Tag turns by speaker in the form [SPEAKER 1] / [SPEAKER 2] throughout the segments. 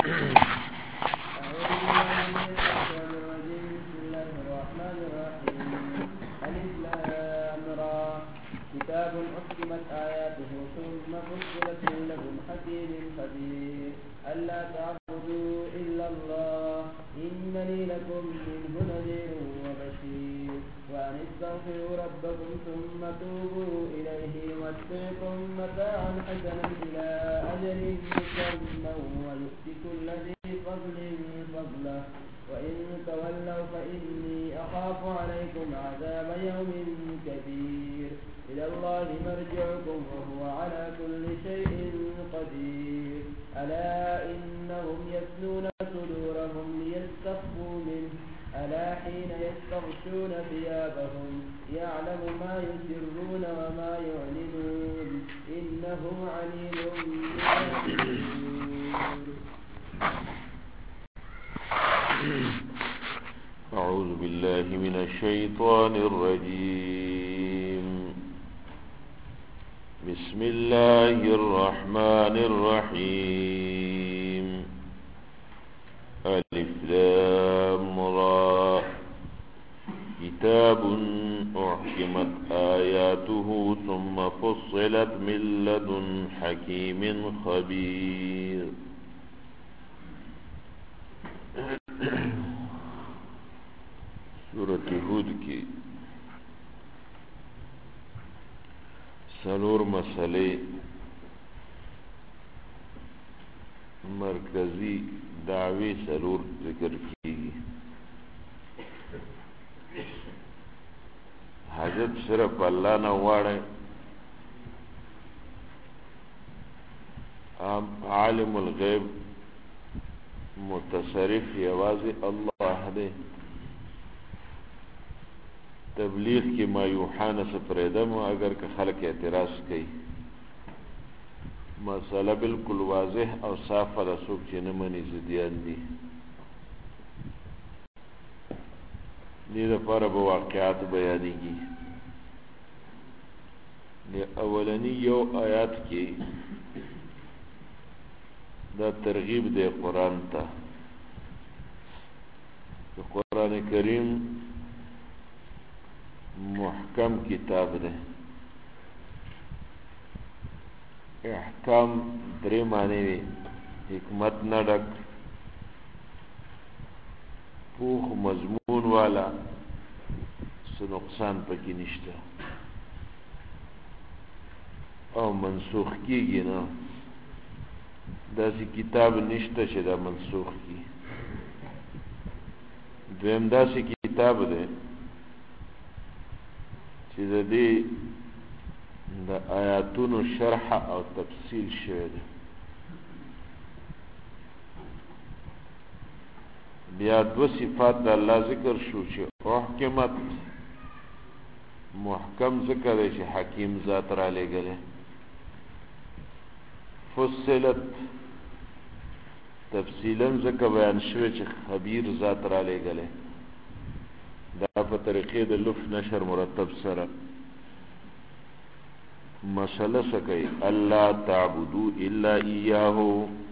[SPEAKER 1] أعوذ بالله من الشيطان الرجيم بسم الله الرحمن الرحيم ألف لام را كتاب أحكمت آياته ثم فصلت من لدن حكيم خبير ألا تعبدوا إلا الله إنني لكم منه نذير وبشير وأن استغفروا ربكم ثم توبوا إليه يمتعكم متاعا حسنا إلى أجل مسمى ويؤت كل ذي فضل فضله وإن تولوا فإني أخاف عليكم عذاب يوم كبير إلى الله مرجعكم وهو على كل شيء قدير ألا إنهم يثنون صدورهم ليستخفوا منه ألا حين يستغشون ثيابهم يعلم ما يسرون وما يعلنون إنه عليم بذات الصدور.
[SPEAKER 2] أعوذ بالله من الشيطان الرجيم. بسم الله الرحمن الرحيم. ألف لام را كتاب أحكمت آياته ثم فصلت من لدن حكيم خبير. سورة هود کی سلور مسئلے مرکزی دعوی سلور ذکر کی. حاجت صرف اللہ نہ واڑے، عالم الغیب متصرف یواز اللہ دے. تبلیغ کی مایوحان سپریدم اگر کہ خلق اعتراض کی مسئلہ بالکل واضح او صاف رسوک چی نمانی زدیان دی. دید پر بواقعات بیانی گی. اولنی یو آیات کی دا ترغیب دے قرآن تا. قرآن کریم محکم کتاب دے. احکام درے معنی وی، حکمت نہ ڈک، پوخ مضمون والا، سو نقصان پکی نشتا او منسوخ کی گی نا. دا سی کتاب نشتا چه دا منسوخ کی. دویم دا سی کتاب دے چه دا دی دا آیاتون شرح او تفصیل شوید. بیا دو صفات دا اللہ ذکر شو چه احکمت محکم ذکر ہے چه حکیم ذات را لے گلے. فصلت تفصیلا ذکر بیان شوی چه خبیر ذات را لے گلے. دا پا طریقے دا لف نشر مرتب سر مسئلہ سکی اللہ تعبدو الا ایاہو.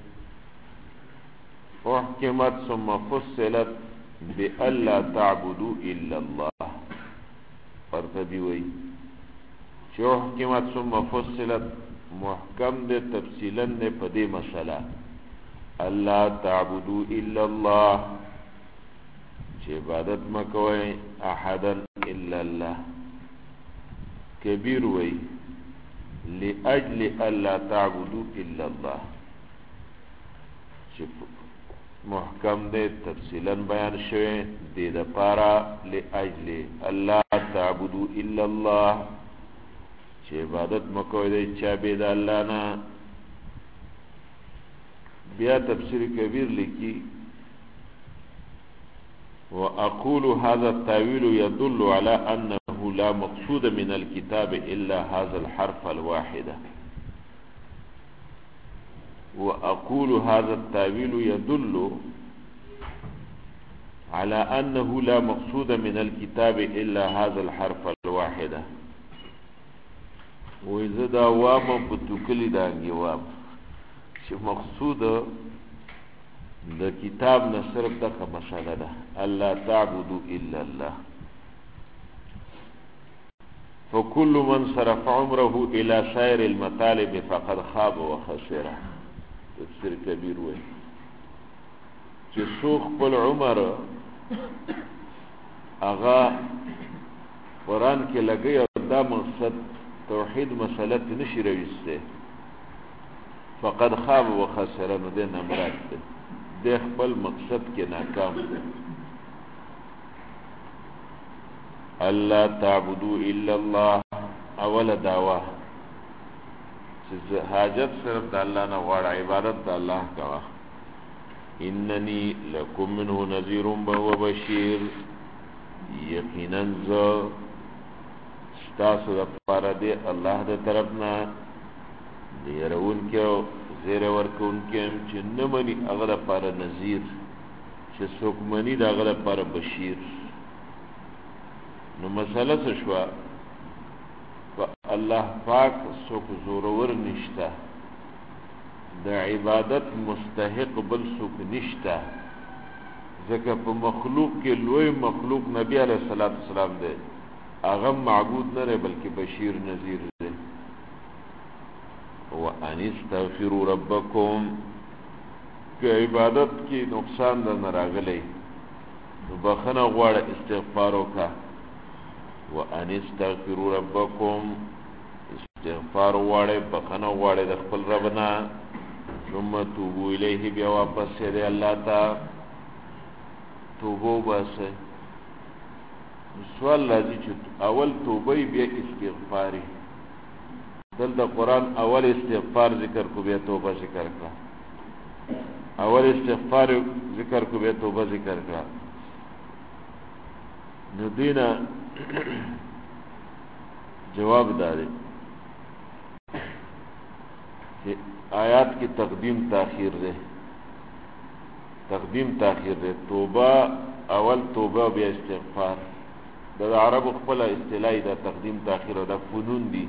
[SPEAKER 2] احکمت ثم فصلت بی اللہ تعبدو الا اللہ. پرتبی وی چو احکمت ثم فصلت محکم دے تفصیلا دے پدے مسئلہ اللہ تعبدو الا اللہ چه عبادت مکوئے احدا الا اللہ. کبیر وی لأجل ألا تعبدوا إلا الله. محکم دے تفصیلا بیان شوے دے دا پارا لأجل ألا تعبدوا إلا الله چه عبادت مکوئی دے چابے دا اللہ نا. بیا تفسیر کبیر لکی وأقول هذا التاويل يدل على أنه لا مقصود من الكتاب إلا هذا الحرف الواحد. وأقول هذا التاويل يدل على أنه لا مقصود من الكتاب إلا هذا الحرف الواحد. وإذا دا وام بتوكلي دانگي وام چه مقصود د کتاب نه صرف دغه مسله ده الله تعبدوا الا الله فكل من صرف عمره الى سائر المطالب فقد خاب وخسر تفسیر کبیر وای چې څوک خپل عمر هغه قرآن کې لګي او دا مقصد توحید مسله نشي راوسته فقد خاب وخسر نو د مراد ده د خپل مقصد کې ناکام ده الله تعبدوا الا الله اول دعوا چې حاجت صرف د الله نه غواړه عبادت د الله کوه انني لكم منه نذير وبشير یقینا ز تاسو لپاره دی الله د طرفنا دیرون کې زیر ورکون کې چې نه مني هغه لپاره نذیر چې څوک مني دا هغه لپاره بشیر نو مسله څه شو الله پاک څوک زورور نشته د عبادت مستحق بل څوک نشته ځکه په مخلوق کې لوی مخلوق نبی علیہ الصلوۃ والسلام دی هغه معبود نه دی بلکې بشیر نذیر دی وان استغفروا ربکم که عبادت کې نقصان در راغلی نو بخنه غواړه استغفار وکړه وان استغفروا ربکم استغفار غواړه بخنه غواړه د خپل رب نه ثم توبوا الیه بیا واپس یې الله ته توبه واسه سوال لازم چې اول توبه بیا استغفاری دلته قرآن اول استغفار ذکر کو بیا توبه ذکر کړه اول استغفار ذکر کو بیا توبه ذکر کړه نو دینا جواب داري کہ آیات کی تقدیم تاخیر دے توبہ اول توبہ بیا استغفار دا عرب خپل اصطلاحي دا تقدیم تاخیر دا فنون دي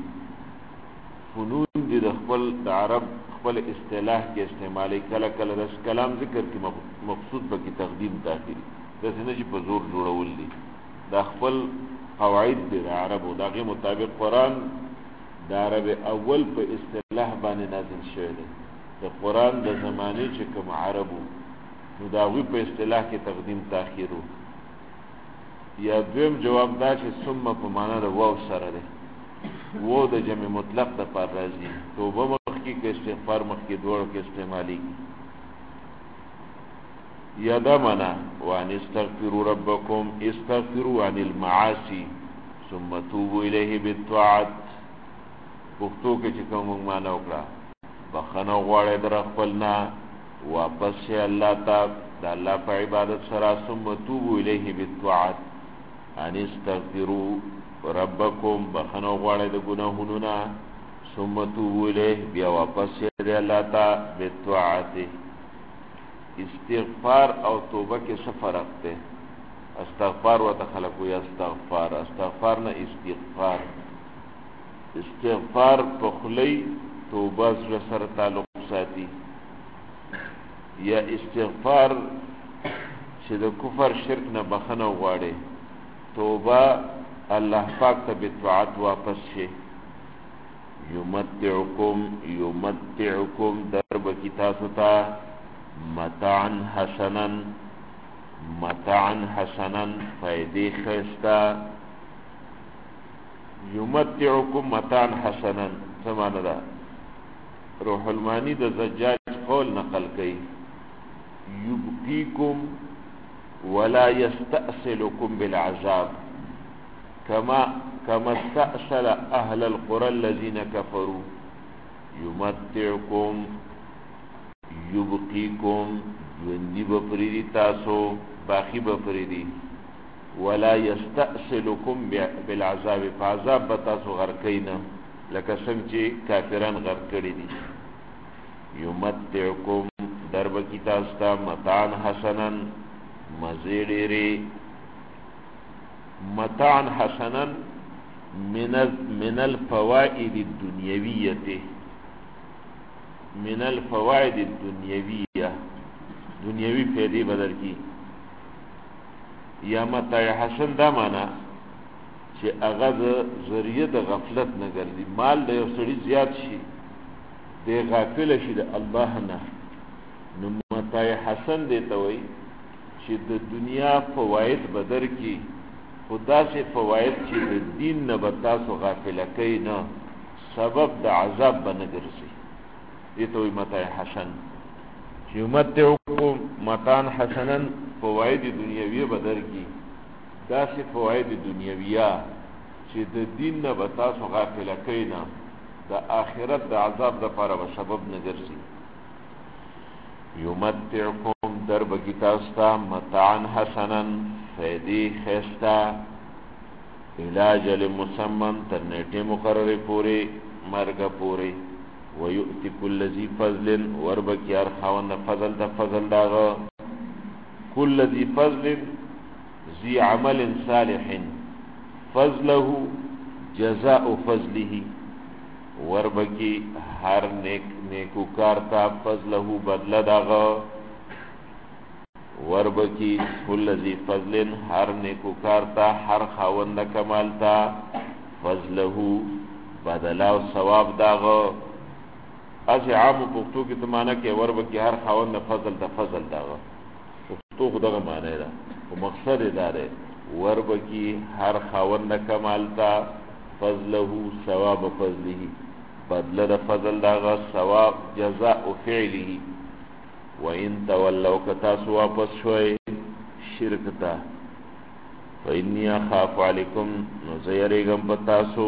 [SPEAKER 2] د خپل د عرب خپل اصطلاح کې استعمالي کله کله د کلام ذکر کې مقصود به کې تقدیم تاخیر د څه چې په زور جوړول دي دا خپل قواعد دي د عربو دغه مطابق قرآن د عرب اول په اصطلاح باندې نازل شوی دی د قرآن د زمانه چې کوم عربو نو دا وی په اصطلاح کې تقدیم تاخیرو یا دویم جواب دا چې ثم په معنا د واو سره دی وو د جمع مطلق د پر راځي توبه مخکې کې استغفار مخکې دوړو کې استعمالي یا دا معنا وان استغفروا ربکم استغفروا عن المعاصي ثم توبوا الیه بالطاعات پښتو کې چې کوم معنا وکړه بخنه غواړي در خپلنا واپس شي الله تعالی د الله په عبادت سره ثم توبوا الیه بالطاعات ان استغفروا ربکم بخنه غواړي د ګناهونو نه ثم توبوا الیه بیا واپس شي الله تعالی بالطاعات استغفار او توبه کې څه فرق دی استغفار وتخلقوا یا استغفار نه استغفار په خلی توبه سره تعلق ساتي یا استغفار چې د کفر شرک نه بخنه غواړي توبه الله پاک ته بالطاعت واپس شي یمتعکم درب کی تاسو ته متاعا حسنا فائدې خستا یمتعکم متاعا حسنا سمانه ده روح المانی د زجاج قول نقل کړي یبقیکم ولا یستأصلکم بالعذاب كما استأصل اهل القرى الذين كفروا یمتعکم یبقیکم یوندی بپریدی تاسو باقی بپریدی ولا یستأصلکم بالعذاب فعذاب بتاسو غرقینا لکه څنګه چې کافران غرق کړي دي یمتعکم درب کی تاسو ته متاعا حسنا مزیدری متاعا حسنا من الفوائد الدنیویه دنیوي فائدې بدر کی یا متاع حسن دا معنا چې هغه د ذریعہ د غفلت نه ګرځي. مال د یو سړي زیات شي د غافل شي د الله نه، نو متاع حسن دی ته وایي چې د دنیا فواید بدر کی خدا سے فواید چې د دین نه به تاسو غافله کوي نه، سبب د عذاب به نه ګرځي. دې ته وایي متاع حسن. چې یمتعکم متاعا حسنا فواید دنیویه بدر کی، داسې فواید دنیویه چې د دین نه به تاسو غافله کوي نه، د آخرت د عذاب دپاره به سبب نه ګرځي. یمتعکم در بکی تاسو ته متاعا حسنا فیدی خیستا الی اجل مسمى تر نیټې مقررې پورې مرګ پورې ویؤتی کل ذی فضل وربکی هر خاوند فضل د فضل داغه کل ذی فضل ذی عمل صالح فضله جزاء فضله وربکی هر نیکوکار تا فضله بدل داغه وربکی کل ذی فضل هر نیکوکار تا هر خاوند کمال تا فضله بدلا و ثواب داغه. اسی عام پختو کی تمانا کہ وربکی هر خاوند فضل دا فضل داغه پختو خداغه معنی دا و مقصد داره وربکی هر خاوند کمال تا فضله ثواب فضله بدل دا فضل داغه ثواب جزاء فعله. وَإِن تَوَلَّوْا كَتَاسُ واپس شوئے شرک تا فَإِنِّي أَخَافُ عَلَيْكُمْ نُزَيَرِگم پتاسو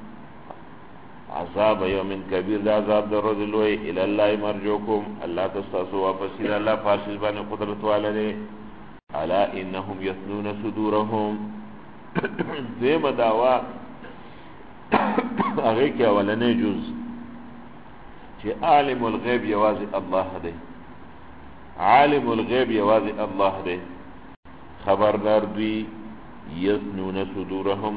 [SPEAKER 2] عذاب یوم کبیر دا عذاب در روز لوئے الى اللہ مرجوکم اللہ تستاسو واپس الى اللہ فارشز بانی قدرت والدے علا انہم یثنون صدورهم دیم دعوی اغی که اولنے جز چه عالم الغیب یوازی اللہ دے، عالم الغیب یوازی اللہ دے، خبردار دوی یثنون صدورهم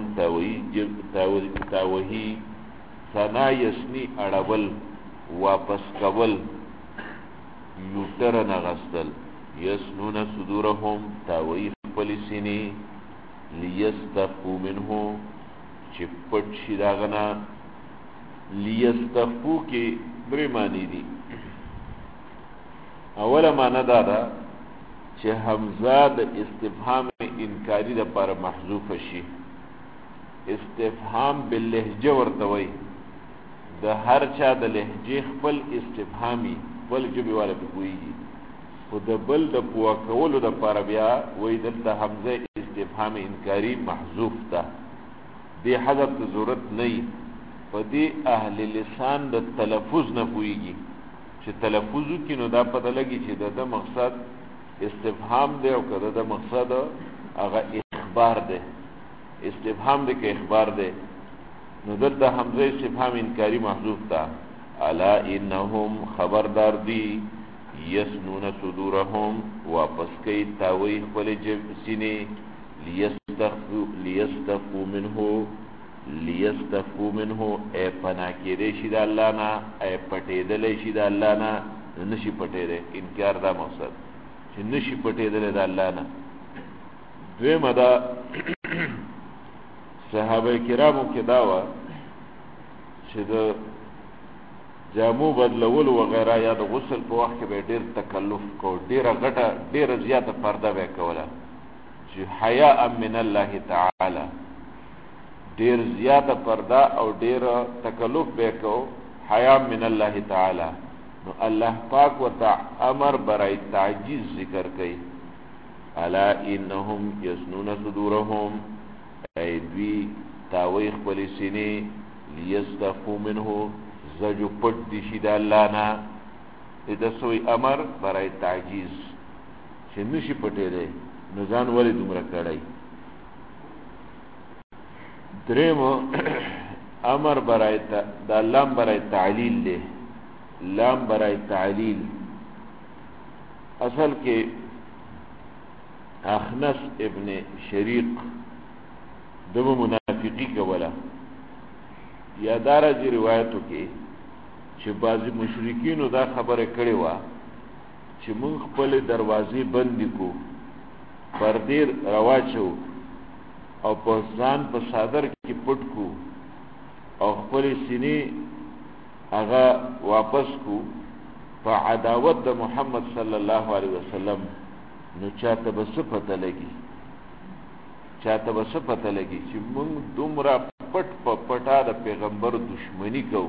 [SPEAKER 2] تاوہی ثنا یسنی اڑول واپس کول یوٹر نغستل یسنون صدورهم تاوی پلیسینی لیستخفو منہو چپٹ شداغنا. لیستخفو کی بری معنی دی. اولا معنی دادا چه حمزه د استفهام انکاری دا پر محذوف شي. استفهام باللهجه ورتوي د هر چا د لهجه خپل استفهامي خپل جبي والا پويږي خو د بل د پوا کولو د پر بیا وې د حمزه استفهام انکاری محذوف ده. دې حذف ضرورت نه په دې اهل لسان د تلفظ نه پويږي چې تلفظ کې نو دا پته لګي چې د مقصد استفهام دی او کده د مقصد هغه اخبار دی. استفهام دی که اخبار دی نو دلته حمزه استفهام انکاری محذوف تا. الا انهم خبردار دی یسنون صدورهم واپس کئی تاوی خپل جب سینه لیستخفو منه اے پناکی ریشی دا اللہ نا اے پٹی دلیشی دا اللہ نا نشی پٹی دے انکار دا مقصد چی نشی پٹی دلی دا اللہ نا. دویم دا صحابه کرامو کې داوا چې د جامو بدلول وغیرہ یا د غسل په وخت کې به ډیر تکلف کو، ډیره غټه ډیره زیاته پرده به کوله چې حیا من الله تعالی، ډیر زیاته پرده او ډیر تکلف به کو حیا من الله تعالی. نو الله پاک ورته امر برای تعجیز ذکر کوي. الا انهم یسنون صدورهم ای دوی تاوی خپل سینې لیستخفو منه زجو پټ دي شي د الله نه. د سوی امر برای تعجیز چې نشي پټې دی نو ځان ولې دومره کړی. دریم امر برای دا لام برای تعلیل دی. لام برای تعلیل اصل کې اخنس ابن شریق دمو منافقی کولا یا دارا جی روایتو کې چې بعضی مشرکینو دا خبره کړې وه چې موږ خپل دروازې بندې کو پردې رواچو او په ځان په صادر کې پټ کو او خپل سینې هغه واپس کو په عداوت د محمد صلی الله علیه وسلم نو چاته به څه پته لګي چې موږ دومره پټ په پټا د پیغمبر دشمنی کو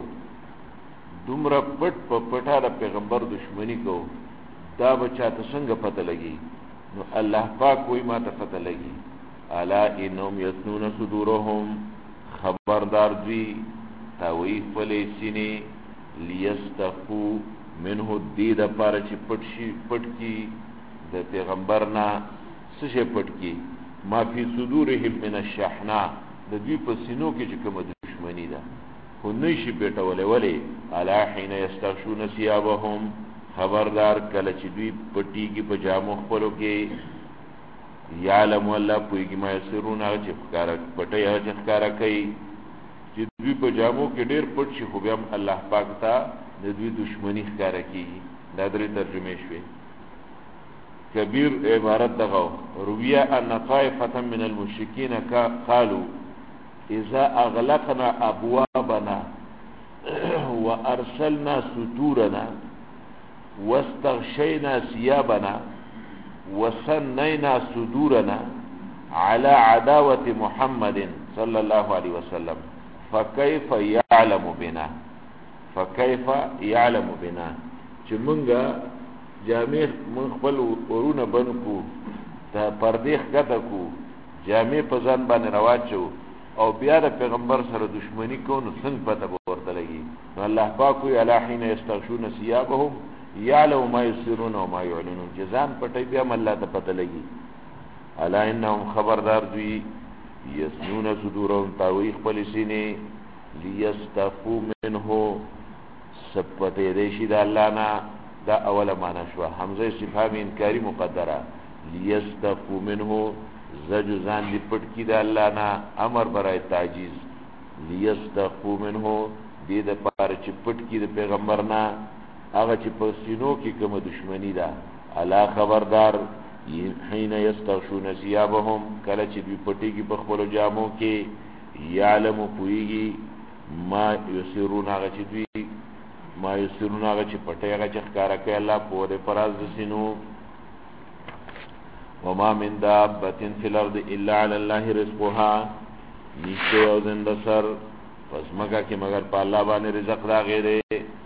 [SPEAKER 2] دا به چاته څنګه پته لګي نو الله پاک وای ما ته پته لګي الا انهم یسنون صدورهم خبردار دوی تاوی فلسطینی لیستخفو منه دید پاره چې پټ کی د پیغمبرنا څه پټ کی ما فی صدورهم من الشحناء د دوی په سینو کې چې کومه دشمنی ده خو نشي پیټولې ولی الا حين یستغشون ثيابهم خبردار کله چې دوی پټیږي په جامو خپلو کې یعلم الله پویږي ما یسرون هغه چې ښکارا کوي چې دوی په جامو کې ډېر پټ شي خو بیا الله پاک ته د دوی دشمنی ښکارا کوي دا درې ترجمه شوې کبیر عبارت دغه رویه ان طائفه من المشرکین قالوا اذا اغلقنا ابوابنا وارسلنا ستورنا واستغشينا ثيابنا وسنينا صدورنا على عداوة محمد صلى الله عليه وسلم فكيف يعلم بنا چې مونږه جامع من خپل ورونه بنکو ته پردې ښکته کو جامع په ځان باندې رواچو او بیا د پیغمبر سره دشمنی کو نو څنګه پته ورته لګي نو الله پاک وی الا حين يستغشون ثيابهم يعلم ما يسرون وما يعلنون جزان پټي بیا الله ته پته لګي الا انهم خبردار دوی يسنون صدورهم تاوي خپل سینې ليستخفوا منه سپته دې شي د الله نه دا اوله معنا شو حمزه استفهام انکاری مقدره ليستخفوا منه زجزان دی پټ کی د الله نه امر برای تعجیز ليستخفوا منه دې د پاره چې پټ کی د پیغمبر نه هغه چې په سینو کې کومه دشمنی ده الا خبردار حين يستغشون ثيابهم کله چې دوی پټيږي په خپل جامو کې يعلم پويږي ما يسرون هغه چې پټي هغه چې ښکارا کوي الله په دې پراز د سینو وما من دابة في الارض الا على الله رزقها نشته او زنده سر پس مګه کې مگر په الله باندې رزق راغی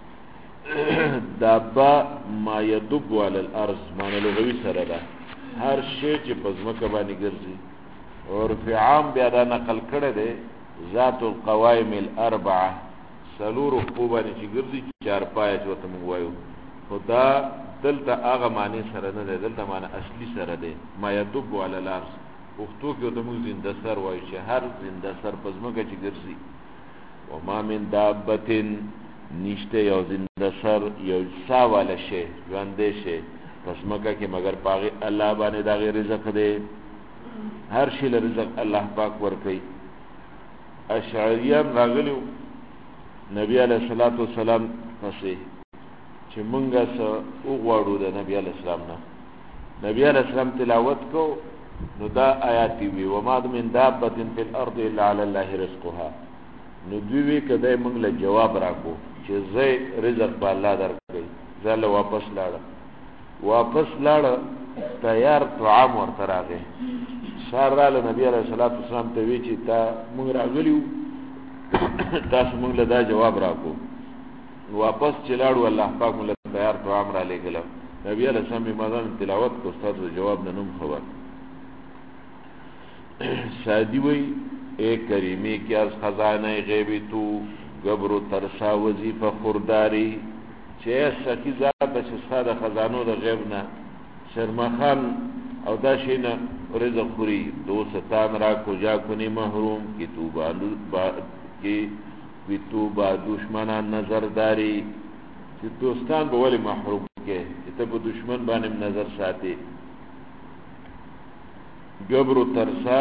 [SPEAKER 2] دابا ما يدب على الارض معنی لغوی سره ده هر شی چې په ځمکه باندې ګرځي او په عام بیا دا نقل کړه ده ذات القوائم الاربعه سلور خوبانی چې ګرځي چار پای چې وته موږ وایو خدا دلته هغه معنی سره نه ده دلته معنی اصلي سره ده ما يدب على الارض وختو کې ته موږ زنده سر وایو چې هر زنده سر په ځمکه چې ګرځي وما من دابه نشته یو زنده سر یو ساواله شي ژوندې شي پس مکه کې مگر پاغي الله باندې دا غیر رزق دی هر شي له رزق الله پاک ورکي اشعریان راغلو نبی علیہ الصلوۃ والسلام پسې چې مونږه سو وغواړو د نبی علیہ السلام نه نبی علیہ السلام تلاوت کو نو دا آیات وی و ما من دابه فی الارض الا علی الله رزقها نو دوی کده مونږ له جواب راکو چې زه رزق په الله درکې زله واپس لاړ تیار طعام ورته راغی سره له نبی علیہ الصلوۃ والسلام ته وی چې تا مونږ راغلیو تاسو مونږ له دا جواب راکو واپس چلاړو الله پاک مونږ تیار طعام را لګل نبی علیہ السلام مدان تلاوت کو استاد جواب نه نوم خبر شادی وی اے کریمی کی از خزانه غیبی تو گبر و ترسا وظیفه خورداری چه سکی ذات شستا د خزانو د غیب نه شرمخان او دا شینا رزق خوری دو ستان را کجا کنی محروم کی تو با دشمنان نظرداری چې دوستان به ولی محروم کې ته په دشمن باندې نظر ساتي گبر و ترسا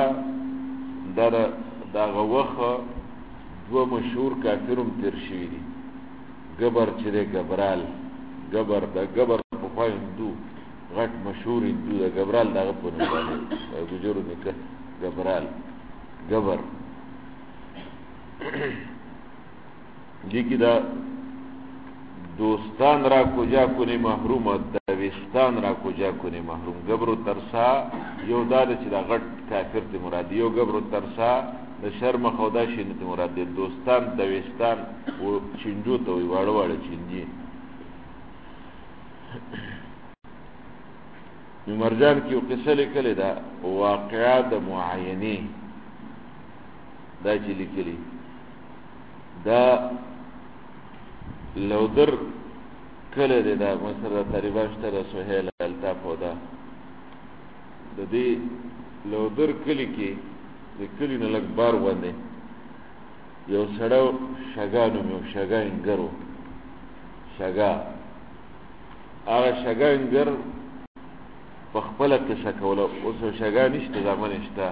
[SPEAKER 2] دا غوخه دو مشهور کافرم تیر شوی دي گبر چې ده گبرال گبر دا گبر په پخوا هندو غټ مشهور هندو د ګبرال دغه په نوم باندې ګجرو نیکه ګبرال گبر دیکی دا دوستان را کجا کنی محروم دوستان را کجا کنی محروم گبر و ترسا یو داده چی دا غٹ کافر تی مراد یو گبر و ترسا دا شرم خودا شینو تی مراد دی دوستان دوستان و چنجو تاوی وارو وارو چنجی مرجان کیو قصه لکلی دا واقعات دا معاینی دا چی لکلی دا لودر کله دی دا مثلا طالبان شته د سهیل الطاف او دا د دې لودر کلی کې د کلی نه لږ بار باندې یو سړی شګانو یو شګاینګرو شګا هغه شګاینګر په خپله کیسه کوله اوس شګا نشته زامن شته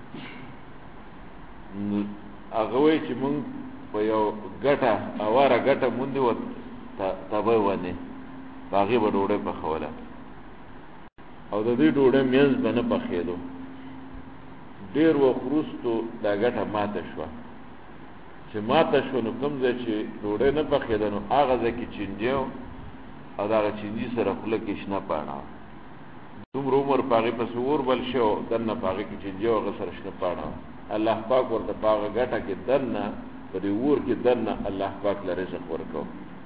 [SPEAKER 2] هغه وایي چې مونږ په یو ګټه اواره ګټه مونږ و تبه ونه په هغې به ډوډۍ پخوله او د دې ډوډۍ منځ به نه پخېدو ډېر وخت وروستو دا ګټه ماته شوه چې ماته شوه نو کوم ځای چې ډوډۍ نه پخېده نو هغه ځای کې چینجی او د هغه چینجي سره خوله کې شنه پاڼه دومره عمر په هغې پسې اور بل شو دننه په هغې کې چینجي او هغه سره شنه پاڼه الله پاک ورته په هغه ګټه کې دننه په دې اور کې دننه الله پاک له رزق ورکو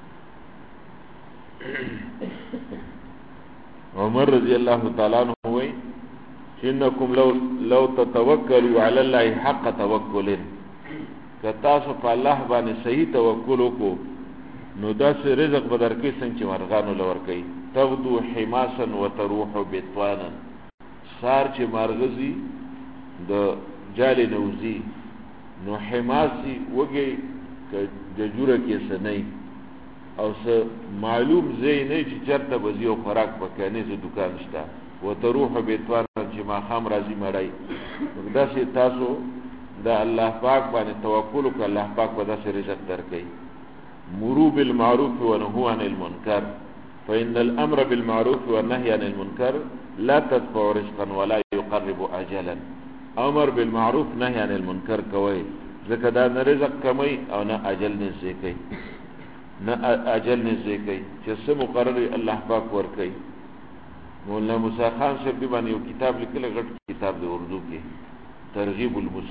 [SPEAKER 2] عمر رضی الله تعالی عنہ وایي انکم لو تتوکلوا علی الله حق توکل که تاسو په الله باندې صحیح توکل وکړو نو داسې رزق به درکوي څنګه چې مرغانو له ورکوي تغدو حماسا وتروح بطوانا سار چې مارغزي د جالې نوزي نو حماسي وږی که ججوره کې څه نه او څه معلوم ځای نه چې چېرته به ځي او خوراک پکې نه څه دوکان شته وتروح بطوانا چې ماښام راځي مړی داسې تاسو د الله پاک باندې توکل وکړه الله پاک به داسې رزق درکوي مروا بالمعروف ونهوا عن المنکر فإن الأمر بالمعروف والنهي عن المنكر لا تدفع رزقا ولا يقرب أجلا امر بالمعروف نهي عن المنکر کوي ځکه دا نه رزق کمی او نه اجل نږدې کوي نه اجل نږدې کوي چې څه مقرر الله پاک ورکوي مولانا موسی خان صاحب دی باندې یو کتاب لیکلی غټ کتاب د اردو کې ترغیب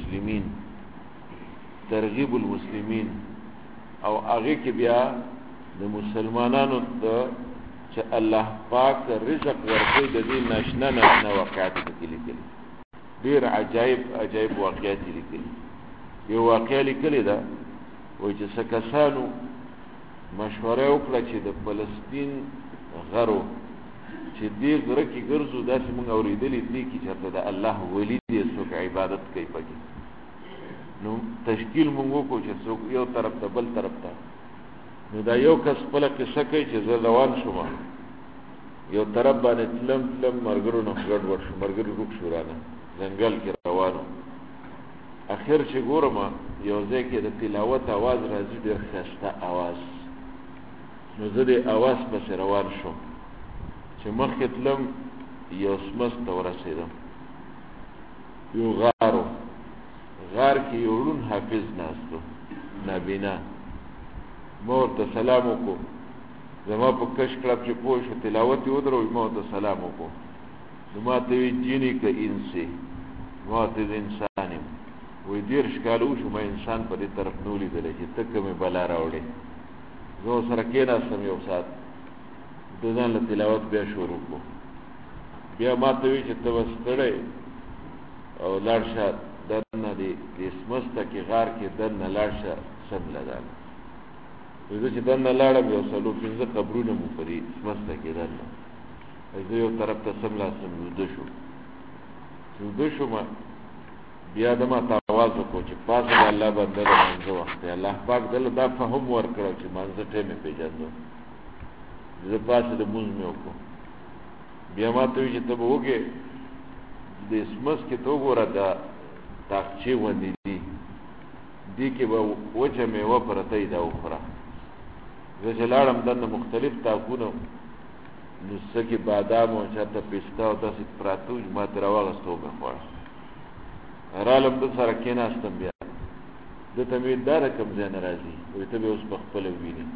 [SPEAKER 2] المسلمین او هغې کې بیا د مسلمانانو د چې الله پاک رزق ورکوي د دې ناشنا واقعات پکې لیکلي ډېر عجایب واقعات لیکلي یو واقعه لیکلې ده وایي چې څه کسانو مشوره وکړه چې د فلسطین غرو چې دې غره کې ګرځو داسې موږ اورېدلي دي کې چېرته د الله ولی دی څوک عبادت کوي پکې نو تشکیل موږ وکړو چې څوک یو طرف ته بل طرف ته نو دا یو کس خپله قصه کوي چې زه روان شوم یو طرف باندې تلم ملګرو نه ګډوډ شو ملګري روک شو رانه ځنګل کې روانو اخر چې ګورم یو ځای کې د تلاوت اواز راځي ډېر ښایسته اواز نو زه د اواز پسې روان شوم چې مخکې تلم یو سمڅ ته ورسېدم یو غار کې یو ړوند حافظ ناست و نابینا ما ورته سلام وکړو زما په کش کړپ چې پوه شو تلاوت یې ودروي ما ورته سلام وکړو نو ما ته وی جیني که انسي ما ته د انسان یم وایي 13 کاله وشو ما انسان په دې طرف نه ولیدلی چې ته کومې بلا راوړې زه ورسره کېناستم یو ساعت د ځان له تلاوت بیا شروع کړو بیا ما ته وی چې ته به ستړی او لاړ شه دننه د سمسته کې غار کې دننه لاړ شه سمله ده زه چې دننه لاړم یو 4-5 قبرونه مو په دې سمسته کې دننه زه یو طرف ته سملاستم ویده شوم بیا د ما ته اواز وکړو چې پاسه د الله بنده د مانځه وخت دی الله پاک دله دا فهم ورکړو چې مانځه ټیم یې پېژندو زه پاسه د مونځ مې وکړو بیا ما ته وایي چې ته به وږې د سمس کې ته وګوره دا تاقچې غوندې دي کې به وچه میوه پرته وي دا وخوره زه چې لاړم دننه مختلف تاقونه نو سکه بادام او چاته پستا او داسې پراتو ما تر واغستو به خوړ رالم د سره کېناستم بیا د تمیدار کم ځای ناراضي وي ته به اوس په خپل ویني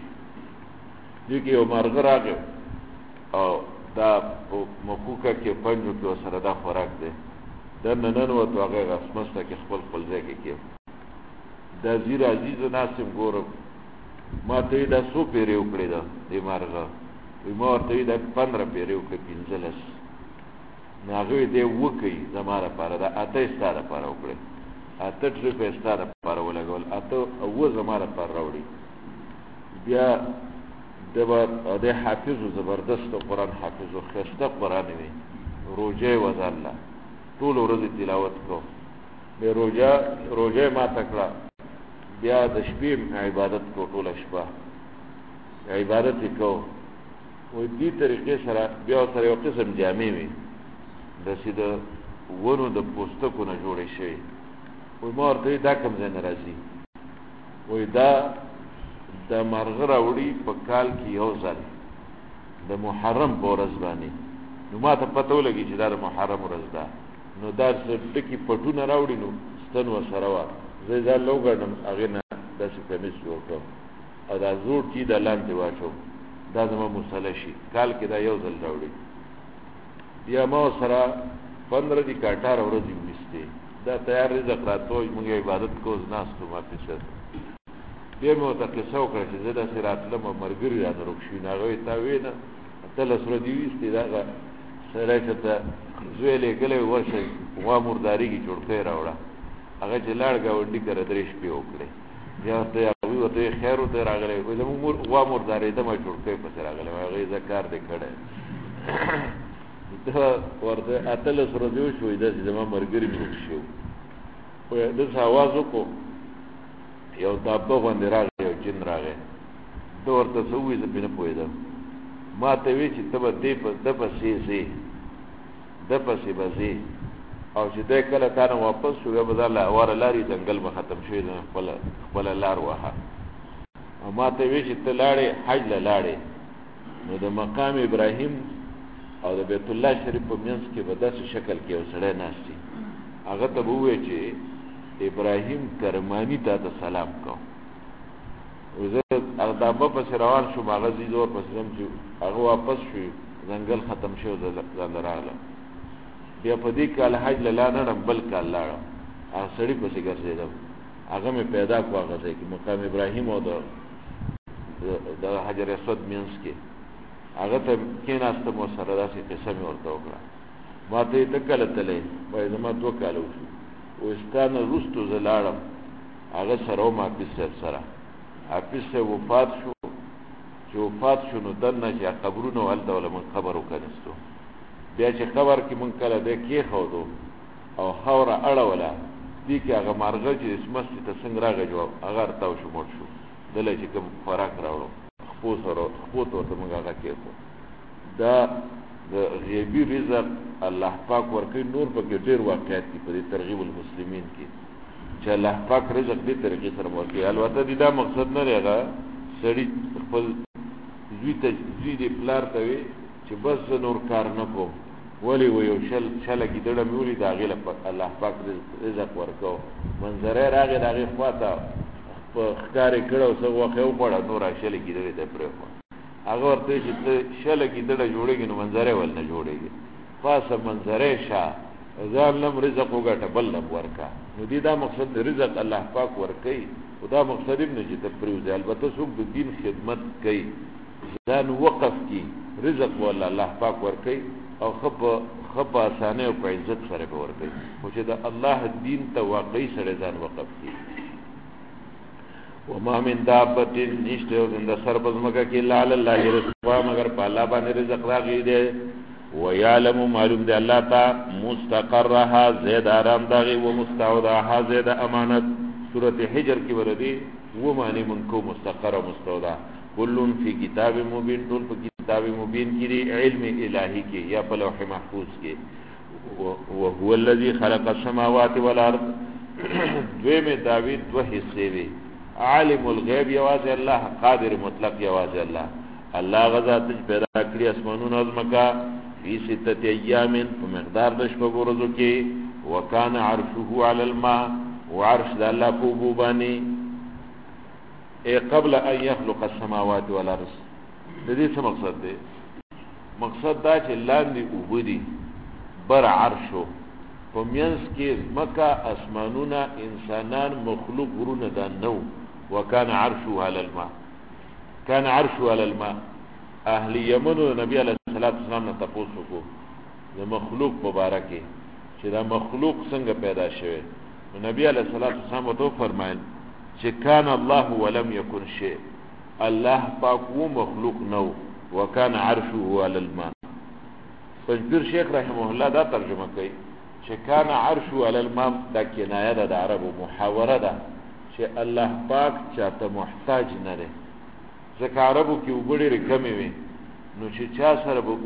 [SPEAKER 2] دې کې یو مرغ راغی او دا مخوکه کې پنجو کې سره دا خوراک دی د نن وته هغه غسمسته کې خپل ځای کې دا زیر عزیز ناسم ګورم ما ته دا سو پیری وکړی دا دې مرغه وي ما ورته دا 15 پیری وکړي 15 ناغوی دې وکي زماره لپاره دا اته ستاره لپاره وکړي اته ټریپه ستاره لپاره ولګول اته او زماره لپاره راوړي بیا د حافظ زبردست قرآن حافظ او خسته قرآن وي روزه وزاله ټول ورځ تلاوت کو به روزه ما تکړه بیا د شپې عبادت کو ټول شپه عبادت کو و دې طریقې سره بیا سره یو قسم جامې وي د سیده ورو د پوستکو نه جوړې شي و ما ورته دا کوم ځای ناراضي و دا د مرغ راوړي په کال کې یو ځل د محرم په ورځ باندې نو ما ته پته ولګي چې دا د محرم ورځ ده نو دا ټکي پټونه راوړي نو ستن ورسره وه زه ځان لوګڼم هغې نه داسې کمیس جوړ کړم او دا زوړ چې د لاندې واچوم دا زما مسله شي کال کې دا یو ځل راوړي بیا ما ورسره 15 دي که 18 ورځې ویستې دا تیار رزق راتلو موږ عبادت کوز ناستو ما پیسه بیا مې ورته قصه وکړه چې زه داسې راتلم او ملګري رانه روک شوي نو هغه وایي تا ویې نه 18 ورځې ویستې دغه سړی چې ته زوی لېږلی ورشه غوا مرداري کې چوړکۍ راوړه هغه چې لاړ ګاونډي کره 3 شپې وکړې بیا ورته هغوی ورته خیر ورته راغلی وایي زموږ غوا مردارېدم او چوړکۍ پسې راغلی هغې زه کار دې کړی دا ورته 18 ورځې وشوې داسې زما ملګري مې روک شوي وایي داسې اواز وکړو یو تابه باندې راغی یو جن راغی ده ورته څه ووایي زه پرې نه پوهېدم ما ته وی چې ته به ده پسې ځې ده پسې به ځې او چې دی کله تا نه واپس شو بیا به دا هواره لارې ځنګل به ختم شوی دی خپله لار وهه او ما ته وی چې ته لاړې حج له لاړې نو د مقام ابراهیم او د بیت الله شریف په منځ کې به داسې شکل کې یو سړی ناست وي هغه ته به ووایې چې ابراهیم کرمانی تا ته سلام کو زه دابه پسې روان شوم هغه ځي زه ورپسې ځم چې هغه واپس شوي ځنګل ختم شوی ځانله راغلم بیا په دې کال حج له لا نړم بل کال لاړم هغه سړي پسې ګرځېدم هغه مې پیدا کړو هغه ځای کې مقام ابراهیم او د حجر اسود منځ کې هغه ته کېناستم ورسره داسې قصه مې ورته وکړه ما ته یې ته کله تللی وایي زما 2 کاله وشو وایي ستا نه وروستو زه لاړم هغه سره وم حافظ صاحب سره حافظ صاحب وفات شو چې وفات شو نو دننه چې قبرونه و هلته وله مونږ قبر وکنستو بیا چې قبر کې مونږ کله دی کېښودو او خاوره اړوله دې کې هغه مارغه چې اسمستې ته څنګه راغی جو هغه ارتاو شو مړ شو دله چې کوم خوراک راوړو خپو ته ورته مونږ هغه کېښود دا د غیبي رزق الله پاک ورکوي نور پکې ډېر واقعیت دي په دې ترغیب المسلمین کې چې الله پاک رزق دې طریقې سره ورکوي البته دې دا مقصد نه دی هغه سړي خپل زوی دې پلار ته وي چې بس زه نور کار نه کوم ولې و یو شله ګیدړه مې ولید هغې له الله پاک رزق ورکو منظره راغې د هغې خوا ته په ښکار یې کړه او څه غوښه یې وخوړه نور هغه شلې ګیدړې ته یې پرېښوه هغه ورته وایي چې ته شله ګیدړه جوړېږي نو منظره ول نه جوړېږي پاسه منظره شه ځان لم رزق وګټه بل لم ورکه نو دې دا مقصد رزق الله پاک ورکوي خو دا مقصد هم نه چې ته پرېوځې البته څوک د دین خدمت کوي ځان وقف کي رزق والا الله پاک ورکوي او ښه په اسانۍ او په عزت سره به ورکوي خو چې د الله دین ته واقعي سره ځان وقف کي وما من دابة نشته او زنده سر په ځمکه کې الا علی الله رزقها مگر په الله باندې رزق راغلی دی ويعلم معلوم دی الله تا مستقرها زید آرام داغي و مستودعها زید امانت سورۃ حجر کې ورته و معنی منکو مستقر او مستودع کلون فی کتاب مبین ټول په کتاب مبین کې دی علم الهی کې یا په لوح محفوظ کې وهو الذي خلق السماوات والارض دویمه داوی 2 حصے وی عالم الغیب یواز الله قادر مطلق یواز الله الله غزا ته پیدا کړی اسمانونو ازمکا فی ستة ایام په مقدار د شپږ ورځو کې وکانه عرشه علی الماء وعرش د الله په اوبو باندې قبل ان يخلق السماوات والارض. د دې څه مقصد دی؟ مقصد دا چې لاندې اوبه دي بر عرشو په مینس کې مکه اسمانونه انسانان مخلوق ورونه دا نو وکانه عرشه علی الماء کان عرشه علی الماء. اهل یمن نبی علیہ الصلوۃ والسلام نه تاسو کو د مخلوق مبارکه چې دا مخلوق څنګه پیدا شوه. نبی علیہ الصلوۃ والسلام تو فرمایل چې کان الله ولم يكن شيء، الله پاک و مخلوق نو وکان عرشه علی الماء. پنځیر شیخ رحمه الله دا ترجمه کوي چې کان عرشه علی الماء دا کنایه ده د عربو محاوره ده چې الله پاک چاته محتاج نه دی. ځکه عربو کې وګړي رکمې وي نو چې چا سره به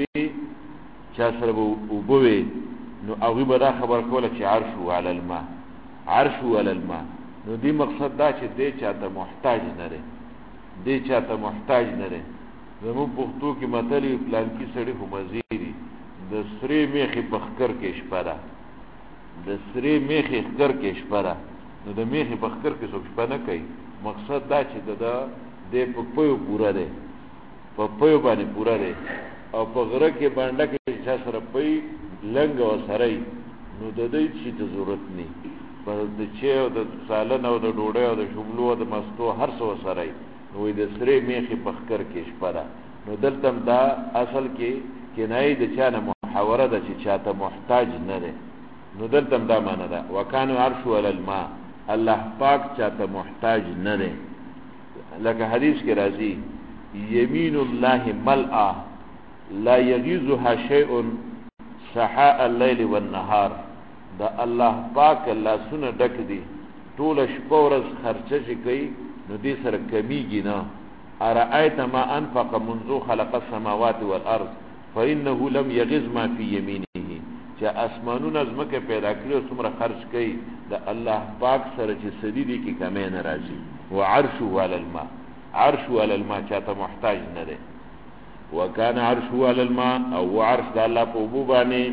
[SPEAKER 2] اوبوي نو هغه به دا خبر کوله چې عرشه علی الماء عرشه علی الماء. نو دی مقصد دا چې دی چاته محتاج نه دی، دی چاته محتاج نه دی. زمون پښتو کې متلې پلان کې سړی خو مزيري د سری میخي بخکر کې شپه ده، د سری میخي خکر کې شپه ده. نو د میخي بخکر کې څوک شپه نه کوي. مقصد دا چې د په پيو پورا دی، په پيو باندې پورا دی او په غره کې باندې کې چې سره پي لنګ او سړی نو د دې چې ته ضرورت نه په د چې او د سالن او د ډوډۍ او د شملو او د مستو هر څه سره نو د سری میخي بخکر کې شپه ده. نو دلته دا اصل کې کنایه د چانه محاوره ده چې چاته محتاج نه ده. نو دلته دا معنی ده وکانه عرش علی الماء، الله پاک چاته محتاج نه ده. لکه حدیث کې راځي یمین الله ملأ لا یغیزها شیء سحاء الليل والنهار. دا الله پاک الله سونه ډک دي ټول شپه ورځ خرچه شي کوي نو دې سره کمیږي نه. ارایت ما انفق منذ خلق السماوات والارض فانه لم يغز ما في يمينه. چې اسمانونه زمکه پیدا کړو څومره خرج کوي د الله پاک سره چې سديدي کې کمې نه راځي. وعرشه على الماء، عرشه على الماء چاته محتاج نه ده. وکان عرشه على الماء او عرش د الله په اوبو باندې.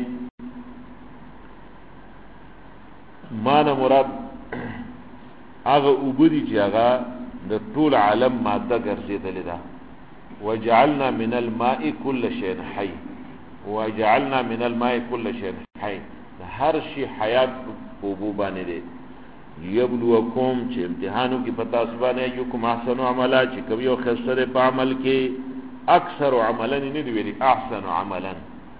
[SPEAKER 2] معنا مراد هغه اوبدي چې هغه د ټول عالم ماده ګرځیدلې ده. وجعلنا من الماء كل شيء حي، وجعلنا من الماء كل شيء حي. هر شي حیات اوبو باندې ده. یبلوکم چې امتحانو کې پتا سبانه یو کوم احسن عملا چې کوي او خسره په عمل کې اکثر عملا نه دی ویلي احسن عملا.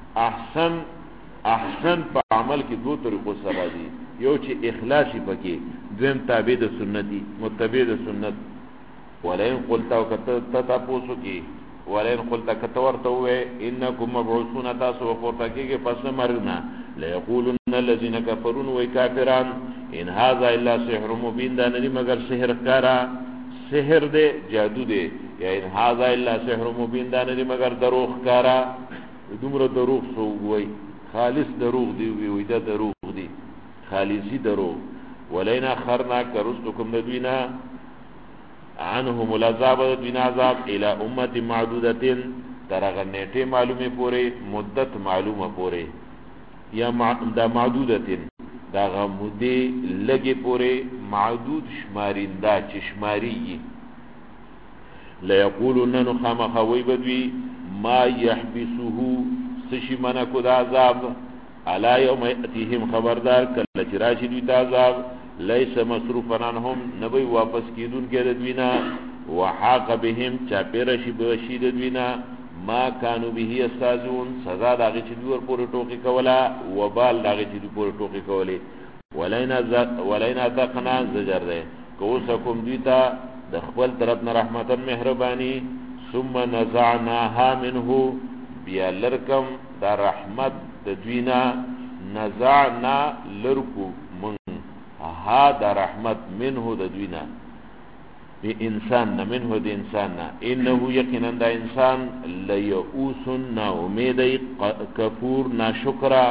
[SPEAKER 2] احسن په عمل کې دوه طریقو سره دي، یو چې اخلاصي پکې، دویم تابع د سنتي متبع د سنت. ولئن قلت تتپوسو کې ولئن قلت کتورته وې انکم مبعوثون تاسو ورته کې پس مرنا ليقولن الذين كفروا وكافرون ان هذا الا سحر مبين. دا نه مگر سحر کارا، سحر دے جادو دے. یا ان هذا الا سحر مبين دا نه مگر دروغ کارا. دومره دروغ سو وای خالص دروغ دی وی دا دروغ دی خالصی دروغ. ولئن اخرنا کرستکم ندوینا عنهم العذاب دین عذاب الى امه معدوده ترغه نیټه معلومه پوره مدت معلومه پوره یا دا معدوده دا غمودی لګي پوره معدود شماریندا چشماری. لا یقولون نخما خوی بدوی ما يحبسه سشی منا کو دا عذاب علا یوم یأتیهم خبردار کله چې راشي دوی دا عذاب لیس مصروفا عنهم نبی واپس کیدون کې دوینا وحاق بهم چا پیرشی بشید دوینا ما کانوا به استاذون سزا داغه چې دوی ورپورې ټوکی کولا وبال داغه چې دوی پورې ټوکی کولې. ولئن ذقنا زجر ده کوسکم دیتا د خپل طرف نه رحمتن مهربانی ثم نزعناها منه بیا لرکم دا رحمت د دوینا نزعنا لرکو من ها دا رحمت منه د دوینا بی انسان نا منه د انسان نا انه یقینا دا انسان لیئوس نا امیدی کفور نا شکرا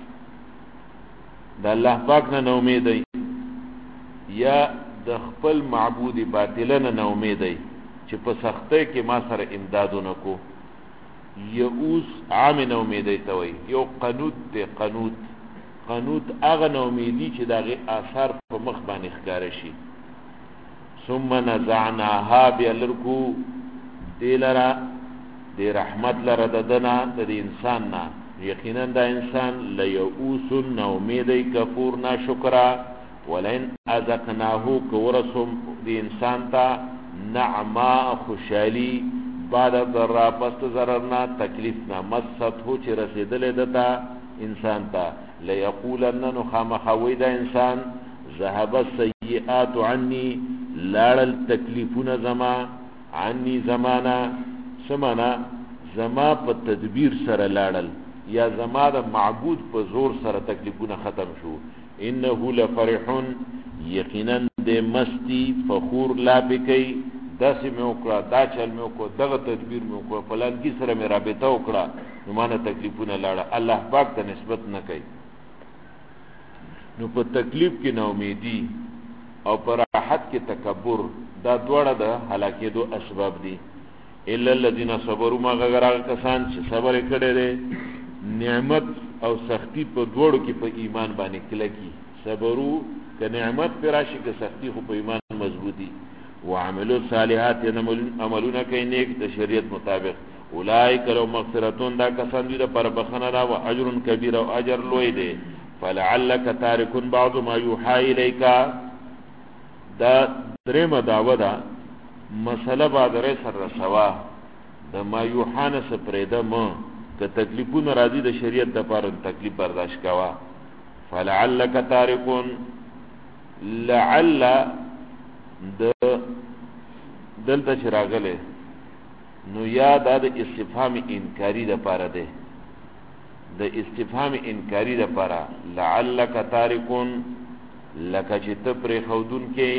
[SPEAKER 2] دا اللہ پاک نا امیدی یا د خپل معبود باطلن نا امیدی چې په سختۍ کې ما سره امدادونه کو. یئوس عام ناامیدۍ ته وایي. یو قنوت دی. قنوت هغه ناامیدي چې د هغې آثار په مخ باندې ښکاره شي. ثم نزعناها بیا لرکو دې لره دې رحمت لره د ده نه د انسان نه. یقینا دا انسان لیئوس ناامیدۍ کفور ناشکره. ولئن اذقناه که ورسوم دې انسان ته نعماء خوشحالي بعد ضرا پس ضرر نه تکلیف نه مسته چې رسېدلې ده ته انسان ته لیقولن نو خامخوي دا انسان ذهب السیئات عني لاړل تکلیفونه زما عني زمانه سمانا زما په تدبیر سره لاړل یا زما د معبود په زور سره تکلیفونه ختم شو. انه لفرحون یقینا د مستی فخور لا بکی داسې مې وکړه دا چل مې وکړه دغه تدبیر مې وکړه فلانکي سره مې رابطه وکړه نو مانه تکلیفونه لاړه. الله پاک ته نسبت نه کوي. نو په تکلیف کې ناامیدي او په راحت کې تکبر دا دواړه د هلاکېدو اسباب دي. الا الذين صبروا مگر هغه کسان چې صبر کړي دي نعمت او سختی په دوړو کې په ایمان باندې کلکی. صبرو که نعمت پر راشي که سختی خو په ایمان مضبوطی. وعملوا الصالحات عملونه کوي نیک د شریعت مطابق. اولئک لهم مغفرتون دا کسان دي پر بخنه را او اجر کبیر او اجر لوی دی. فلعلک تارک بعض ما یوحى الیک دا درېمه دعوه ده مسله بعد سر رسوا د ما یوحان سپریده ما که تکلیفونه راځي د شریعت د پاره تکلیف برداشت کوا. فلعلک تارکون لعل دلته چې راغله نو یا د استفهام انکاری د پاره ده. د استفهام انکاری د پاره لعلک تارکون لکه چې ته پرې خودون کې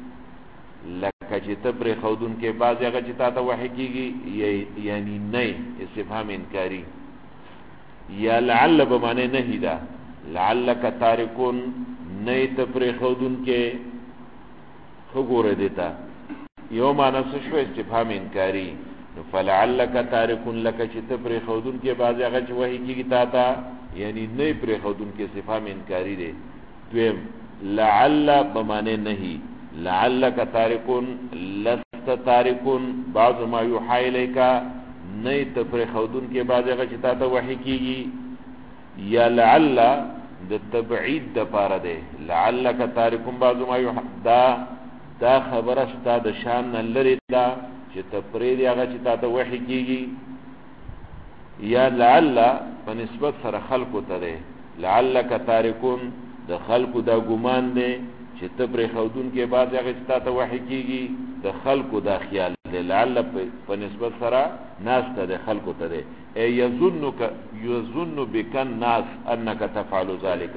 [SPEAKER 2] بعض هغه چې تا ته وحی کېږي یعنی نه استفهام انکاری یا لعل به معنی نهی ده. لعلک تارکون نه ته پرې خودون کې خو ګوره دیتا یو معنی څه شو استفهام انکاری. نو فلعلک تارکون لکه چې ته پرې خودون کې بعض هغه چې وحی کېږي تا ته یعنی نه پرې خودون کې استفهام انکاری دی. دویم لعل بمعنی نهی. لعلک تارکون لست تارکون بعض ما یوحى الیک نه ته پرې خودون کې بعض هغه چې تا ته وحی کېږي یا لعل د تبعید د پاره ده. لعلک تارکون بعض ما یوحى دا خبره ستا د شان نه لري دا چې ته پرې دی هغه چې تا ته وحی کېږي یا لعل په نسبت سره خلقو ته ده. لعلک تارکون د خلقو دا ګمان دی چې ته پرې خودون کې بعد هغه چې تا ته وحی کېږي د خلقو دا خیال دی. لعل په نسبت سره ناس ته د خلقو ته دی. یظن بک الناس انک تفعل ذلك.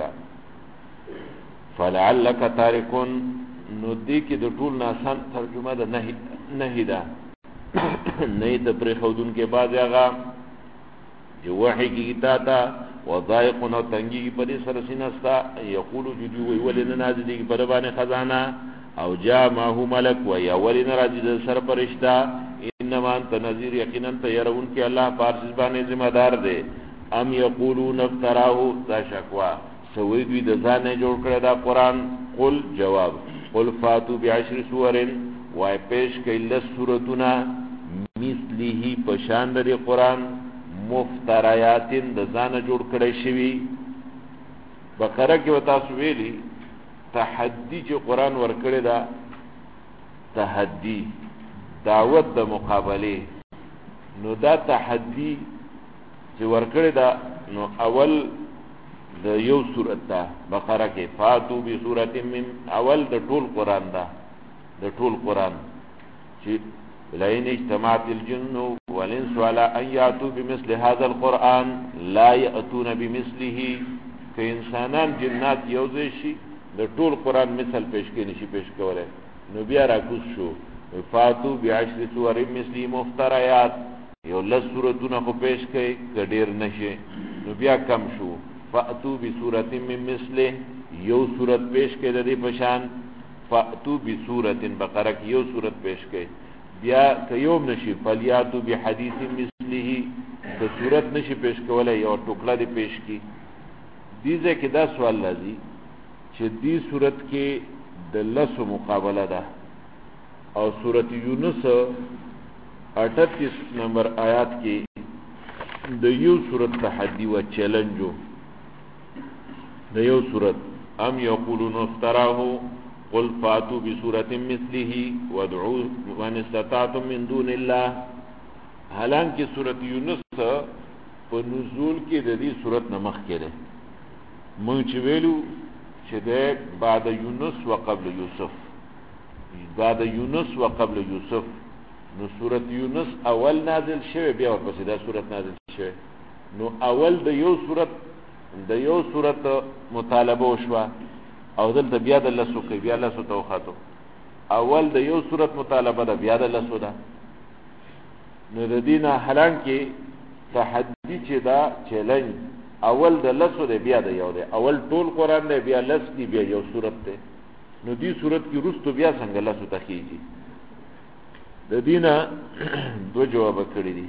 [SPEAKER 2] فلعلک تارکون نو دې کې د ټول ناسان ترجمه ده نهی ده. نه ته پرې خودون کې بعد هغه چې وحی کېږي تا ته وضایق نو تنگی کی پدی سرسینستا یقولو جدو وی ولن نازدی کی پدبان خزانا او جا ماهو ملک وی ولن راجد سر پرشتا انما انت نظیر یقینا تیرون کی اللہ پارسیز بانے ذمہ دار دے. ام یقولون افتراہو دا شکوا سویدوی دزانے جوڑ کرده قرآن. قل جواب قل فاتو بعشر سورن وی پیش کئی لس سورتنا مثلیہی پشاند دی قرآن مفتریاتن د ځان جوړ کړی شوی. بقره کې وتا سویلی تحدی چې قرآن ورکړی دا تحدی دعوت د مقابله. نو دا تحدی چې ورکړی دا نو اول د یو سورت دا بقره کې فاتو بسورت من اول د ټول قرآن دا د ټول قرآن چې لئن اجتمعت الجن والانس على ان ياتوا بمثل هذا القران لا ياتون بمثله. که انسانان جنات یوځای شي د ټول قران مثل پیش کې نشي پیش کولای نو بیا راکوس شو. فاتو بعشر سور مثلی مفتریات یو لس سورتونه خو پیش کړي کډیر نشي نو بیا کم شو. فاتو بسورت من مثله یو سورت پیش کړي د دې پشان. فاتو بسورت بقره کې یو سورت پیش کړي بیا که یوم نشي فلیاتو بحدیث مثله که صورت نشي پیش کولای یو ټوکړه دی پیش کی دیزه کې دا سوال لازم چې دی صورت کې د لسو مقابله ده او سورۃ یونس 38 نمبر آیات کې د یو صورت تحدی و چیلنجو د یو صورت ام یقولون افتراه قل فاتوا بسورة مثله وادعوا من استطعتم من دون الله حالانکه سورۃ یونس په نزول کې د دې سورۃ نمخ کړي مونږ چې ویلو چې د بعد یونس وقبل یوسف بعد یونس وقبل یوسف نو سورۃ یونس اول نازل شوه بیا ورپسې دا سورۃ نازل شوه نو اول د یو سورۃ مطالبه وشوه او دلته بیا د لسو کې بیا لسو توخاتو اول د یو سورۃ مطالبه ده بیا د لسو ده نو د دینه حالانکه تحدی چې دا چیلنج اول د لسو ده بیا د یو ده اول ټول قران ده بیا لس دی بیا یو سورۃ ده نو دی سورۃ کې رستو بیا څنګه لسو تخیږي د دینه دو جواب کړی دي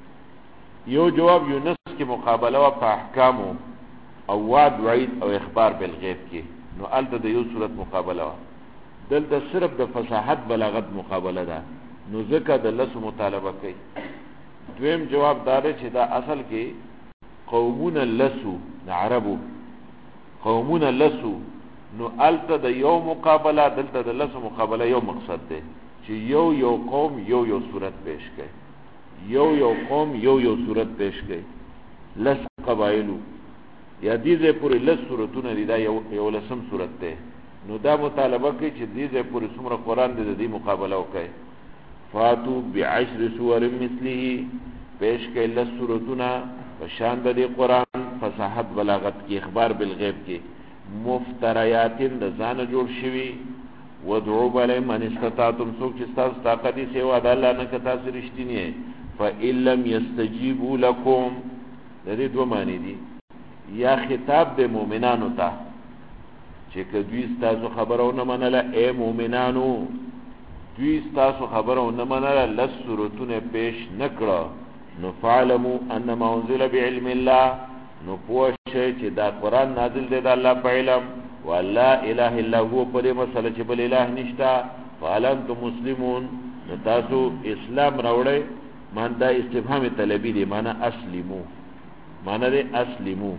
[SPEAKER 2] یو جواب یونس کې مقابله او په احکام او وعد وعید او اخبار بالغیب کې نو الته د یو صورت مقابله دلته صرف د فصاحت بلاغت مقابله ده نو ځکه د لس مطالبه کوي دویم جواب دار چې دا اصل کې قومون لسو عربو قومون لسو نو الته د یو مقابله دلته د لس مقابله یو مقصد ده چې یو قوم یو صورت پیش کوي یو قوم یو صورت پیش کوي لس قبایلو یا دیزه پوری لس صورتونه دی دا یو لسم صورت ده نو دا مطالبه کوي چې دیزه پوری څومره قران دې مقابله وکړي فاتو بعشر سور مثله پیش کوي لس صورتونه په شان د قران فصاحت بلاغت کې اخبار بالغیب کې مفتریاتن د ځان جوړ شوی ودعو بل من استطاعتم سوک چې تاسو طاقت یې سیوا د الله نه کتا سره رښتینی فإن لم يستجيبوا لكم د دې دوه معنی دي یا خطاب د مؤمنانو ته چې دوی تاسو خبرونه منله اے مؤمنانو دوی تاسو خبرونه منله لس سورتونه پیش نکړه نو فعلموا انما انزل بعلم الله نو پوه شئ چې دا قران نازل دی د الله په علم والله اله الا هو په دې مسله چې بل اله نشتا فعلنتم مسلمون نو تاسو اسلام راوړئ مان دا استفهام طلبی دی معنا اسلمو معنا دی اسلمو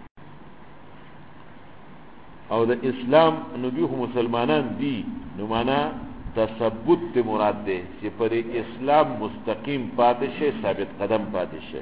[SPEAKER 2] او د اسلام نو دوی مسلمانان دي نو معنا تثبت ته مراد ده چې پر اسلام مستقیم پاتې شي ثابت قدم پاتې شي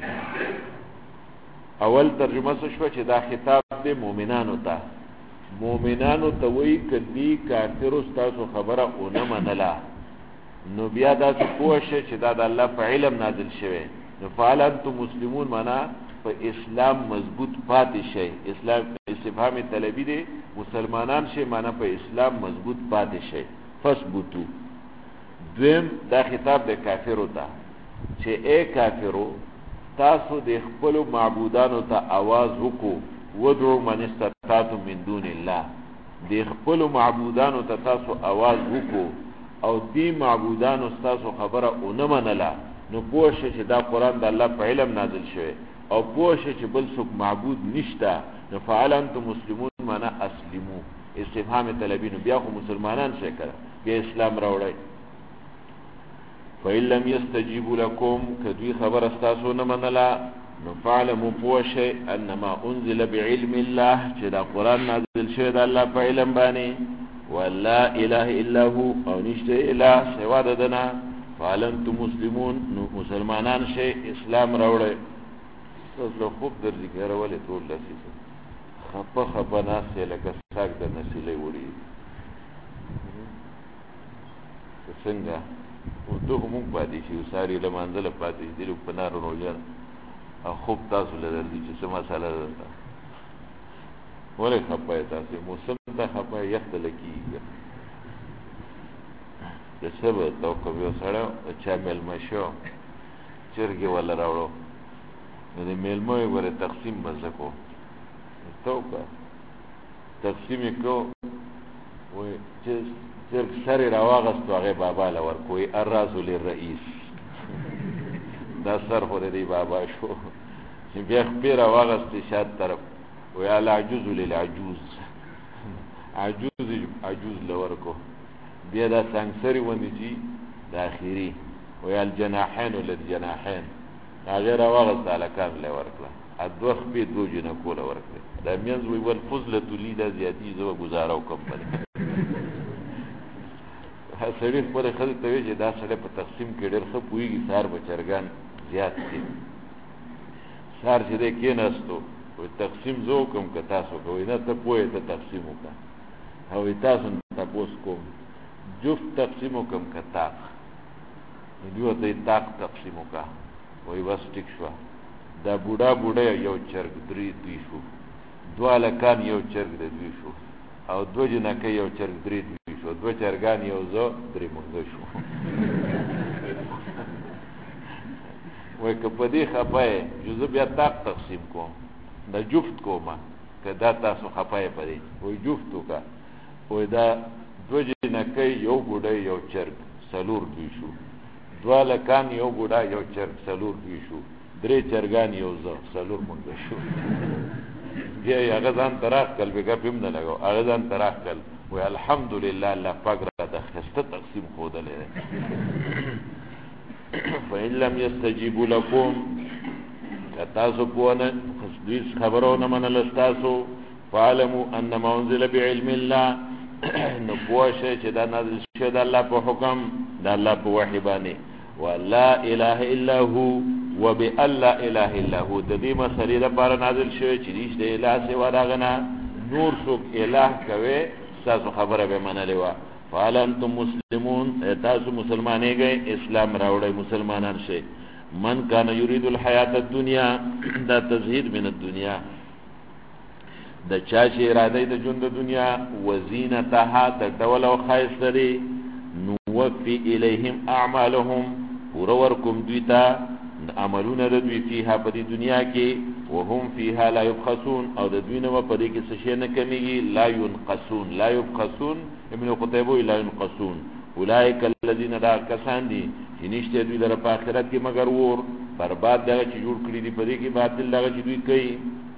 [SPEAKER 2] اول ترجمه شو چې دا خطاب د مؤمنانو ته وایي کدی کافر تاسو خبره اونه منله نو بیا دا څه پوه شي چې دا د الله په علم نازل شوی نو فعلنتم مسلمون معنا په اسلام مضبوط پاتې شي اسلام استفهام طلبی دی مسلمانان شي معنا په اسلام مضبوط پاتې شي فثبتو دویم دا خطاب د کافرو ته چې اے کافرو تاسو د خپل معبودانو ته आवाज وکړو ودعو من استطعتم من دون الله د خپل معبودانو ته تاسو आवाज وکړو او دی معبودانو تاسو خبره اونه منله نو پوه شئ چې دا قران د الله په علم نازل شوی او پوه شئ چې بل څوک معبود نشته نو فعلنتم مسلمون معنا اسلمو استفهام طلبی نو بیا خو مسلمانان شي کړه بیا اسلام راوړی فإن لم يستجيبوا لكم كدوی خبر استاسو نه منله نو فعلموا پوه شئ انما انزل بعلم الله چې دا قران نازل شوی د الله په علم باندې ولا اله الا هو او نشته اله سوا ددنه فعلنتم مسلمون نو مسلمانان شي اسلام راوړی تاسو خوب درځي ګرولې ټول لسی خپه ناسې لکه ساک د نسلې وړي څنګه او ته هم پاتې شي ساری له منځله پاتې دي په نار روزه او خوب تاسو له درځي چې څه مساله ده ولې خپه تاسو موسم ته خپه یخت لکیږي د سبا توقع یو سره چا ملما شو چرګي ولا راوړو نو د ملما یو غره تقسیم مزکو توقع تقسیم کو وای چې چرګ سره راواغستو هغه بابا لور کوی الراس للرئیس دا سر خو دې بابا شو چې بیا خپل راواغست شاد طرف وای العجوز للعجوز عجوز لور کو بیا دا څنګه ونی چې د اخیری وای الجناحين للجناحين هغه راواغست الکان لور کړه ادوخ به دو جن کوله ورکړه دا مینځ وی ول فضله لیدا زیاتی زو گزارو کوم په سړي خپل خلک ته چې دا سړی په تقسیم کې ډېر ښه پوهېږي سهار به چرګان زیات دي سهار چې دی کېناستو وایي تقسیم زه وکړم که تاسو کوئ نه ته پوهې ته تقسیم وکړه او وایي تاسو نه تپوس کوم جفت تقسیم وکړم که طاق نو دوی ورته طاق تقسیم وکړه وایي بس ټیک شوه دا بوډا یو چرګ دوی شو دوه هلکان یو چرګ د دوی شو او دوه جنکۍ یو چرګ دوی شو دوه چرګان یو زه درې مونږه شو وایي که په دې خفه یې چې زه بیا طاق تقسیم کوم دا جفت کومه که دا تاسو خفه یې په دې وایي جفت وکړه وایي دا دوه جنکۍ یو بوډۍ یو چرګ څلور دوی شو دوه هلکان یو بوډا یو چرګ څلور دوی شو درې چرګان یو زه څلور مونږه شو بیا یې هغه ځان ته راښکل بې ګپ هم نه لګو هغه ځان ته راښکل وایي الحمدلله الله پاک راته ښایسته تقسیم ښودلی دی فإن لم يستجیبوا لکم که تاسو پوه نه دوی خبره ونه منله ستاسو فاعلموا انما انزل بعلم الله نو پوه شئ چې دا نازل شوی د الله په حکم د الله په وحي باندې ولا اله الا هو وبأن لا اله الا هو د دې مسلې لپاره نازل شوی چې نشته اله سوا د هغه نه نور څوک اله کوي تاسو خبره به منلې وه فهل انتم مسلمون تاسو مسلمانېږئ اسلام راوړئ مسلمانان شئ من کان یرید الحیات الدنیا دا تزهید من الدنیا د چا چې اراده د ژوند د دنیا وزینتها د ډول او ښایست لري نوفي الیهم اعمالهم پوره ورکوم دوی ته عملونه د دوی فیها په دې دنیا کې وهم فیها لا یبخسون او د دوی نه به په دې کې څه شی نه کمیږي لا یبخسون ابن قتیبه لا ينقصون اولئک الذین دا کسان دي چې نشته دوی لره په آخرت کې مگر ور برباد دغه چې جوړ کړي دي په دې کې باطل دغه چې دوی کوي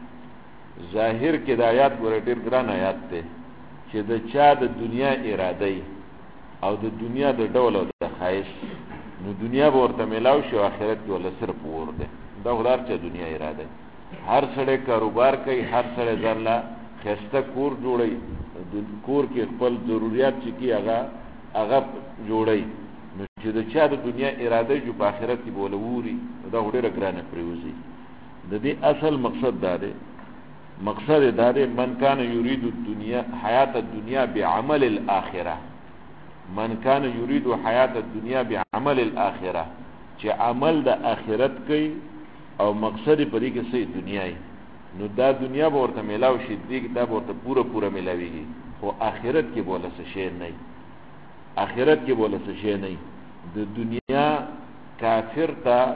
[SPEAKER 2] ظاهر کې د آیات ګوره ډېر ګران آیات دی چې د چا د دنیا اراده او د دنیا د ډول او د ښایست نو دنیا به ورته میلاو شي او آخرت کې ولا صرف ور دی دا خدار چې دنیا اراده هر سړی کاروبار کوي هر سړی ځان له ښایسته کور جوړوي کور کې خپل ضروریات چې کي هغه جوړوي نو چې د چا د دنیا اراده جو په آخرت کې به ولا ووري دا ډېره ګرانه پرېوځي د دې اصل مقصد دا دی مقصد دا دی من کان یرید الدنیا حیات الدنیا بعمل الاخره من کان یرید حیات الدنیا بعمل الاخره چې عمل د آخرت کوي او مقصد په دې کې سي دنیاي نو دا دنیا به ورته میلاو شي دې دا به ورته پوره میلاويږي خو آخرت کې بوله څه شی نه آخرت کې بوله څه شی نه د دنیا کافر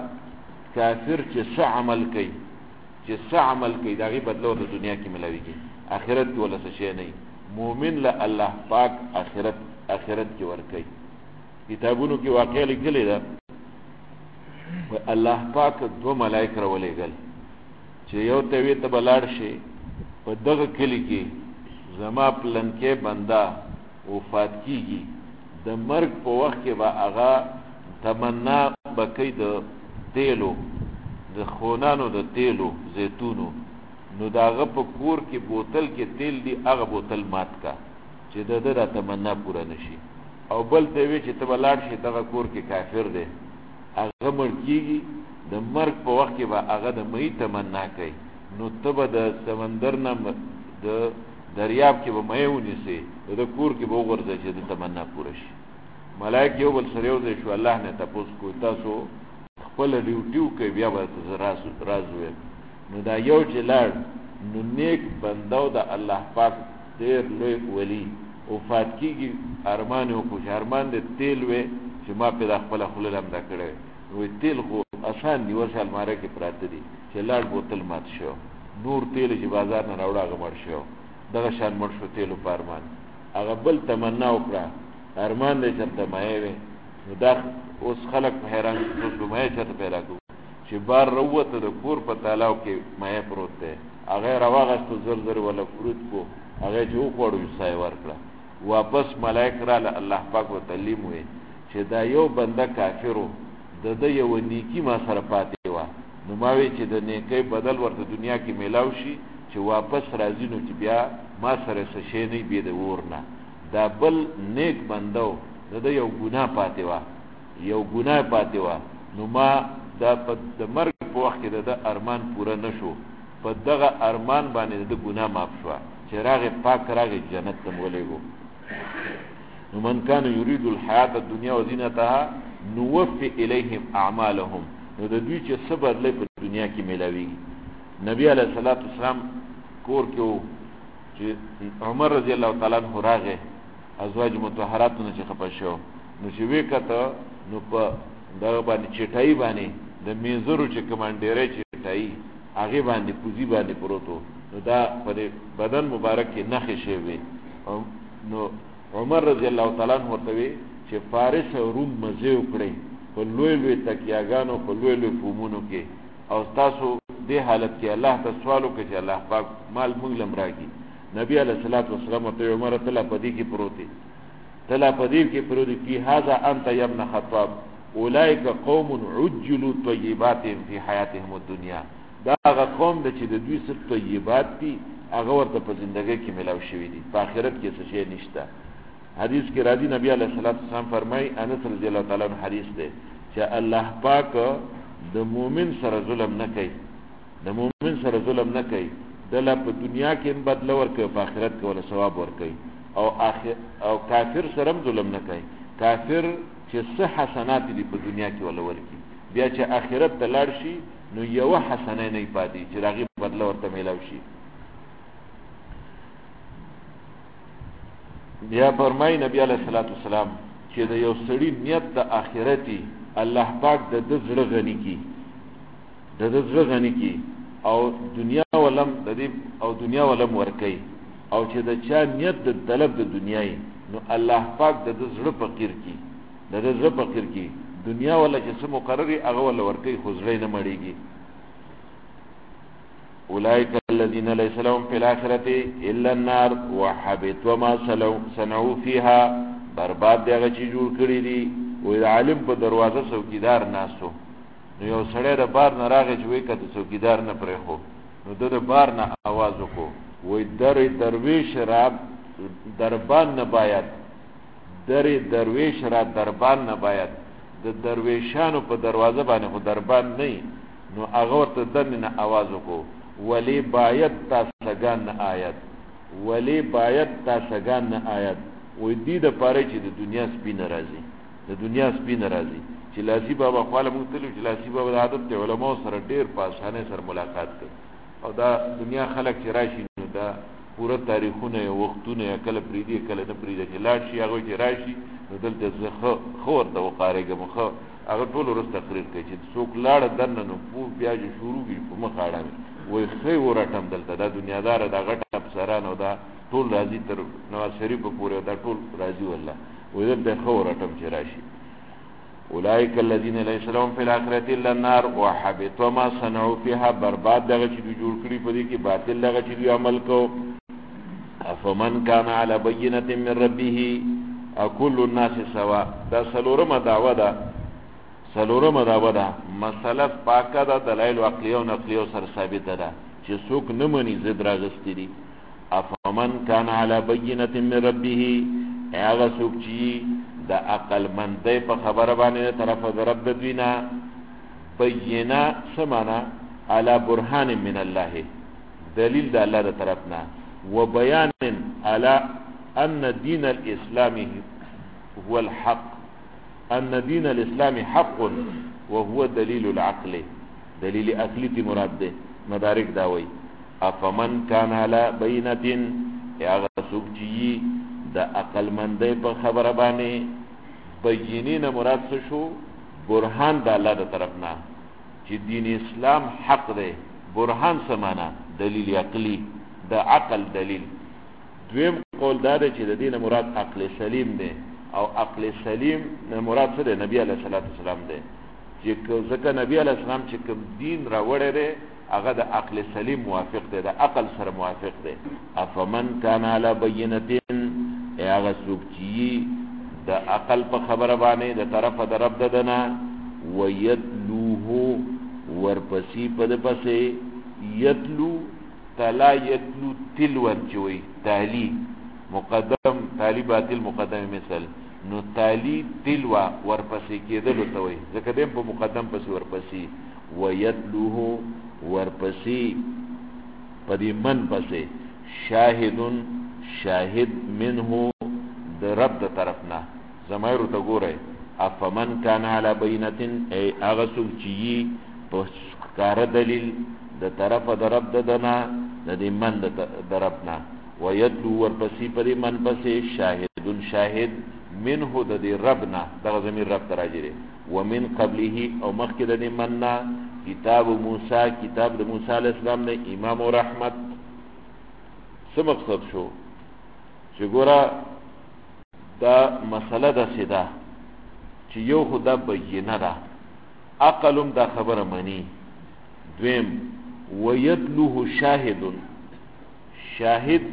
[SPEAKER 2] چې څه عمل کوي دا غي بدلو د دنیا کې ملاويږي آخرت کې ولا څه شي نه مؤمن له الله پاک آخرت کې ور کوي کتابونو کې واقعي لیکل دي الله پاک دو ملائکه راولېګل چې یو ته وی ته بلاړ شي په دغه کلی کې زما پلن کې بندا وفات کیږي د مرګ په وخت کې با هغه تمنا بکې د تیلو د خونانو د تیلو زیتونو نو داغه په کور کې بوتل کې تیل دی هغه بوتل مات کا چې د تمنا پوره نشي او بل ته وی چې ته بلاړ شي دغه کور کې کافر دی هغه مړ کیږي د مرګ په وخت کې به هغه د مې تمنا کوي نو ته به د سمندر نه د دریاب کې به مې ونیسي د کور کې به وګرځي چې د تمنا پوره شي ملائکه یو بل سره یو ځای شو الله نه تاسو کو تاسو خپل ډیوټیو کوي بیا به راز وي نو دا یو چې لاړ نو نیک بندو د الله پاک ډېر لوی ولی وفات کیږي ارمان او خوش ارمان د تیل وي چې ما په خپل خپل هم دا کړی وي تیل خو آسان دی ورشه الماره کې پراته دي چې لاړ بوتل مات شو نور تیل چې بازار نه راوړا غمړ شو دغه شان مړ شو تیلو پارمان هغه بل تمنا وکړه ارمان دې چرته مایې وي نو دا اوس خلک حیران شي چې مایې چرته پیدا کو چې بار روته د کور په تالاو کې مایې پروت دی هغه راواغستو زر ولا فروت کو هغه چې وخوړو سای ورکړه واپس ملائک را الله پاک و تعلیم وي چې دا یو بنده کافرو د یو نیکی ما سره پاتې و نو ما وی چې د نیکی بدل ورته دنیا کې میلاو شي چې واپس راځي نو چې بیا ما سره څه شي نه بي د ورنه دا بل نیک بندو د یو ګناه پاتې و نو ما دا د مرګ په وخت کې د ارمان پوره نشو په دغه ارمان باندې د ګناه معاف شو چې راغه پاک راغه جنت ته ولېګو نو من کان یرید الحیات الدنیا وزینتها نوفي الیهم اعمالهم نو د دوی چې صبر لې په دنیا کې ملاويږي نبی علیہ الصلوۃ والسلام کور کې چې عمر رضی الله تعالی عنہ راغه ازواج مطهراتونه چې خپل شو نو چې وکړه نو په دغه باندې چټای باندې د میزورو چې کمانډيره چټای هغه باندې پوزي باندې پروتو نو دا په بدن مبارک کې نخې شوی نو عمر رضی الله تعالی عنہ ورته وی چې فارس او روم مزه وکړي په لوی تکیاګانو په لوی فومونو کې او تاسو دې حالت کې الله ته سوال وکړي چې الله پاک مال موږ لم راکړي نبی علیہ الصلوۃ والسلام ته عمر تعالی پدې کې پروتي فی هذا انت یا ابن خطاب اولئک قوم عجلوا طیبات فی حیاتهم الدنیا دا هغه قوم چې د دوی څخه طیبات دي هغه ورته په ژوندۍ کې ملاو شوی دي په آخرت کې څه شی نشته حدیث کې راځي نبی علیہ الصلوۃ والسلام فرمای انس رضی الله تعالی عنہ حدیث ده چې الله پاک د مؤمن سره ظلم نه کوي دله په دنیا کې بدل ورکوي په آخرت کې ولا ثواب ورکوي او کافر سره ظلم نه کوي کافر چې څه حسنات دي په دنیا کې ولا ورکي بیا چې آخرت ته لاړ شي نو یو حسنه نه پاتې چې راغي بدل ورته ملاو شي بیا فرمای نبی علیہ الصلوۃ والسلام چې د یو سړي نیت د آخرتي الله پاک د زړه غني کی او دنیا ولم د دې او دنیا ولم ورکي او چې د چا نیت د طلب د دنیاي نو الله پاک د زړه فقیر کی دنیا ولا چې سم مقرري هغه ولا ورکي خزړې نه مړيږي اولئک الذين ليس لهم في الاخره الا النار وحبط ما صنعوا فيها برباد دغه چې جوړ کړی دي او عالم په دروازه څوکیدار ناسو نو یو سړی د بار نه راغی چې وای کته څوکیدار نه پرې خو نو د بار نه आवाज وکړو وای درویش را دربان نه باید درویش را دربان نه باید د درویشانو په دروازه باندې خو دربان نه نو هغه ورته دنه आवाज وکړو ولی باید تاسگان نه آیت وې دې د پاره چې د دنیا سپین راځي چې لاسی بابا خپل مختلف چې لاسی بابا د عادت ته علماء سره ډیر پاسانه سره ملاقات کوي او دا دنیا خلک چې راشي نو دا پوره تاریخونه او وختونه کله پریدي کله نه پریدي چې لاړ شي هغه چې راشي نو دلته زخه خور د وقارېګه مخه هغه ټول ورس تقریر کوي چې څوک لاړ دنه نو پور بیا چې شروع وي په مخ اړه وای خې ورټم دلته دا دنیادار دا غټ افسران او دا ټول راځي تر نواز شریف پورې دا ټول راځي والله وای دلته خو ورټم چې راشي اولئک الذین لیس لهم فی الاخرة الا النار وحبط ما صنعوا فيها برباد دغه چې جوړ کړی په دې کې باطل دغه چې عمل کو افمن کان علی بینة من ربه اكل الناس سواء دا سلورمه دعوه ده مسله پاکه ده دلایل عقلیه او نقلیه سره ثابت ده چې څوک نه مني زد راغستې دي افمن کان علی بینة من ربه هغه څوک چې د عقل مندۍ په خبره باندې طرف د رب دوینا بینه سمانا علی برهان من الله دلیل د الله تر طرفنا وبيان على ان دين الاسلام هو الحق ان دين الاسلام حق وهو دليل العقل دلیل عقلی مراد ده مدارک داوي افمن كان على بينه یا سوچي د عقل مندۍ په خبره باندې بینین مراد څه شو برهان د الله تر طرفنا چې دین اسلام حق ده برهان سمانا دلیل عقلی د عقل دلیل دویم قول دا دی چې د دې نه مراد عقل سلیم دی او عقل سلیم نه مراد څه دی؟ نبی علیه الصلاۃ والسلام دی چې ځکه نبی علیه السلام چې کوم دین راوړی دی هغه د عقل سلیم موافق دی، د عقل سره موافق دی. افمن کان علی بینة هغه څوک چې د عقل په خبره باندې د طرفه د رب ددنه ویتلوه ورپسې په د پسې یتلو تلا یتلو تلون چوي تالی مقدم تالی باطل مقدم مثل نو تالی تلوا ورپسې کېدلو ته وي ځکه دیم په مقدم پسې ورپسې ویتلوه ورپسې په دې من پسې شاهدون شاهد منه د رب د طرفنا زمایر ته ګورئ افمن کان علی بینة ای هغه څوک چې په ښکاره دلیل د طرفه د رب ددنه د دې من د ربنا ویتلو ورپسې په دې من پسې شاهدون شاهد منه د دې ربنا دغه ضمیر رب ته راځي ومن قبله او مخکې د دې مننا کتاب موسی کتاب د موسی علیه السلام نه امام و رحمت. څه مقصد شو چې ګوره دا مسله داسې ده چې یو خو دا بینه ده عقلم دا خبره مني. دویم ویتلوه شاهدون شاهد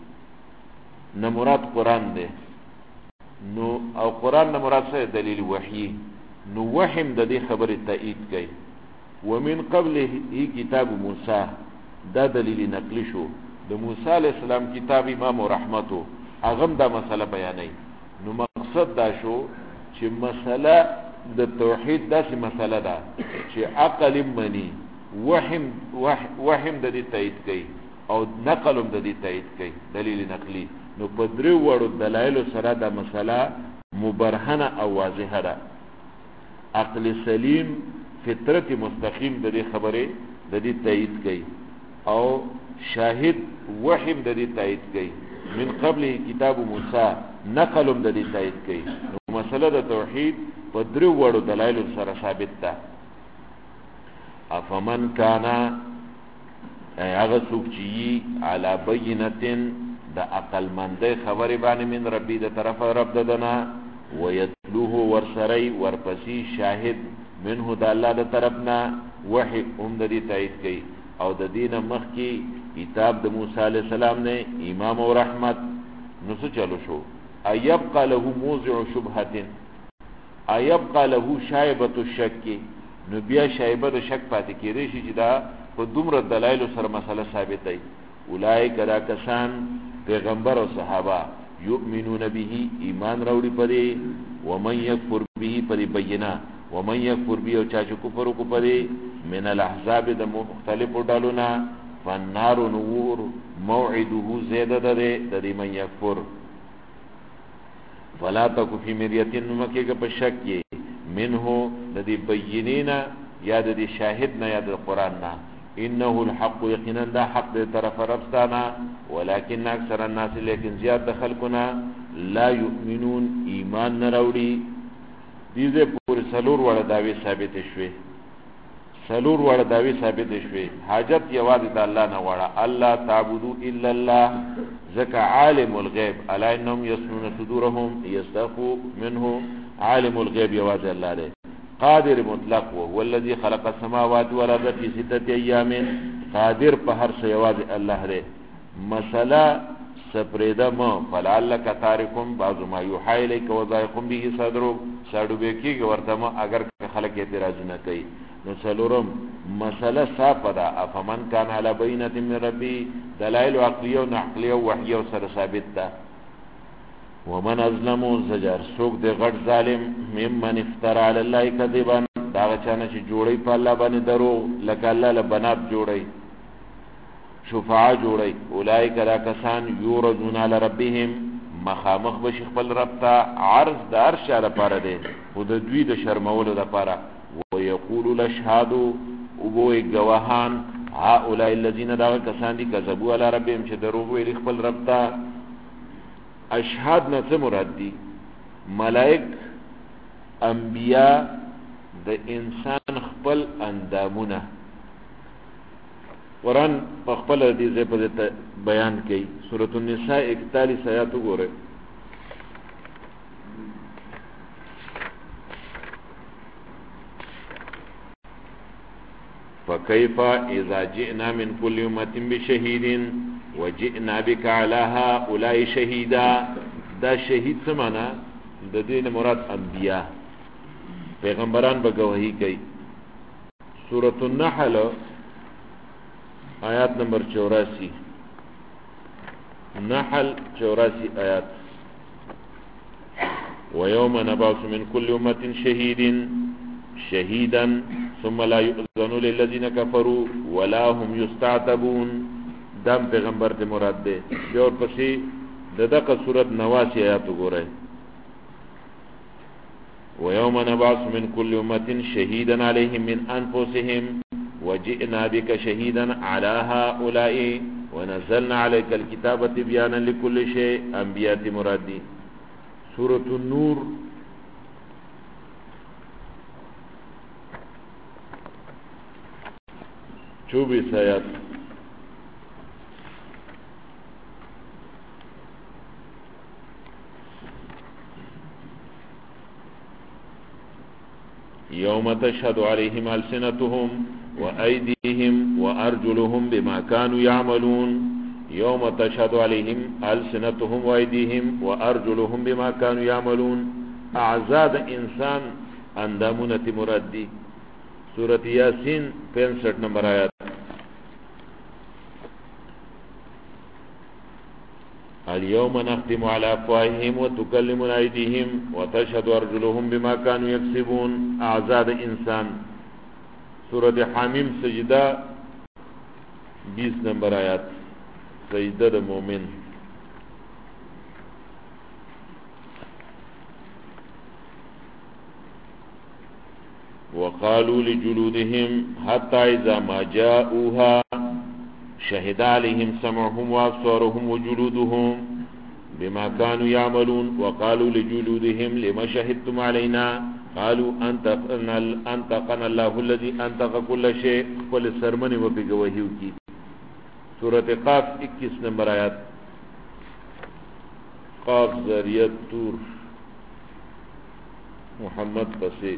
[SPEAKER 2] نه مراد قرآن ده نو او قرآن نه مراد څه دلیل وحی نو وحیم د دې خبرې تایید کوي. ومن قبله کتاب موسی دا دلیل نقلی شو د موسی علیه السلام کتاب امام و رحمتو هغه دا مسله بیانوي. نو مقصد دا شو چې مسله د توحید داسې مسله ده چې عقل مني وحیم د دې تایید کوي او نقلم د دې تایید کوي دلیل نقلی. نو په درې وړو دلایلو سره دا مسله مبرهنه او واضحه ده. عقل سلیم فطرت مستقیم د دې خبره د دې تایید کوي او شاهد وحیم د دې تایید کوي. من قبل کتاب موسی نقلم د دې تایید کوي. نو مسله د توحید په درې وړو دلایلو سره ثابت ده. افمن کانا هغه څوک چې علی بینة د عقل مندۍ خبرې باندې من ربي د طرفه رب ددنه ویتلوه ورسری ورپسې شاهد منه د الله د طرفنا وحی هم د دې تایید کوي او د دینه مخکې کتاب د موسی علیه السلام نه امام و رحمت. نو څه چلو شو ایبقى له موضع شبهة ایبقى له شایبة الشک نو بیا شایبه د شک پاتې کېدی شي چې دا په دومره دلایلو سره مسله ثابت دی. اولئک دا کسان پیغمبر او صحابه یؤمنون به ایمان راوړي پدې ومن یکفر به پدې بینه ومن یکفر به او چا چې کفر وکړي پدې من الاحزاب د مختلفو ډلو نه فالنار نور موعده زیاده ده د دې من یکفر فلا تک فی مریة مکه په شک کې منه د دې بینینا یا د دې شاهد نه یا د قران نه انه الحق یقینا دا حق د طرف ربستانه ولكن اکثر الناس لیکن زیاد خلقنا لا یؤمنون ایمان نه راوړي. دې پورې سلور وړه داوی ثابت شوه سلور وړه داوی ثابت شوه حاجت یوازې د الله نه وړه الله تعبدوا الا الله ذکا عالم الغیب الا انهم يسنون صدورهم يستخفوا منه عالم الغیب یوازې الله دی. قادر مطلق وهو الذي خلق السماوات والارض في 6 ايام قادر په هر څه یوازې الله دی. مساله سپریدا ما فلعلک تارکم بعض ما یوحى الیک وضایقم به صدرک ساډو به کېږي ورته ما اگر خلک اعتراض نه کوي. نو څلورم مساله صافه ده افمن کان علی بینة من ربی دلائل عقلیه و نقلیه و وحیه سره ثابت ده. ومن ازلمو زجر سوک دے غټ ظالم ممن افترا علی الله کذبا دا چانه چې جوړی په الله باندې درو لکه الله له بنات جوړی شفاعه جوړی اولئک را کسان یوردون علی ربهم مخامخ بش خپل رب ته عرض دار شاله پاره دی او د دوی د شرمولو لپاره ويقول الاشهاد او بوې گواهان هؤلاء الذين دا کسان دي کذبوا علی ربهم چې دروغ ویل خپل رب ته. اشهاد نه څه مراد دي؟ ملائک انبیاء د انسان خپل اندامونه قرآن په خپل دې ځای په بیان کړي. سورۃ النساء 41 آیات وګورئ. فكيف إذا جئنا من كل أمة بشهيد وجئنا بك على هؤلاء شهيدا. دا شهید څه معنا؟ د دې مراد انبیاء پیغمبران به گواہی کوي. سورۃ النحل آیات نمبر 84. نحل 84 آیات. ويوم نبعث من كل أمة شهيدا ثم لا يؤذن للذين كفروا ولا هم يستعتبون. دم پیغمبر ته مراد ده. بیا ورپسې دغه سورۃ 89 آیات وګورئ. ويوم نبعث من كل أمة شهيدا عليهم من أنفسهم وجئنا بك شهيدا على هؤلاء ونزلنا عليك الكتاب تبيانا لكل شيء. انبیاء مراد دي. سورۃ النور چوبیس آیات. يوم تشهد عليهم ألسنتهم وأيديهم وأرجلهم بما كانوا يعملون. يوم تشهد عليهم ألسنتهم وأيديهم وأرجلهم بما كانوا يعملون. أعزاد إنسان اندامونة مرادي. سورة ياسين 65 نمبر آیات. اليوم نختم على أفواههم وتكلمنا أيديهم وتشهد أرجلهم بما كانوا يكسبون. أعزاد إنسان. سورة حامیم سجدہ 20 نمبر آیات. سجدہ مومن. وقالوا لجلودهم حتى إذا ما جاءوها شهد عليهم سمعهم وأبصارهم وجلودهم بما كانوا يعملون. وقالوا لجلودهم لما شهدتم علينا قالوا أنطقنا الله الذي أنطق كل شيء. ولسرمني وفي گواهیو کی. سورة قاف 21 نمبر آیات. قاف ذریت تور محمد پسی.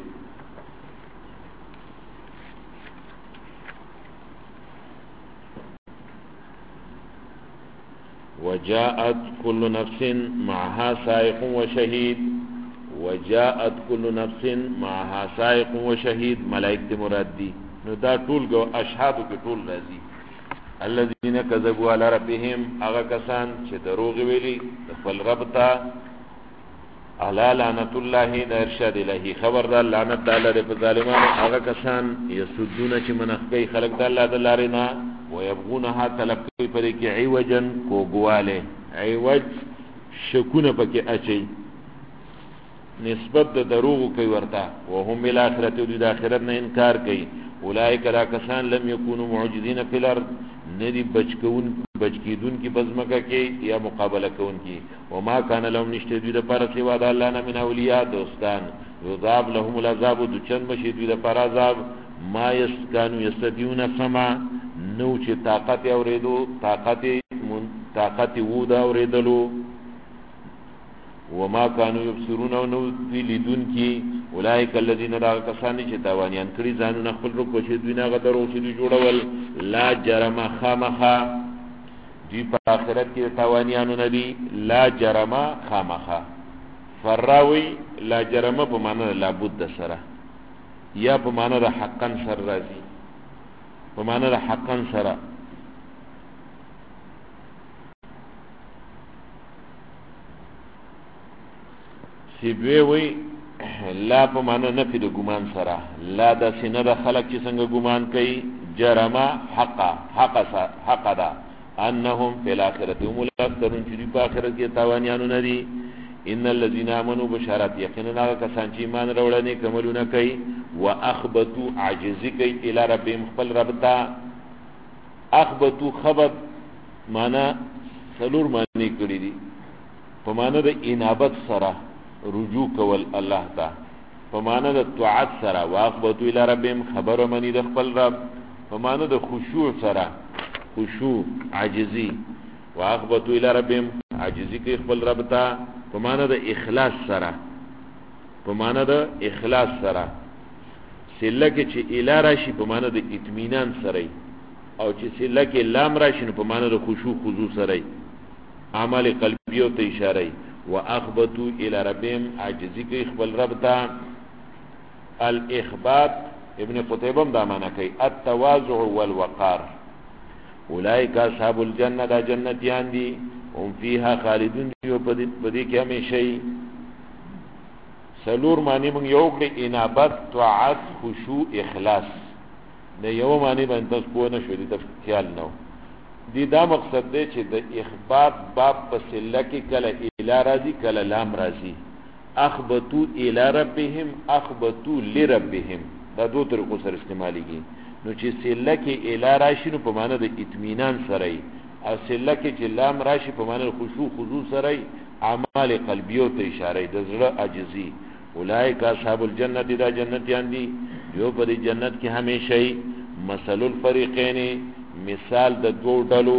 [SPEAKER 2] وجاءت كل نفس معها سائق وشهيد. وجاءت كل نفس معها سائق وشهيد. ملائکه مراد دي. نو دا ټول go اشهادو کې ټول راځي. الذين كذبوا على ربهم. هغه کسان چې دروغ ویلي د خپل رب ته. الا لعنت الله د ارشاد الهي. خبردار لعنت الله په ظالمانو. هغه کسان يسدون چې منخکې خلق د الله د لارې نه ويبغونها طلب کوي پرې کې عوجا کوګواله. عوج شکونه پکې اچي. نسبت د دروغ کوي ورته. وهم بالاخره د اخرت نه انکار کوي. اولئک لا کسان لم يكونوا معجزين في الارض. ندی بچکیدون کی بزمکه کې یا مقابله کون کی. وما كان لهم نشته دوی د پر سوا د الله نه من اولیاء دوستان. یذاب لهم العذاب. د چن مشي دوی د پر عذاب. ما يسكنوا يستديون سما. نو چې طاقت اوریدو طاقت وو دا اوریدلو. وما كانوا يبصرون. نو دوی لیدون کی. اولئک الذين راغ کسان چې تاوانیان کړي ځانونه خپل رو په شي دوی نه غدرو چې دوی جوړول. لا جرم خامخا. دوی په آخرت کې تاوانیانو نه دي. لا جرم خامخا. فراوی لا جرم په معنا لا بد سره یا په معنا د حقا سره راځي. په معنا د حقا سره. سیبوی وی لا په معنا نفي د ګمان سره. لا د سینه د خلق چې څنګه ګمان کوي. جرما حق دا انهم في الاخره هم الاخسرون. چې په آخرت کې تاوانیانو نه دي. ان الذين امنوا بشارت. یقینا کسان چې ایمان راوړل کوملونه کوي. واخبتوا عاجزي کوي الى ربهم خپل رب ته. اخبتوا خبط معنا سلور معنی کړی دي. په معنا د انابت سره رجوع کول الله ته. په معنا د طاعت سره. واخبتوا الى ربهم خبر منی د خپل رب. په معنا د خشوع سره. خشوع عاجزي. واخبتوا الى ربهم عاجزی کوي خپل رب ته په معنا د اخلاص سره په معنا د اخلاص سره سله کې چې اله راشي په معنا د اطمینان سره او چې سله کې لام راشي په معنا د خشوع خضوع سره اعمال قلبیو ته اشاره واخبتوا الى ربهم عاجزی کوي خپل رب ته الاخبات ابن قتيبه دا معنا کوي التواضع والوقار اولئک اصحاب الجنه دا جنتیان دي هم فيها خالدون یو پدې کې همیشه سلور معنی مونږ یو کړی انابت طاعت خشوع اخلاص نه یو معنی باندې تاسو په نه شو دي خیال نو دي دا مقصد دی چې د اخبات باب په سله کې کله اله راځي کله لام راځي اخبتوا الى ربهم اخبتوا لربهم دا دوه طریقو سره استعماليږي نو چې سله کې اله راشي نو په معنی د اطمینان سره او سله کې چې لام راشي په معنی د خشوع خضوع سره اعمال قلبیو ته اشاره د زړه عاجزي اولئک اصحاب الجنه دا جنتیان دي یو په جنت کې همیشه مثل الفریقین مثال د دوه ډلو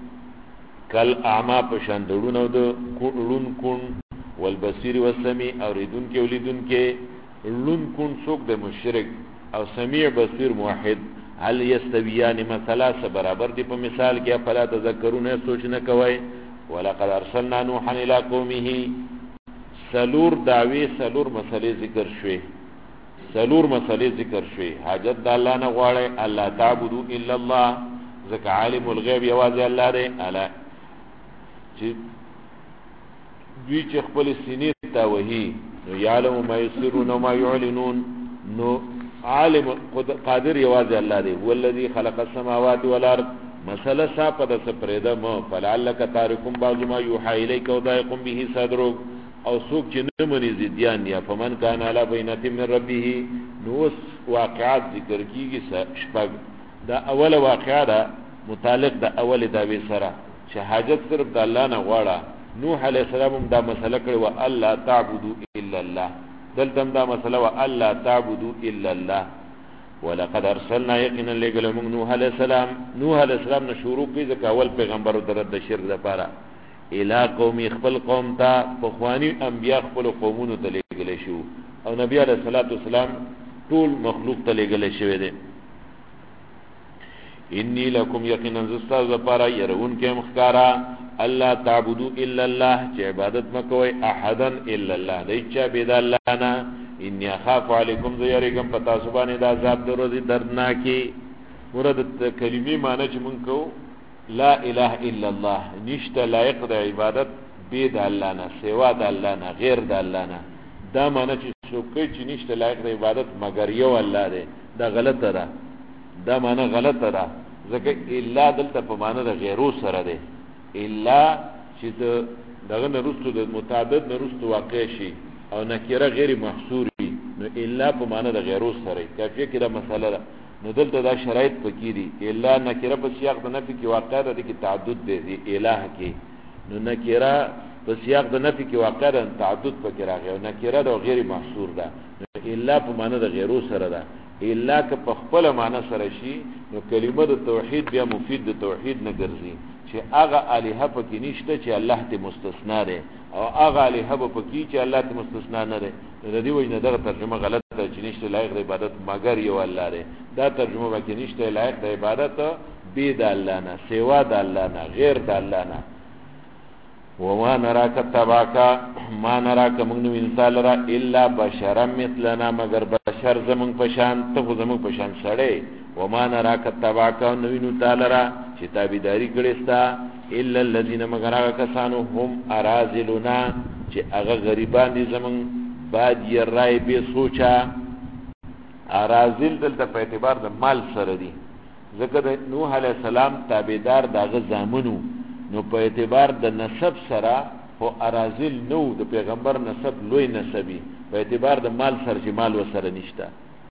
[SPEAKER 2] کل اعما پشندړونو د کړون کون والبصیر والسمیع اوریدون کې ولیدون کې لون کون څوک د مشرک او سمیع بصیر موحد هل یستویان مثلا برابر دي په مثال کې فلا تذکرون سوچ نه کوي ولقد ارسلنا نوحا الى قومه سلور دعوی سلور مسئله ذکر شوی سلور مسئله ذکر شوی حاجت د الله نه غواړي الله تعبدوا الا الله ذکر عالم الغیب یوازې الله دی الا چې دوی چې خپل سینې ته وਹੀ نو یعلم ما یسرون وما يعلنون نو عالم قادر یوازې الله دی هو الذي خلق السماوات والارض مسألہ صاحب د سپریده مو فلعلک تارکم بعض ما یوحى الیک وضایقم به صدرک او سوک چې نه مني زیدیان یا فمن کان علی بینه من ربه نو واقعات ذکر کیږي شپږ دا اوله واقعا ده متعلق د اول داوی سره چې حاجت صرف د الله نه غواړه نوح علیہ السلام دا مسله کړو و الله تعبدوا الا الله دلته دا مسله و الله تعبدوا الا الله ولقد ارسلنا يقينا لقلم نوح علیہ السلام نوح علیہ السلام نه شروع کی ځکه اول پیغمبر درد د شرک لپاره الى قوم خپل قوم ته پخوانی انبیا خپل قومونو ته لګل شو او نبی علیہ الصلوۃ والسلام ټول مخلوق ته لګل شوی دی انی لکم یقینا زستاز لپاره يرون کې مخکارا الله تعبدوا الا الله چې عبادت مکوئ احدا الا الله دای چې بيد الله نه انی اخاف علیکم ذیرکم پتا سبحانه د عذاب دروازه دردناکي مراد کلمې معنی چې مونږ کو لا اله الا الله نشته لایق د عبادت بيد الله نه سوا د الله نه غیر د الله نه دا معنی چې څوک چې نشته لایق د عبادت مگر یو الله دی دا غلطه ده دا معنی غلطه ده ځکه الا دلته په معنی د غیرو سره ده الا چې دغه نرستو د متعدد نرستو واقع شي او نکره غیر محصور وي نو الا په معنی د غیرو سره کافیه کړه مسله ده نو دلته دا شرایط پکې دي الا نکره په سیاق د نفي کې واقع ده کې تعدد دی الہ کې نو نکره په سیاق د نفي کې واقع ده تعدد پکې راغی او نکره د غیر محصور ده الا په معنی د غیرو سره ده الا که په خپل معنی سره شي نو کلمه د توحید بیا مفید د توحید نه ګرځي چې هغه الہ پکې نشته چې الله ته مستثنا ده او هغه الہ پکې چې الله ته مستثنا نه ده د دې وجه نه دغه ترجمه غلطه ده چې نشته لایق د عبادت مگر یو الله ده دا ترجمه پکې نشته لایق د عبادت بيد الله نه سوا د الله نه غیر د الله نه وما نراك تبعك ما نراك من انسان را الا بشرا مثلنا مگر بشر زمون پشان ته زمون پشان سړی وما نراك تبعك نو تعالی را چې تابعداري کړستا الا الذين مگر هغه کسانو هم ارازلنا چې هغه غریبان دي زمون بعد یې رای به سوچا ارازل دلته په اعتبار د مال سره دي ځکه د نوح علی السلام تابعدار دغه زامنو نو په اعتبار د نسب سره خو ارازل نو د پیغمبر نسب لوی نسبی په اعتبار د مال سره چې مال وسره نشته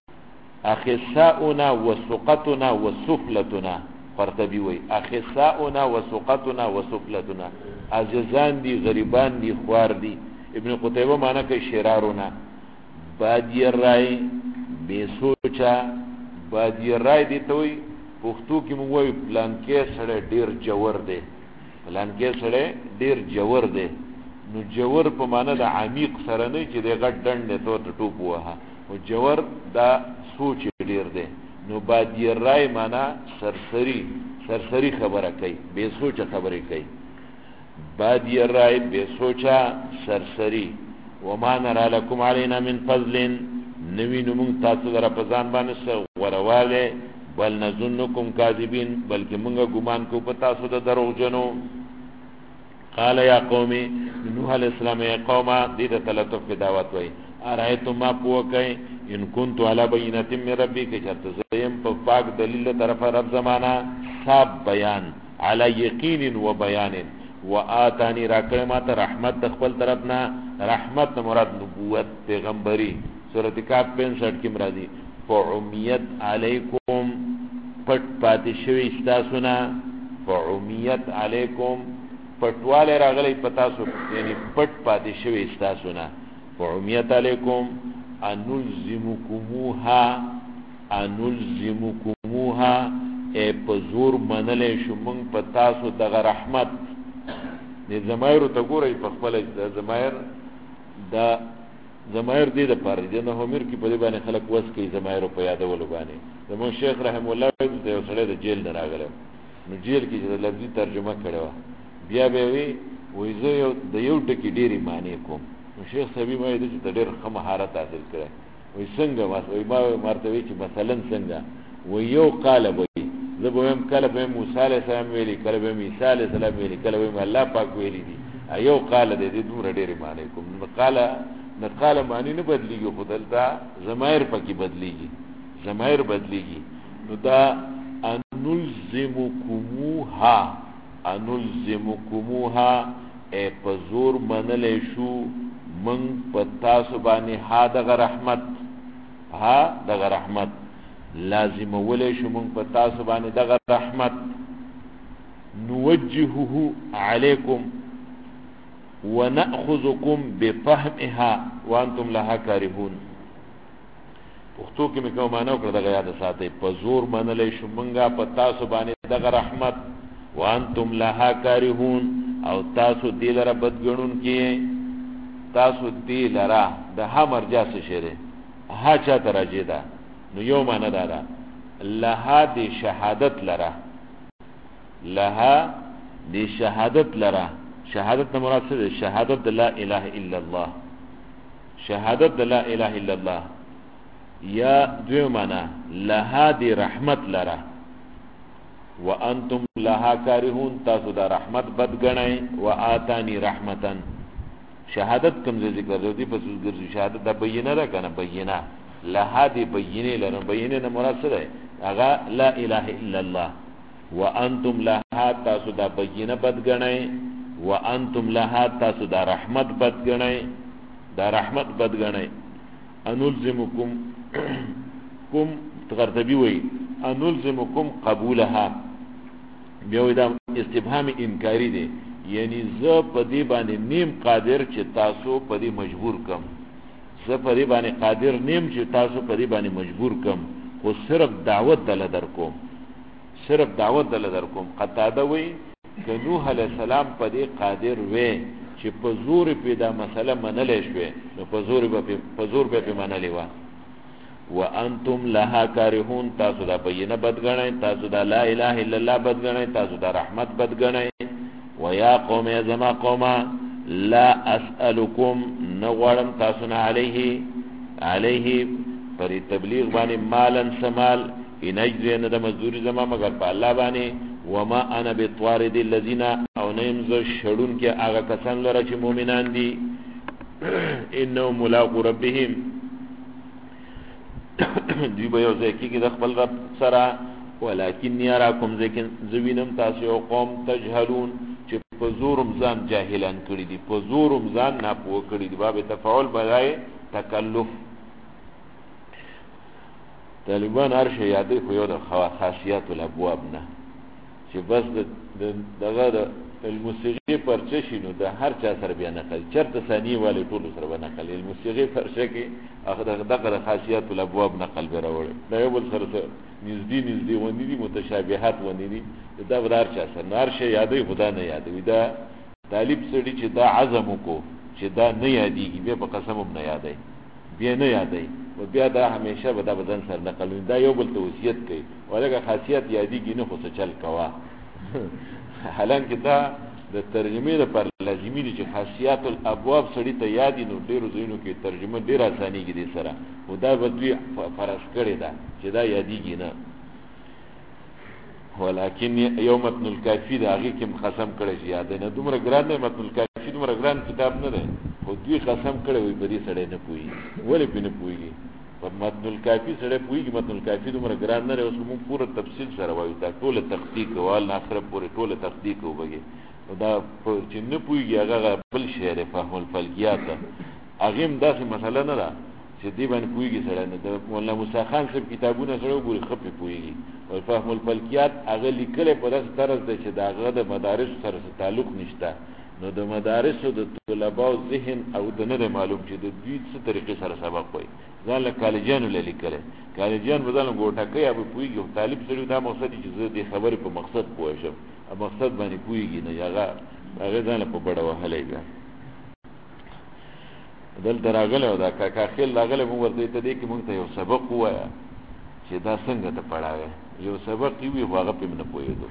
[SPEAKER 2] اخصاؤنا وسقطنا وسفلتنا قرطبی وی اخصاؤنا وسقطنا وسفلتنا عجزان دي غریبان دي خوار دي ابن قتيبه معنی کوي شرارونه بادی رای بے سوچا بادی رای دي ته وي پښتو کې موږ وی پلان کې سره ډیر جوور دي فلان کې سره ډیر جوور دی نو جوور په معنا د عمیق سره نه چې د غټ ډنډ ته ټوپ وها او جوور دا سوچ ډیر دی نو بادی رای معنا سرسری خبره کوي بے سوچ خبره کوي بادی رای بے سوچا سرسری وما نرى لكم علينا من فضل نوینو مونږ تاسو در په ځان باندې غورواله بل نظنکم کاذبین بلکې مونږ ګمان کو په تاسو د دروغجنو قال يا قومي نوح عليه السلام يا قوم دې ته تلطف په دعوت وای ارایتم ما پوکای ان كنت على بينه من ربي که چرته زم په پاک دلیل طرف رب زمانہ صاحب بیان على یقین و بیان واتانی راکړه ماته رحمت د خپل طرفنا رحمت مراد نبوت پیغمبري سورۃ کاف 65 کې مرادي فعمیت علیکم پټ پاتې شوی استاسونا فعمیت علیکم پټواله راغلی پتا سو یعنی پټ پاتې شوی استاسونا فعمیت علیکم انلزمکموها ای پزور منلې شو مونږ پتا سو دغه رحمت د زمایر ته ګورې په خپل د زمایر دې د پاره د همیر کې په دې باندې خلک وس کوي زمایر په یادولو باندې زمو شیخ رحم الله د یو سره د جیل نه راغله نو جیل کې د لفظي ترجمه کړو بیا به وی زه یو د یو ټکی ډېری معنی کوم نو شیخ صاحب مې د ډېر ښه مهارت حاصل کړی وی څنګه وی ما مرتبه چې مثلا څنګه وی یو قالب وی زه به هم کله به موسی علیه السلام ویلي کله به عیسی علیه السلام ویلي کله به الله پاک ویلي دي یو قال دې دومره ډېری معنی کوم نو قال معنی نه بدلیږي خو دلته ضمایر پکې بدلیږي ضمایر بدلیږي نو دا انلزمکموها ای پزور منلې شو من پتا سبحانه ها دغه رحمت لازم ولې شو من پتا سبحانه دغه رحمت نوجهه علیکم ونأخذكم بفهمها وانتم لها كارهون پښتو کې مې کوم معنا وکړه دغه یاد ساتئ پزور منلې شو منګه پتا سبحانه دغه رحمت وانتم لها كارهون او تاسو دې لره بدګنون کې تاسو دې لره د ها مرجع څه شری ها چا ترجه ده نو یو معنا ده لها دې شهادت لره لها دې شهادت لره شهادت مراد څه ده شهادت لا اله الا الله شهادت لا اله الا الله یا دوی معنا لها دې رحمت لره وانتم لها کارهون تاسو دا رحمت بد غنئ واتانی رحمتن شهادت کوم ذکر دی پس ګرځي شهادت د بینه را کنه بینه لها دی بینه لره بینه نه مراد څه ده هغه لا اله الا الله وانتم لها تاسو دا بینه بد غنئ وانتم لها تاسو دا رحمت بد غنئ دا رحمت بد غنئ انلزمکم کوم تغربی وی انلزمکم قبولها بیا دا استفهام انکاری دی یعنی زه په دې باندې نیم قادر چې تاسو په دې مجبور کم زه په دې باندې قادر نیم چې تاسو په دې باندې مجبور کم خو صرف دعوت دل در کوم قطاده وی که نوح علیہ السلام په دې قادر وې چې په زور پیدا مسله منلې شوې نو په زور به منلې و وانتم لها کارهون تاسو دا بینه بدګنئ تاسو دا لا اله الا الله بدګنئ تاسو دا رحمت بدګنئ ويا قوم يا زما قوم لا اسالكم نغرم تاسو نه عليه پر تبلیغ باندې مالن سمال ان اجر نه د مزدوری زما مگر په الله باندې وما انا بطوارد الذين او نمز شړون کې هغه کسان لره چې مؤمنان دي انه ملاقات ربهم دوی به یو ځای کې د خپل رب سره ولکن یراکم ذکن زوینم تاسو قوم تجهلون چې په زورم ځان جاهلان کړی دي په زورم ځان ناپوه کړی دي باب تفاعل برای تکلف طالبان ارشه یادې خو یو د خاصیات الابواب نه چې بس دغه الموسیقي پرچه شي نو د هر چا سره بیا نقل چرته ثانیه والے ټول سره به نقل الموسیقي پرچه کې هغه دغه خاصیت الابواب نقل به راوړي دا یو بل سره نږدې ونی دي متشابهات ونی دي دا بدار چا سره نار شي یادې خدا نه یادوي دا طالب سړي چې دا عزم کو چې دا نه یادېږي بیا په قسم هم نه یادای بیا نه یادای او بیا دا همیشه به دا بدن سره نقل دا یو بل توصیت کوي ولکه خاصیت یادېږي نه خو څه چل کوا حالانکه دا د ترجمه لپاره لازمي دي چې خاصیات الابواب سړي ته یاد نو ډیرو ځینو کې ترجمه ډیر اساني کې دي سره خدا به دوی فرض کړی دا چې دا یادېږي نه ولکن یوم متن الکافی دا هغه کې قسم کړی چې یاد نه دومره ګران نه متن الکافی دومره ګران کتاب نه دی خو دوی قسم کړی وي په دې سړی نه پوي ولې په نه پويږي په متن الکافی سره پويږي متن الکافی دومره ګران نه اوس موږ پوره تفصیل سره وایو دا ټول تحقیق وال اخر پوره ټول تحقیق وبږي دا چې نه پويږي هغه بل شعر فهم الفلکیات هغه هم داسې مسله نه ده چې دی باندې پويږي سره نه د مولانا موسی خان صاحب کتابونه سره وګوري خپې پويږي او فهم الفلکیات هغه لیکل په داس طرز ده چې دا هغه د مدارس سره تعلق نشته نو د مدارس او د طلباء ذهن او د نه معلوم چې د دې څه طریقې سره سبق وای ځان له کالجانو لیکل کالجان بدل ګوټه کوي ابو پويږي طالب سره دا مقصد چې زه د خبرې په مقصد پوه شم او مقصد باندې پويږي نه هغه ځان په بڑا وهلې بیا دل دراغله دا کا خل لاغله مو ورته ته دې کې مونږ ته یو سبق وایا چې دا څنګه ته پڑھاوي یو سبق وی هغه په من پوهېدو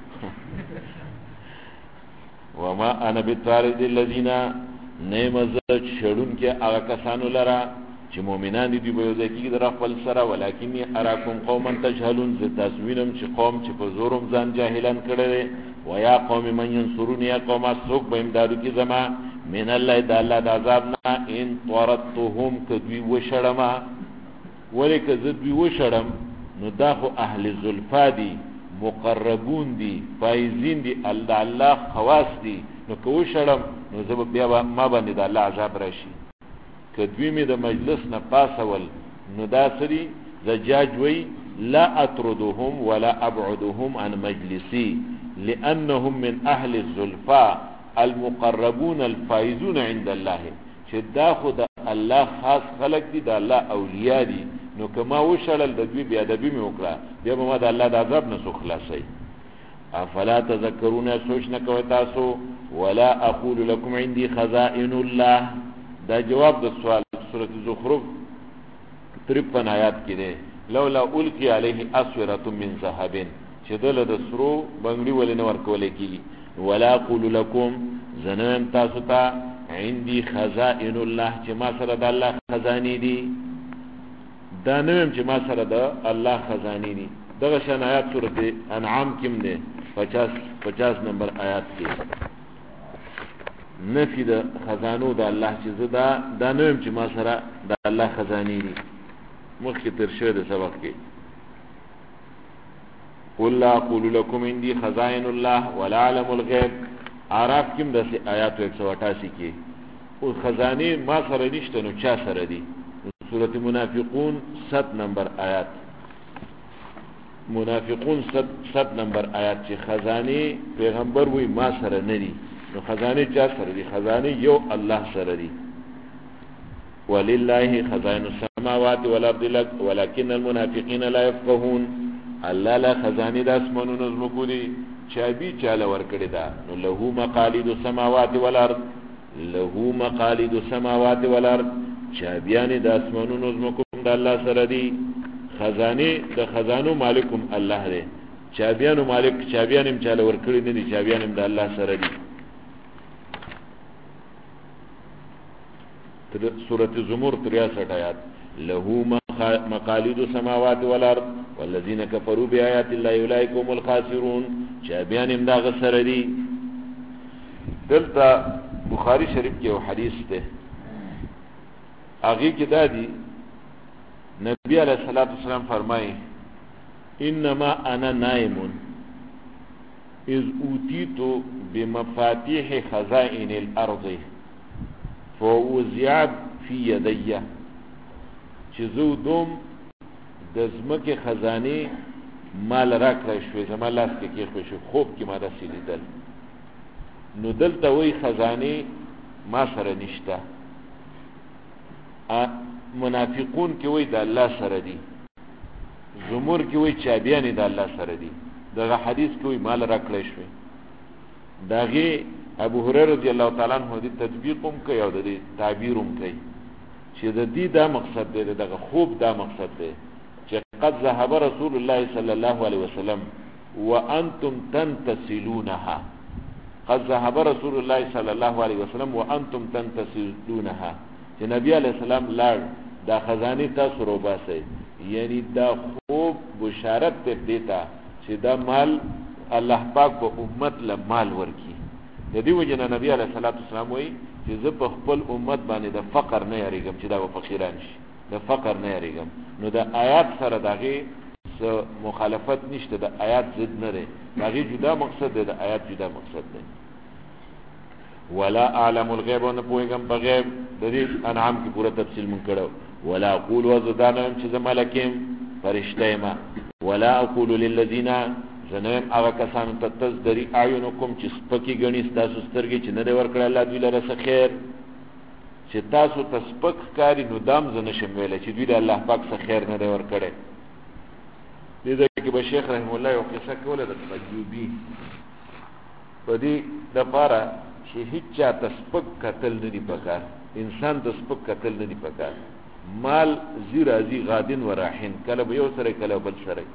[SPEAKER 2] وما انا بطارد الذين نمز شړون کې هغه کسانو لرا چې مؤمنان دي په یو ځای کې در خپل سره ولکن اراکم قوما تجهلون ز تاسوینم چې قوم چې په زورم ځان جاهلان کړي ويا قوم من ينصرون يا قوم سوق به امدادو کې زما من الله د الله د عذاب نه ان طردتهم کدوی وشړما ولک زدوی وشړم نو دا خو اهل زلفا دي مقربون دي فایزین دي الله خواص دي نو کو شړم نو زب بیا ما باندې د الله عذاب راشي کدوی می د مجلس نه پاسول نو دا سری زجاج وی لا اطردهم ولا ابعدهم عن مجلسي لانهم من اهل الزلفا المقربون الفائزون عند الله چې دا خود الله خاص خلق دي د الله اولیاء دي نو کما وشړل د دوی بیا ادبی می وکړه بیا به ما د الله د عذاب نه سو خلاصي افلا تذكرون سوچ نه کوي تاسو ولا اقول لكم عندي خزائن الله دا جواب د سوال سورۃ الزخرف 53 آیات کې ده لولا القي عليه اسوره من ذهب چې دل د سرو بنگړي ولې نه ورکول کیږي ولا اقول لكم زنن تاسو ته عندي خزائن الله چې ما سره د الله خزاني دي دا نوم چې ما سره د الله خزاني دي دغه شان آیات سورۃ انعام کې ده 50 نمبر آیات کې نفي د خزانو د الله چې زدا دا نوم چې ما سره د الله خزاني دي مخکې تر شوه د سبق کې قل لا اقول لكم عندي خزائن الله ولا اعلم الغيب اعراف کې د آیات 188 کې او خزانه ما سره نشته نو چا سره دي سورۃ منافقون 7 نمبر آیات منافقون 7 نمبر آیات چې خزانه پیغمبر وای ما سره نه دي نو خزانه چا سره دي خزانه یو الله سره دي ولله خزائن السماوات والارض ولكن المنافقين لا يفقهون الله لا خزانه د اسمانونو زمکو دي چابي چاله ور کړی دا نو له مقاليد السماوات والارض له مقاليد السماوات والارض چابيان د اسمانونو زمکو د الله سره دي خزانه د خزانو مالکم الله دی چابيانو مالک چابيان هم چاله ور کړی نه دي چابيان هم د الله سره دي سورۃ الزمر 63 آیات له مقاليد السماوات والارض والذين كفروا بآيات الله اولئك هم الخاسرون چابيان هم دا غسر دي دلته بخاری شریف کې یو حدیث ده هغه کې دا دي نبی علیہ الصلوۃ والسلام فرمایي انما انا نائم اذ اوتیت بمفاتيح خزائن الارض فوزعت في يدي چې زه دوم د زمکه خزانه مال را کړی شوې زما لاس کې خو شو خوب کې ما داسې لیدل نو دلته وی خزانه ما سره نشته. منافقون کې وی د الله سره دي، زمر کې وی چابیان د الله سره دي. دغه حدیث کې وی مال راکړی شوی. داغه ابو هريره رضی الله تعالی عنہ دې تطبیق هم کوي او دې تعبیر هم کوي چې د دې دا مقصد دی، دغه خوب دا مقصد دی چې قد ذهب رسول الله صلی الله علیه وسلم وانتم تنتسلونها. قد ذهب رسول الله صلی الله علیه وسلم وانتم تنتسلونها، چې نبی علیہ السلام لاړ دا خزانه تاسو روباسئ، یعنی دا خوب بشارت ته دیتا چې دا مال الله پاک په امت له مال ورکی. د دې وجه نه نبی علیہ الصلوۃ والسلام وایي چې زه په خپل امت باندې د فقر نه یریږم چې دا فقیران شي، د فقر نه یریږم. نو د آیات سره دغه مخالفت نشته، د آیات ضد نه دی، دغه جدا مقصد دی، د آیات جدا مقصد دی. ولا اعلم الغیب، نه پوهیږم په غیب. د دې انعام کې پوره تفصیل مونږ کړو. ولا اقول وزدانم چې زملکم فرشته ما، ولا اقول للذین زنم هغه کسان ته تزدری اعینکم چې سپکی غنی تاسو سترګې چې نه دی ورکړل الله دوی لره څه خیر، چې تاسو تسپک کاری نو دام زنه شموله چې دوی الله پاک څه خیر نه دی ورکړي. دې کې به شیخ رحم الله یو قصه کوله د تجوبی په دې د پاره چې هیڅ چا تسپک قتل نه دی پکار، انسان تسپک قتل نه دی پکار. مال زیرازی غادن و راحین، کله به یو سره کله بل سره.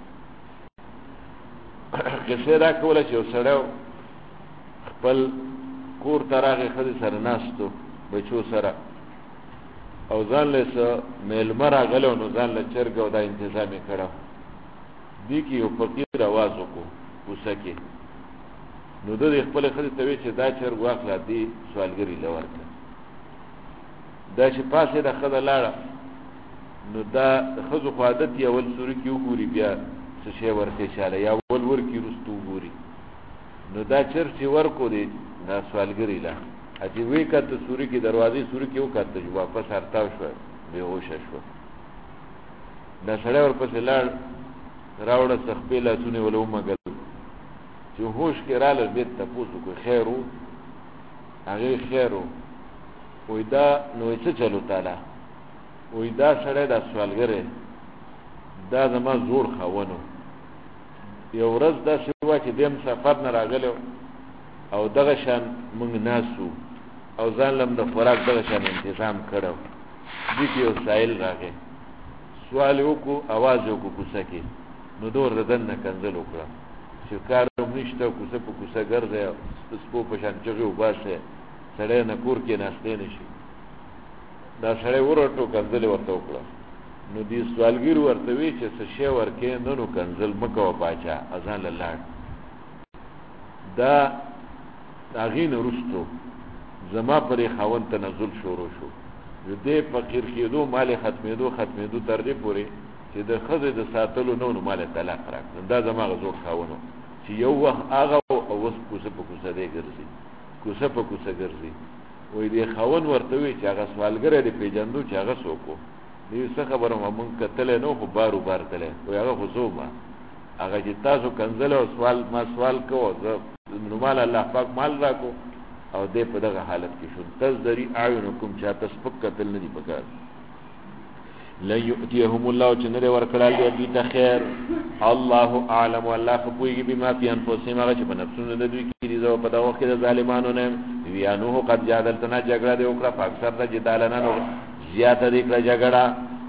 [SPEAKER 2] کسه دا کوله چې سره خپل کور تراغه خدي سره ناستو بچو سره او ځان له میلمر غلو نو ځان له چرګ او دا تنظیم کړو. دی کې یو فقیر आवाज وکړو وسکه، نو د خپل خدي ته وی چې دا چرګ واخلا دی سوالګری لورته. دا چې پاسه د خدای لاړه نو دا خزو عادت یې اول سوري کې وګوري، بیا څه شی ورته چاله یا اول ورکی رستو وګوري. نو دا چرچ ورکو دی دا سوالګری لا اجي وی کته سوري کې دروازې سوري کې وکړه، جو واپس هرتاو شو، به هوش شو. دا سره ورپسې لاړ راوړه سخپې لاسونه ولو مګل چې هوش کې رااله بیت تاسو کو خیرو هغه خیرو وې دا نو څه چلو تعالی وې دا سره د سوالګره دا زما زور خاونو. یو ورځ دا شوا چې دیم سفر نه راغلو او دغه شان موږ ناسو او ځان لم د خوراک دغه شان تنظیم کړو. دې کې یو سائل راغی، سوال وکړو، आवाज وکړو کوڅه کې. نو دور ردن نه کنځل وکړه چې کار نشته، کوڅه په کوڅه ګرځي، سپو په شان چغې وباسه، سړی نه کور کې ناشته نشي. دا سړی ورټو کنځل ورته وکړه. نو دې سوالګر ورته وی چې څه شی ورکې نو کنځل مکو باچا اذان الله. دا اغین رستو زما پرې خاون تنزل شروع شو. دې فقیر کېدو، مال ختمېدو تر دې پورې چې د خزې د ساتلو نو مال طلاق راکړ. دا زما غزور خاونو چې یو وخت هغه او وس کوڅه په کوڅه دی ګرځي، کوڅه په کوڅه ګرځي. وې دې خاون ورته وی چې هغه سوالګر دې پیجندو چې هغه څوک دې څه خبره مونږ کتل نو خو بارو بار تله وې هغه خصومه هغه چې تاسو کنځل او سوال کوو نو مال الله پاک مال راکو او دې په دغه حالت کې شو. تزدری اعینکم چا تسپک قتل نه دی پکار. لا یؤتیهم الله چې نه ورکړل دی ته خیر. الله اعلم، والله خپویږي بما فی انفسهم، هغه چې په نفسونو د دوی کې دي. زو په دا وخت د ظالمانو نه ویانو قد جادلتنا جګړه دی وکړه، فاکثر د جدالنا نو زیاته دی کړه جګړه.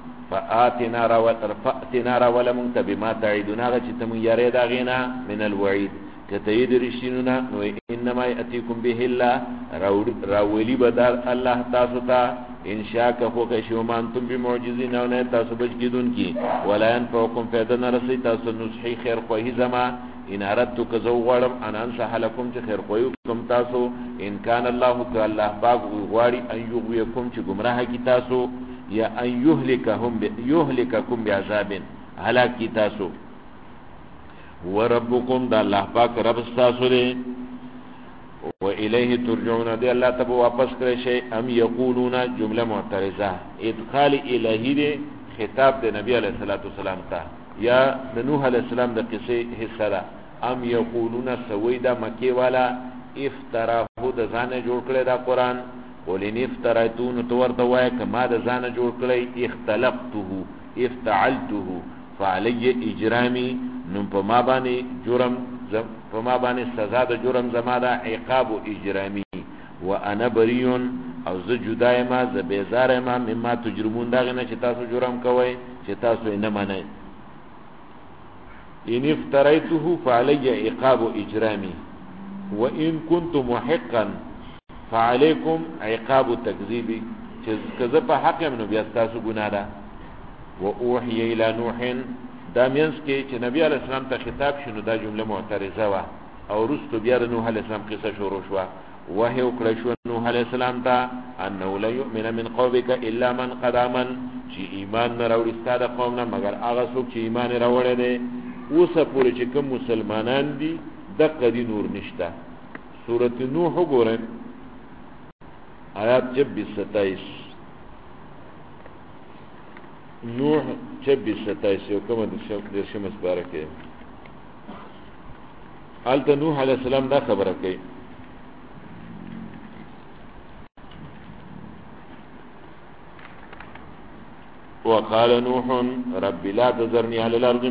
[SPEAKER 2] فاتنا را ولم تبما تعيدنا، هغه چې تم یاره دا غینا من الوعید کتید رشیننا. نو انما یاتیکم به الله، راولی بدر الله تاسو ته ان شاء کفو کشو مانتم بمعجزین او نه تاسو بچ کیدون کی. ولا ينفعكم فیدن رسی تاسو نصحی خیر خوهی زما ان اردت کزو غړم ان انصح لكم چې خیر خوهی کوم تاسو. ان کان الله تعالی باغ غواړي ان یغویکم چې گمراه کی تاسو، یا ان یهلککم بعذاب هلاک کی تاسو. وربکم دا الله پاک رب تاسو دی. و الیه ترجعون، دی الله ته واپس کړئ شي. ام یقولون جمله معترضه، ادخال الہی دی خطاب دی نبی علیہ الصلوۃ والسلام ته یا د نوح علیہ السلام د قصې حصہ ده. ام یقولون سویدا مکی والا افتراه د ځانه جوړ کړی دا قرآن قل ان افتريتو نو تو ورته وایه که ما د ځانه جوړ کړی اختلقته افتعلته فعلی اجرامی نو په ما باندې جرم په ما باندې سزا د جرم زما دا عقاب و اجرامی وانا بریون او زه جدای ما زه بیزار ما مما تجرمون داغه نه چې تاسو جرم کوئ چې تاسو یې نه منئ ان افتریته فعلی عقاب اجرامی وان كنت محقا فعليكم عقاب تکذیبی چې کذب په حق یم نو بیا تاسو ګناه ده واوحي الى نوح دا مینس کې چې نبی علیہ السلام ته خطاب شنو دا جمله معترضه وا او رستو بیا د نوح علیہ السلام قصه شروع شو وحی وکړه شو نوح علیہ السلام ته انه لا يؤمن من قومك الا من قد امن چې ایمان نه راوړي ستاسو قوم نه مگر هغه څوک چې ایمان راوړي دي اوسه پورې چې کوم مسلمانان دي د قدی نور نشته سورۃ نوح وګورئ آیات 26-27 نوح 26-27 یو کومه د شمس بارکه آلته نوح علیہ السلام دا خبره کوي وقال نوح رب لا تذرني على الارض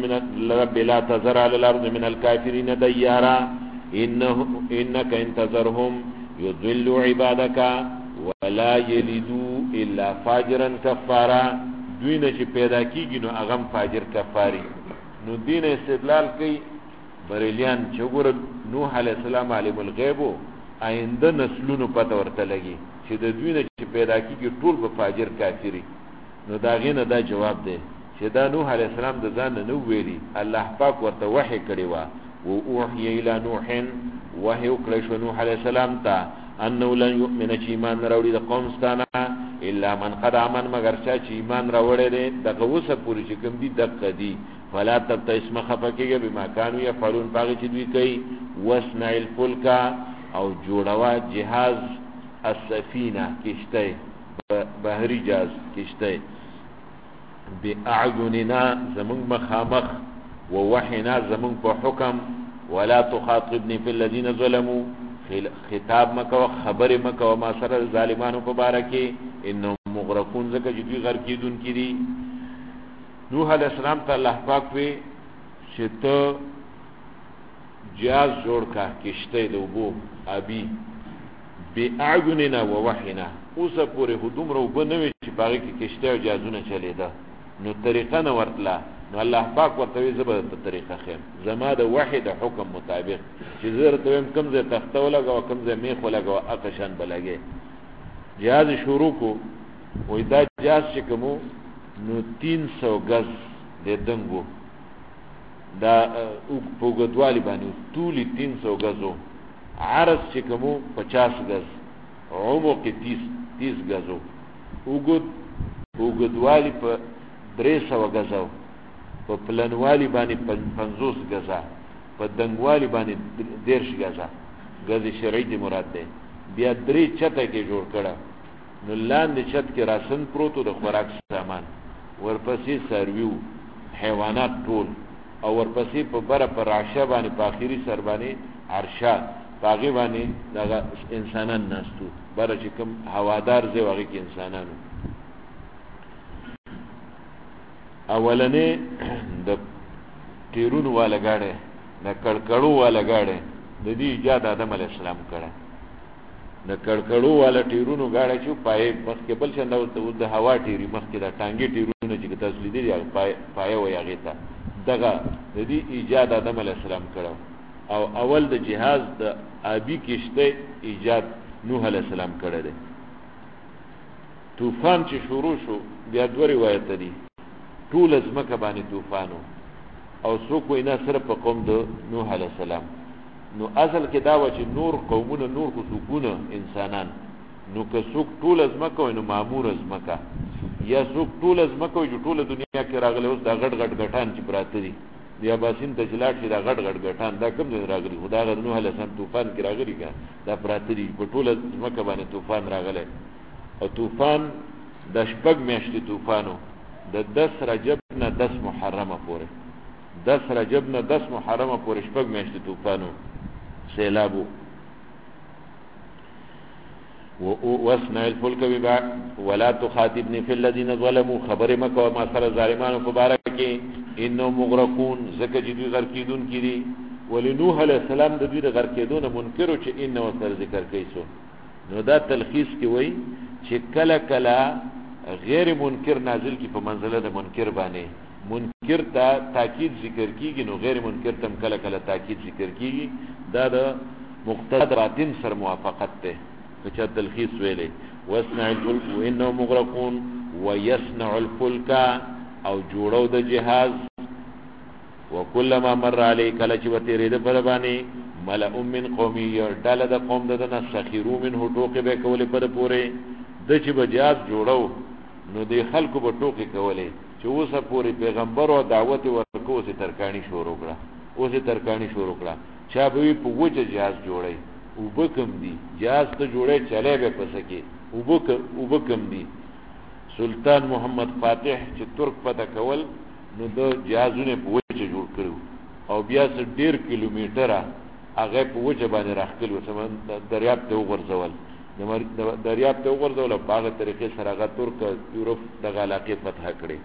[SPEAKER 2] من الكافرين ديارا انك ان تذرهم يضلوا عبادك ولا يلدوا الا فاجرا كفارا دوینه چې پیدا کیږي نو اغم فاجر کفاری نو دین استدلال کوي بریلیان چې ګور نوح علی السلام عالم الغیب آینده نسلونو پته ورته لګي چې د دوینه چې پیدا کیږي ټول به فاجر کافری نو دا غینه دا جواب دی چې دا نوح علی السلام د ځان نه ویلي الله پاک ورته وحی کړی و او اوحی الی نوح وحی وکړی شو نوح علی السلام ته انه لن يؤمن چې ایمان راوړي د قوم ستانه الا من قد امن مگر چې ایمان راوړي دي دغه وسه پوری چې کوم دي دغه دي فلا تبتئس مخفقه بما كانوا يفعلون باغ چې دوی کوي واسنع الفلك او جوړوا جهاز السفينه کشته بحری جهاز کشته باعیننا زمون مخامخ ووحینا زمون په حکم ولا تخاطبني في الذين ظلموا خطاب مکو خبر مکو ما سره ظالمانو په باره کې انهم مغرقون زکه چې دوی غرق کیدون کړي نوح علیہ السلام ته الله پاک وی چې ته جهاز جوړ کا کشته د وبو ابي باعیننا ووحینا اوسه پورې هدوم رو بنوي چې باغې کې کشته او جهازونه چلیدا نو طریقه نه ورتله نو الله پاک ورته زبر په طریقه خیم زما د وحید حکم مطابق چې زر ته کم زه تخته ولګو کم زه میخ ولګو اقشان بلګي جهاز شروع کو وې دا جهاز چې کوم نو 300 غز د دنګو دا وګدوالي باندې طولي 300 غزو عرض چې کوم 50 غز عمق 30 غزو وګدوالي په 300 غزو په پلنوالی باندې 50 غزا په دنګوالی باندې 10 غزا غزي شرعي دي مراد ده بیا درې چته کې جوړ کړه نو لاندې چت کې راسن پروتو د خوراک سامان ورپسې سرویو حیوانات ټول او ورپسې په بره پر عرشه باندې په اخیری سر باندې عرشه باغی باندې دغه انسانان ناستو بره چې کوم هوادار زی واغې کې انسانانو اولنې د تیرونو والا گاڑی د کڑکڑو والا گاڑی د دې ایجاد آدم علیہ السلام کړه د کڑکڑو والا تیرونو گاڑی چې پای مخکې بل څنګه د هوا تیری مخکې د ټانګي تیرونو چې تاسو لیدلی پای و یغه تا دغه د دې ایجاد آدم علیہ السلام کړه او اول د جهاز د ابي کشته ایجاد نوح علیہ السلام کړه ده طوفان چې شروع شو بیا دوه روایت دي ټول ازمکه باندې طوفانو او څوک وینا سره په قوم د نوح علیہ السلام نو اصل کې دا و چې نور قومونه نور خصوصونه انسانان نو که څوک ټول ازمکه وینو مامور ازمکه یا څوک ټول ازمکه وي ټول دنیا کې راغلی اوس دا غټ غټ غټان چې پراته دي بیا باسین تجلات چې دا غټ غټ غټان دا کوم ځای راغلی خدا غ نوح علیہ السلام طوفان کې راغلی کا دا پراته دي په ټول ازمکه باندې طوفان راغلی او طوفان د شپږ میاشتې طوفانو د 10 رجب نه 10 محرمه پورې 10 رجب نه 10 محرمه پورې شپږ میاشتې طوفانو سیلابو واصنع الفلك ولا تخاطبني في الذين ظلموا خبر مکو ما سره ظالمانو مبارک کې انهم مغرقون زکه چې دوی غرق کیدون کړي ولنوح علیہ السلام د دوی د غرق کېدون منکر چې انه سره ذکر کیسو نو دا تلخیص کې وای چې کله کله غیر منکر نازل کی په منزله د منکر باندې منکر ته تاکید ذکر کیږي نو غیر منکر تم کله کله تاکید ذکر کیږي دا د مقتضیات سره موافقت ده چې تلخیص ویلې واسنع الفلك وانه مغرقون ويصنع الفلك او جوړو د جهاز وكلما مر عليه کله چې وتیرې د بربانی ملأ من قومي ډله د قوم دنه سخیرو منه ټوکې به کولې پر پوره د چې بجاز جوړو نو د خلکو به ټوکې کولې چې اوسه پوری پیغمبر او دعوت ورکو سي ترکانی شروع کړه چا به په وجه جهاز جوړي او بکم دي جهاز ته جوړي چلے به پسکي او بکم دي سلطان محمد فاتح چې ترک پته کول نو د جهازونه په وجه جوړ کړو او بیا 1.5 کیلومتره هغه په وجه باندې راخلو سمون دریاب ته وغورځول دریاب ته وغورځول په هغه طریقې سره هغه ترک یورپ د علاقې فتح کړي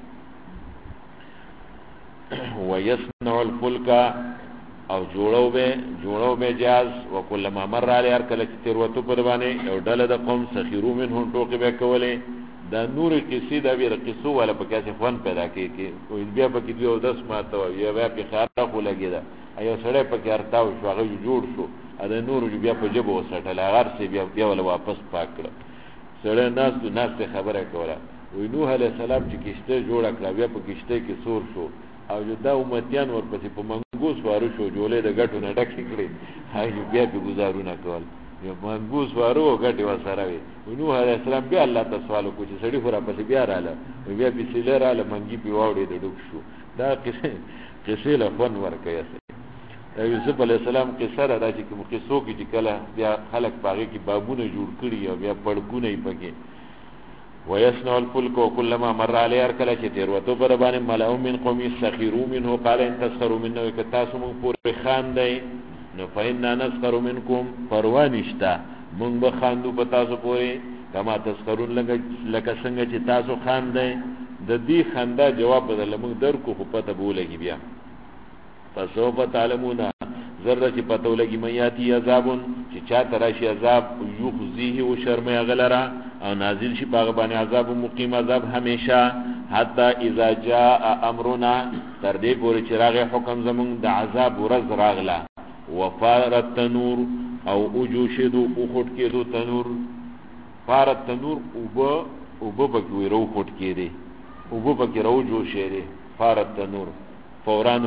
[SPEAKER 2] ويصنع الفلك او جوړو به جاز وکلما مر علی هر کله چې تیروتو پر باندې یو ډله د قوم سخیرو منهم ټوکې به کولې دا نور کسی دا ویل قصو ولا په کاسه فن پیدا کې او بیا په کې یو داس ماته یا بیا په خاطر خو لګیدا ایو سره په کې ارتاو شو هغه جوړ شو دا نور بیا په جبو وسټل هغه سي بیا ول واپس پاکړه سره ناس ته خبره کوله وی نوح علیہ السلام چې کشته جوړ کړ بیا په کشته کې سور شو او دا امتیان ورپسې په منګوس وارو شو جوړې د غټو نه ډک کړي هاي بیا په گزارونه کول یو منګوس وارو غټي وسره وي نوح علیہ السلام بیا الله تعالی سوال کو چې سړی خورا پسې بیا رااله بیا په سیلر رااله منګي په واوړې د ډوب شو دا قصه له فن ورکه یوسف علیہ السلام قصه را چې کوم قصو کې چې کله بیا خلک باغې کې بابونه جوړ کړي او بیا پړکونه یې پکې ويصنع الفلك وكلما مر عليه اركله چې تیر وته پر باندې ملئ من قوم سخروا منه قال ان تسخروا منه وكتاسم پور خان دی نو فإنا نسخر منكم پروانشتا مونږ به خاندو په تاسو پورې کما تسخرون لکه څنګه چې تاسو خان دی د دې خندا جواب بدل مونږ درکو خو پته بولېږي بیا فسوف تعلمون ذره چې پته ولګي مياتي عذابون چې چا تراشي عذاب يخزيه او شرمه غلرا او نازل شي باغ باندې عذاب مقیم عذاب همیشه حتی اذا جاء امرنا تر دې پورې چې راغی حکم زمون د عذاب ورځ راغله وفارت تنور او اوجوشدو او خټ کېدو تنور فارت تنور او بکوي رو خټ کېدی او بکې رو جوشېده فارت تنور فوران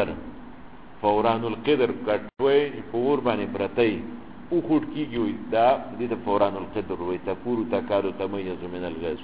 [SPEAKER 2] القدر کټوي پور باندې پرتای او خټ کیږي دا د فوران القدر وي تفور تکارو تميز من الغاز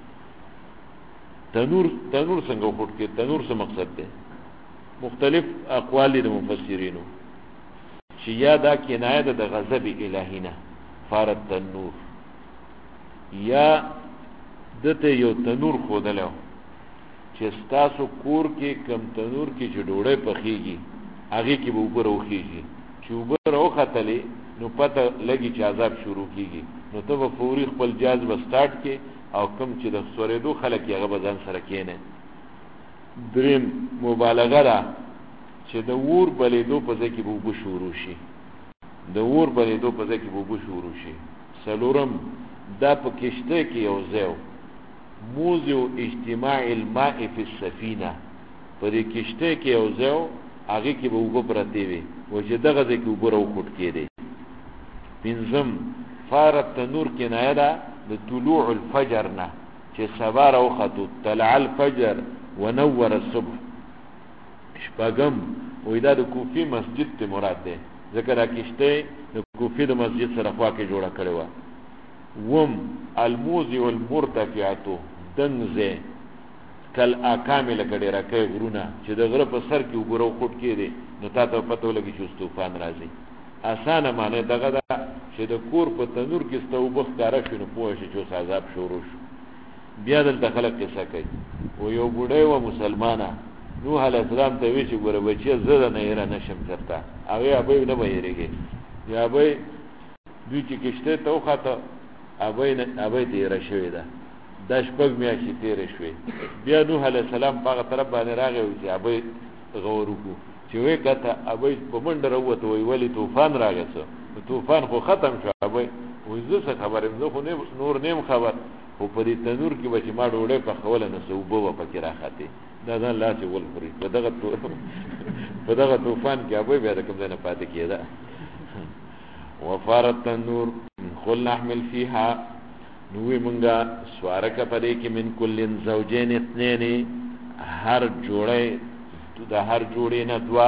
[SPEAKER 2] تنور څنګه خټ کې تنور څه مقصد ده مختلف اقوال د مفسرینو چې یا دا کنایه ده د غضب الهینه فارت تنور یا دته یو تنور خودلو چې تاسو کور کې کم تنور کې چې ډوړې پخېږي هغه کې به وګورو خېږي چې وګورو خطلې نو پته لګي چې عذاب شروع کیږي نو ته به فوري خپل جاز به سٹارټ کې او کم چې د سورېدو خلک هغه بدن سره کېنه دریم مبالغه را چې د ور بلیدو په ځکه به وګ شروع شي سلورم دا په کشته کې یو ځای موزو اجتماع الماء فی السفینه په دې کشته کې یو ځای هغه کې به وګ پرته وي او چې دغه ځکه وګورو خټ کېده پنځم فارت تنور کې نه ده د طلوع الفجر نه چې سبا راوخته طلع الفجر ونور الصبح شپږم وې دا د کوفی مسجد ته مراد ده ذکر کېشته د کوفی د مسجد سره خوا کې جوړه کړې و وم الموزي والمرتفعات دنزه کل اکامل کډه راکې غرونه چې د غره په سر کې وګورو خټ کېده نو تاسو پته ولګي چې طوفان راځي اسانه معنی دغه دا چې د کور په تنور کې ستو بخاره شنو پوه شي چې عذاب شروع شو بیا دلته خلک قصه کوي او یو بوډای و مسلمانه نوح علیہ السلام ته وی چې ګوره بچي زړه نه یې نشم کرتا هغه ابي نه ویریږي یا ابي دوی چې کشته ته وخته ابي تیر شوی ده د شپږ میاشتې تیر شوی بیا نوح علیه السلام په هغه طرف باندې راغی چې ابي غور وکړو چې وې کته ابي په منډه راوته وی ولی طوفان راغی څه طوفان خو ختم شو ابي وې زه خبرم زه خو نور نیم خبر خو په دې تنور کې به چې ما ډوډۍ پخوله نو صوبه و پکې راخته دا ځان لاس ول خوري په دغه طوفان کې ابي بیا د کوم ځای نه پاتې کېده وفارت تنور خل نحمل فيها نوې مونږه سوارک پدې کې من کلن زوجین اثنين هر جوړې نه دوا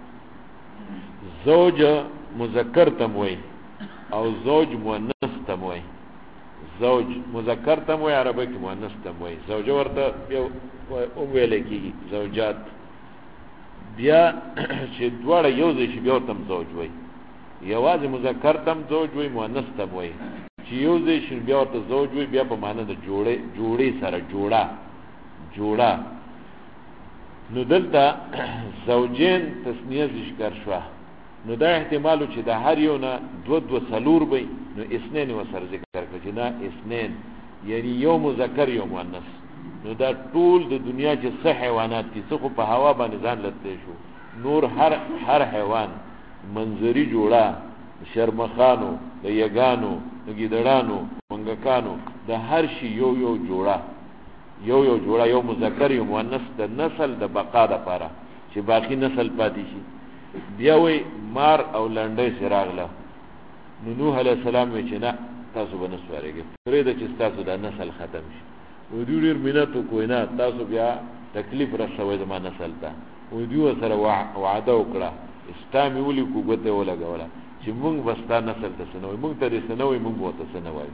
[SPEAKER 2] زوج مذکر تم وي او زوج مؤنث تم وي زوج مذکر تم وي عربی کې مؤنث تم وي زوج ورته یو ویل کېږي زوجات بیا چې دواړه یو ځای شي بیا تم زوج وي یوازې مذکر تم زوج وي مؤنث تم وي چې یو ځای شي بیا ورته زوج وي بیا په معنی د جوړې سره جوړه نو دلته زوجین تسنیه ذکر شوه نو دا احتمالو چې د هر یو نه دو سلور وي نو اثنين وسر ذکر کړي نه اثنين یعنی یو مذکر یو مؤنث نو دا ټول د دنیا چې صح حیوانات دي څه په هوا باندې ځان لته شو نور هر حیوان منظری جوړه شرمخانو د یګانو د ګیدړانو منګکانو د هر شی یو جوړه یو مذکر یو مؤنث د نسل د بقا لپاره چې باقی نسل پاتې شي بیا وی مار او لنډۍ سراغله نوح علیہ السلام وی چې نه تاسو به نسوارېږئ پرې د چې تاسو د نسل ختم شي و دوی ډېر مینت وکړئ نه تاسو بیا تکلیف رسوئ زما نسل ته و دوی سره وعده وکړه اسلامي ولي کو ګوته ولګوله چې مونږ بستا نسل ته سنوي مونږ ته سنوي مونږ وته سنوي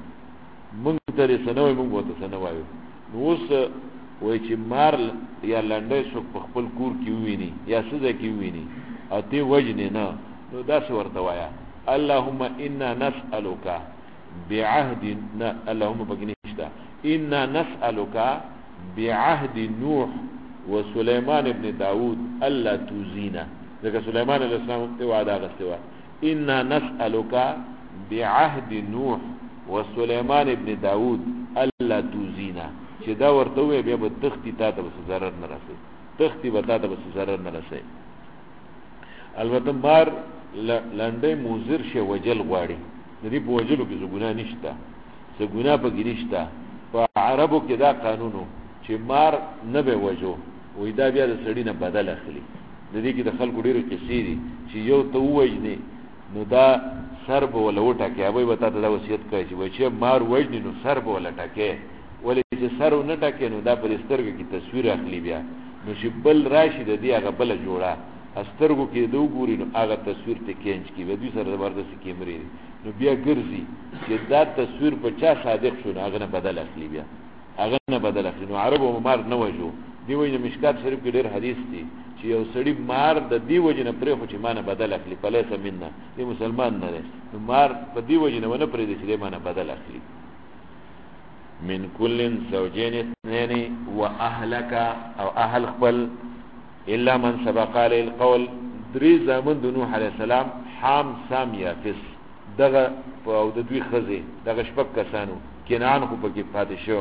[SPEAKER 2] نو اوس وای چې مار یا لنډۍ څوک په خپل کور کې وویني یا سزا کې وویني او ته وجنې نه نو داسې ورته وایا اللهم انا نسألك بعهدنا اللهم بغنيشتا انا نسألك بعهد نوح وسليمان ابن داود الا توزينا ذکر سليمان علیہ السلام ته وعده غستوا انا نسألك بعهد نوح وسليمان ابن داود الا توزينا چې دا ورته وي بیا به تختی تا ته ضرر نه رسي تختی به تا ته ضرر نه رسي البته مار لنډې موزر شي وجل غواړي د دې په وجلو کې ګناه نشته څه ګناه په کې نشته په عربو کې دا قانونو چې مار نه به وجو وې دا بیا د سړی نه بدل اخلي د دې کې د خلکو ډېر قصې دي چې یو ته وجني نو دا سر به ولا وټکه ابي به تاسو دا وصیت کوي چې مار وجني نو سر به ولا ټکه ولې چې سر نه ټکه نو دا پر سترګې کې تصویر اخلي بیا نو چې بل راشي د دې هغه بل جوړه استرګو کې دو ګوري نو هغه تصویر ته کېنج کې به دوی سره زبردست کیمرې نو بیا ګرځي چې دا تصویر په چا صادق شو هغه نه بدل اخلي بیا هغه نه بدل اخلي نو عربو مار نه وجو دی وایي مشکات شریف کې ډېر حدیث دي چې یو سړی مار د دی وجه نه پرې خو چې مانه بدل اخلي پلیسه مننا دی مسلمان نه دی نو مار په دی وجه نه ونه پرې دي چې مانه بدل اخلي من كل زوجين اثنين واهلك او اهل خپل الا من سبق عليه القول دري زمن نوح عليه السلام حام سام يافس دغه او د دوی خزه دغه شپک کسانو کنعان خو پکې پاتې شو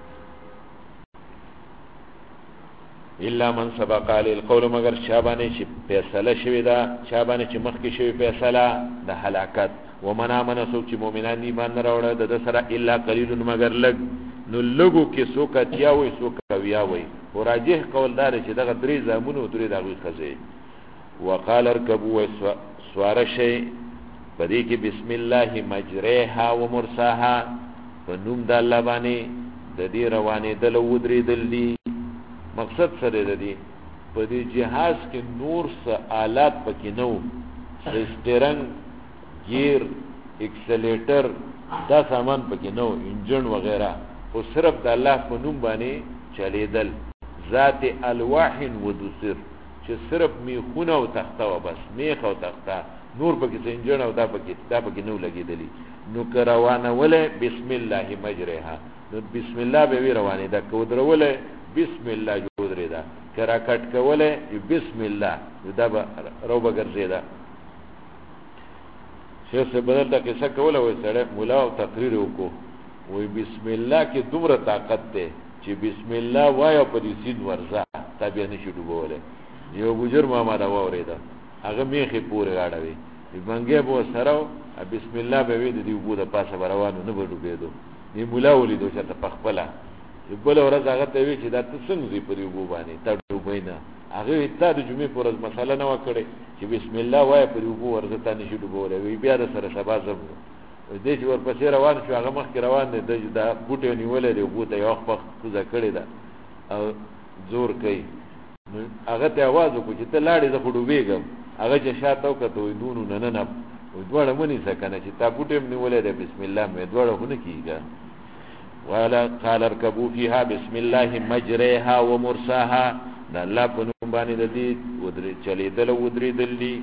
[SPEAKER 2] الا من سبق عليه القول مگر شابانه چې فیصله شوی دا شابانه چې مخکې شوی فیصله د هلاکت ومن امن سوک چې مؤمنان ایمان نه راوړل د سره الا قليل مگر لګ نو لګو کې سوک اتیا وي سوک ویا وي وراجح قول دار چې دغه درې زامنو درې دغه خزه وقال اركبوا سوار شي پدې کې بسم الله مجريها ومرساها فنوم د الله باندې د دې روانې دل ودرې دل دي مقصد سره د دې په دې جهاز کې نور څه آلات پکې نو سټرنګ گیر ایکسلیټر دا سامان پکې نو انجن وغیرہ او صرف د الله په نوم باندې چلیدل ذات الواح و دسر چې صرف میخونه او تخته و بس میخ او تخته نور پکې انجن او دا پکې نو لګیدلی نو کروانه وله بسم الله مجرها نو بسم الله به روانه دا کو دروله بسم الله جوړه دا کرا کټ کوله بسم الله دا روبه ګرځیدا شیخ سے بدل دا قصه کوله وې سره مولا او تقریر وکړو وی بسم الله کې دومره طاقت ده چې بسم الله وایو په دې سین ورځه تابع نشي ډوبوله. یو بجر ماما دا وریدا هغه میخي پورې راړوي بنګې بو سره بسم الله به وی د دې وګړه پاسه روانو نه ډوبېدو. دی مولا ولیدو چې ته پخپله بل ورځ هغه ته وی چې دا ته څنګه په دې وګو باندې ته ډوبې نه. هغه ته د جمعې پر ورځ مسله نه وکړي چې بسم الله وایو په دې وګو ورځه ته نشي ډوبوله. وی بیا سره سبا زم دې چې ورپسې روان شو هغه مخکې روان دی دا بوټي نیولې دی بوټي یو وخت کوزه کړی دا او زور کوي. هغه ته आवाज وکړي چې ته لاړې زه خډوبېږم. هغه چې شاته وکړه وې دونو نه نه دوړه مونږ څنګه چې تا بوټي نیولې دی بسم الله مې دوړه هونه کیږي. ولا قال اركبوا فيها بسم الله مجريها ومرساها دا الله په نوم باندې د دې ودرې چلیدل ودرېدل دي.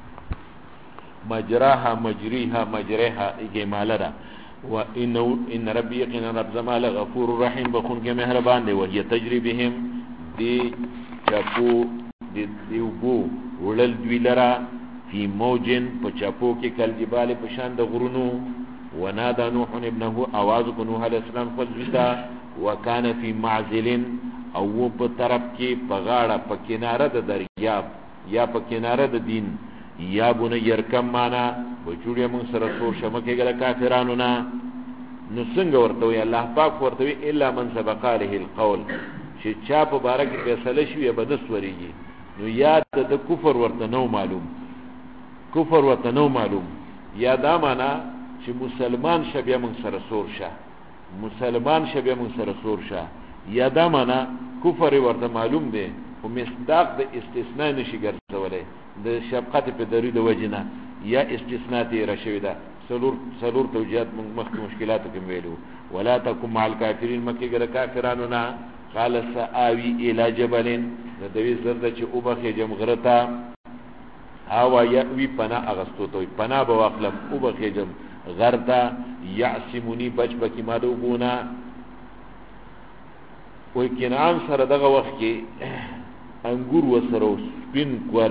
[SPEAKER 2] مجراها مجريها مجريها اجمالا وان ربي يقين رب زما لغفور رحيم بخون کې مهربان دی. وهي تجري بهم دي چپو دي دیوبو ولل دوی لرا فی موجن په چپو کې کل جبال په شان د غرونو. ونادى نوح ابنه आवाज کو نوح علیہ السلام فزتا وکانه فی معزل او په طرف کې په غاړه په کناره د دریاب یا په کناره د دین یا بونه يرکم معنا بچوړې مون سره څور شمکه ګل کافرانو نه. نو څنګه ورته وی الله پاک ورته وی الا من سبق عليه القول چې چا په بارک فیصله شوی به نسوريږي. نو یاد د کفر ورته نو معلوم کفر ورته نو معلوم یا دا معنا چې مسلمان شبیا مون سره څور شه مسلمان شبیا مون سره څور شه یا دا معنا کفر ورته معلوم دی او مصداق د استثناء نشي ګرځولای د شفقت په دری د وجنه یا استثناء تی رشوی ده. سلور توجیهات مخ مشکلاتو کې ویلو. ولا تکم مع الکافرین مکه ګر کافرانو نه. قال سآوي الى جبل دوی زرد چې او بخې جمغرتا او یوی پنا اغستو توي پنا به واخلم او بخې جم غرتا یعصمونی بچ بکی ما دو ګونا. وای کنعان سره دغه وخت کې انګور وسره سپین کور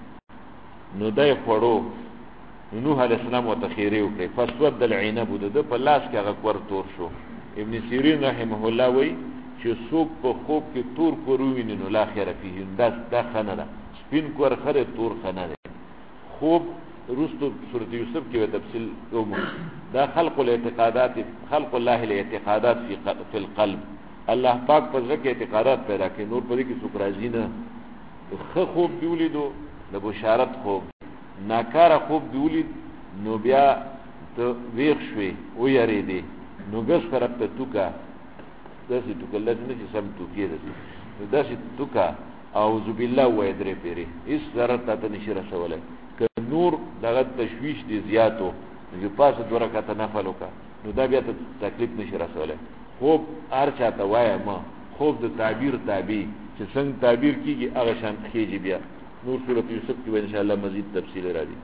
[SPEAKER 2] نو دای خړو نوح علیہ السلام وتخیره وکړي فسود العنب د په لاس کې هغه کور تور شو. ابن سیرین رحمه الله وای چې څوک په خوب کې تور کوروي نو لا خیر فيه دا خنه ده سپین کور خره تور خنه ده. خوب رستو سورۃ یوسف کې تفصیل کوم دا خلق الله الاعتقادات فی القلب. الله پاک په ځکه اعتقادات پیدا کوي نور په دې کې څوک راځي نه. خو خوب دیولیدو د بشارت خوب ناکاره خوب دیولید نو بیا ته ویښ شوې او یریدې نو ګس طرف ته توکا داسې توکا لازم چې سم توکې ده داسې توکا اعوذ بالله وایې درې پیرې هېڅ ضرر تا ته نشي رسولی. که نور دغه تشویش دی زیاتو نو پاسه دوه رکعته نفل وکړه نو دا بیا ته تکلیف نشي رسولی. خوب هر چا ته وایه ما خوب د تعبیر تابع چې څنګه تعبیر کیږي هغه شان کیږي. بیا نور سورۃ یوسف کې ان شاء الله مزید تفصیل راځي.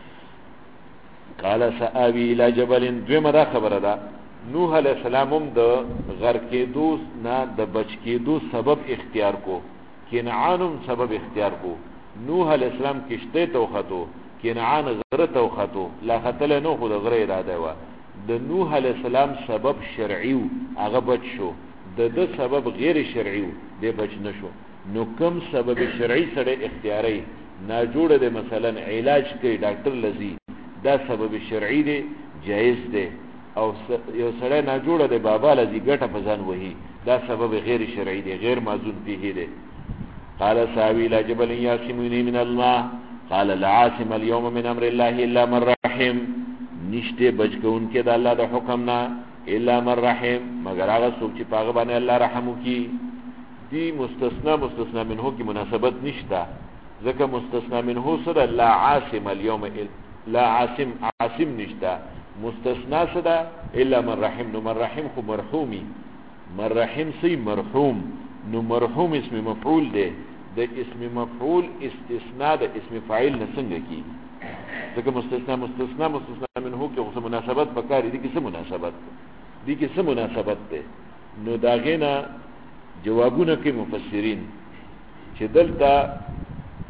[SPEAKER 2] قال سآوي الى جبل دویمه دا خبره ده نوح علیہ السلام هم د غر کېدو نه د بچ کېدو سبب اختیار کو کنعانم سبب اختیار کو. نوح علیہ السلام کشته توختو کنعان غره توختو لا خطل نو خو د غره اراده و د نوح علیہ السلام سبب شرعي هغه بچ شو د سبب غیر شرعي دی بچ نشو. نو کم سبب شرعي سره اختیاري نا جوړه ده مثلا علاج کوي ډاکټر لذي دا سبب شرعي دی جائز دی. او یو سره نا جوړه ده بابا لذي ګټه پزان وਹੀ دا سبب غیر شرعي دی غیر معذور به دی. قال ساوي الى جبل يعصمني من الله قال لا عاصم اليوم من امر الله الا من رحم. نشته بچکون کې د الله د حکم نه الا من رحم مگر هغه څوک چې پاغه باندې الله رحم وکي. دی مستثنا منه کی مناسبت نشتا ځکه مستثنا منه سره لا عاصم اليوم لا عاصم نشتا مستثنا سره الا من رحم. نو من رحم خو مرحومی من رحم سی مرحوم نو مرحوم اسم مفعول ده د اسم مفعول استثناء د اسم فاعل نه څنګه کی ځکه مستثنا منه کې خو مناسبت پکاري دي کې څه مناسبت ده. نو داغینا جوابونه کې مفسرین چې دلته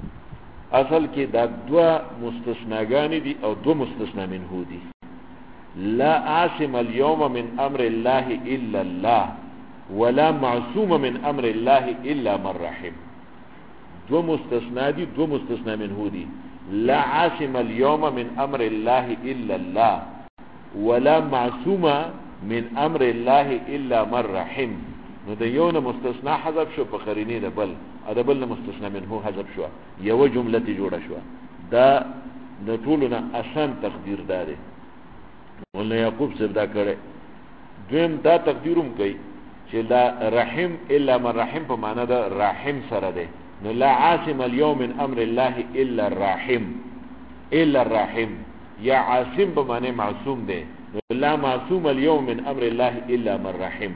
[SPEAKER 2] اصل کې دا دوا مستثناګان دي او دو مستثنا منه دي. لا عاصم اليوم من امر الله الا الله ولا معصوم من امر الله الا من رحم. دو مستثنا دي، دو مستثنا منه دي. لا عاصم اليوم من امر الله الا الله ولا معصوم من امر الله الا من رحم. نو د یو نه مستثنا حذف شو په قرینه ده بل ا د بل نه مستثنا منه حذف شو، یو جمله تی جوړه شو. دا د ټولنا آسان تقدیر ده. مولانا یعقوب صاحب دا کړه. دویم دا تقدیروم کوي چې لا رحم الا من رحم په معنا ده رحم سره ده. نو لا عاصم اليوم من امر الله الا الرحم، الا الرحم یا عاصم په معنی معصوم ده. لا معصوم اليوم من امر الله الا من رحم.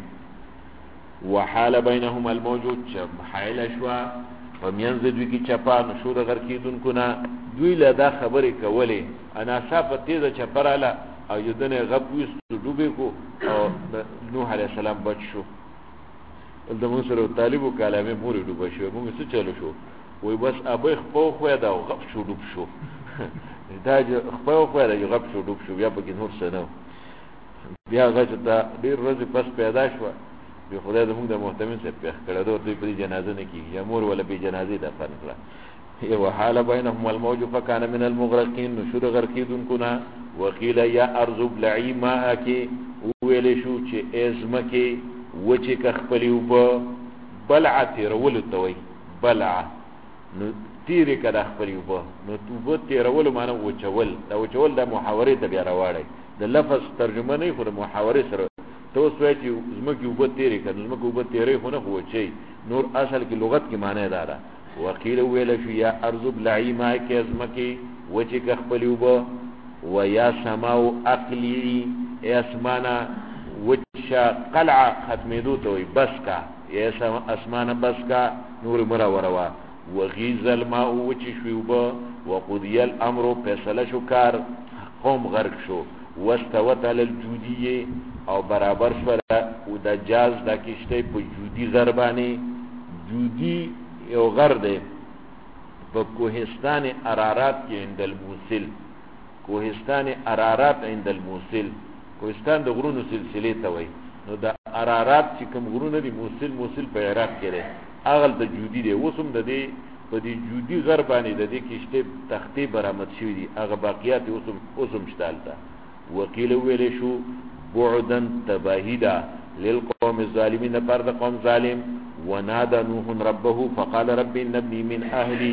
[SPEAKER 2] وحال بينهما الموجود حائل شوا فمینځ دوی کی چپا نشو د غر کیدونکو نه دوی له دا خبرې کولې انا صافه تیزه چپراله او یدنه غب وستو ډوبې کو او نوح علیہ السلام بچ شو. د موږ سره طالبو کلامه مورې ډوبه شو. موږ څه چلو شو وای بس ابې خپو خو دا غب شو ډوب شو دا خپو خو دا غب شو ډوب شو. بیا پکې نور څه نه بیا غچ دا ډیر ورځې پس پیدا شو. بی خدای د موږ د محتمل څخه پیښ کړه دوی په جنازه نه کیږي یا مور ولا په جنازه د فن کړه. یو حال بینهم الموج فكان من المغرقين نشور غرقیدون کنا. وقیل یا ارض ابلعی ماءکی ویل شو چې ازمکه وچه کخپلیو به بلع تیرول توي بلع نو تیری کده خپلیو به نو تو تیرول معنی وچول. دا وچول د محاوره ته بیا راوړی د لفظ ترجمه نه خو د محاوره سره تو سوی چې زمکه وبد تیری کړه زمکه وبد تیری خو نه هو چي نور اصل کې لغت کې معنی دارا. وقیل ویل شو یا ارض ابلعی ماءکی ازمکه وچه کخپلیو به و یا سماو اقلی اسمانا وچا قلع ختمیدو توی بس کا یا اسمانا بس کا نور مرا وروا. وغیز الماء وچی شویوبا وقضی الامر فیصل شو کار قوم غرق شو. واستوت علی الجودیه او برابر شو دا جاز دا کشته پا جودی غربانی. جودی یو غرده پا کوهستان ارارات کی عند الموصل. کوهستان ارارات عند الموصل. کوهستان د غرونو سلسله ته وای. نو د ارارات چې کوم غرونه دي موصل په عراق کې لري اغل د جودی دی. وسم د دې په دې جودی غربانی د دې کشته تختې برآمد شوې دي هغه باقیات وسم شتالتا. وکیل ویل شو بعدن تباهیدا للقوم الظالمین پر د قوم ظالم. ونادى نوح ربه فقال رب ان ابني من اهلي.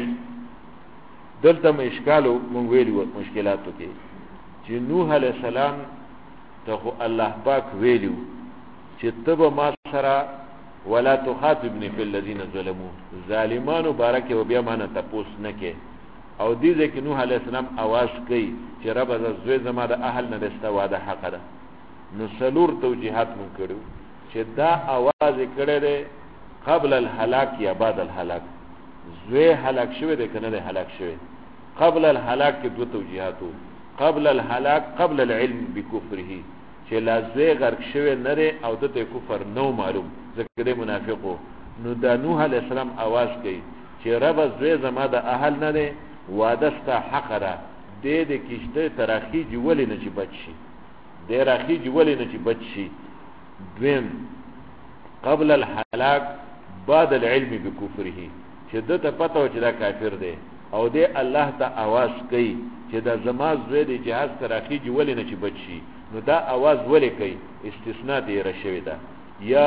[SPEAKER 2] دلته اشکالو مونږ ویلو مشکلاتو کې چې نوح علیہ السلام ته الله پاک ویلو چې تب ما سره ولا تخاطبني في الذين ظلموا ظالمانو بارکه و بیا مانه تپوس نه کې. او دې ځکه نوح علیہ السلام आवाज کوي چې رب زوی زما د اهل نه استواده حق ده. نو سلور توجیهات مونږ کړو چې دا आवाज کړي ده قبل الهلاك یا بعد الهلاك. زوی هلاک شوی ده کنه ده هلاک شوی. قبل الهلاك کې دو توجیهاتو. قبل الهلاك قبل العلم بكفره چې لا زوی غرق شوی نه ده او د کفر نو معلوم ځکه ده منافقو. نو دا نوح علیہ السلام आवाज کوي چې رب زوی زما د اهل نه ده وعده ستا حق ده د کشته تراخی جوړ نه چې بچي د راخی جوړ نه چې بچي. دویم قبل الهلاك بعد العلم بكفره چې دته پته و چې دا کافر دی او دی الله ته आवाज کوي چې دا زما زوی د جهاز تراخی جوړ نه چې بچي. نو دا आवाज ولې کوي استثناء دی رشوي ده یا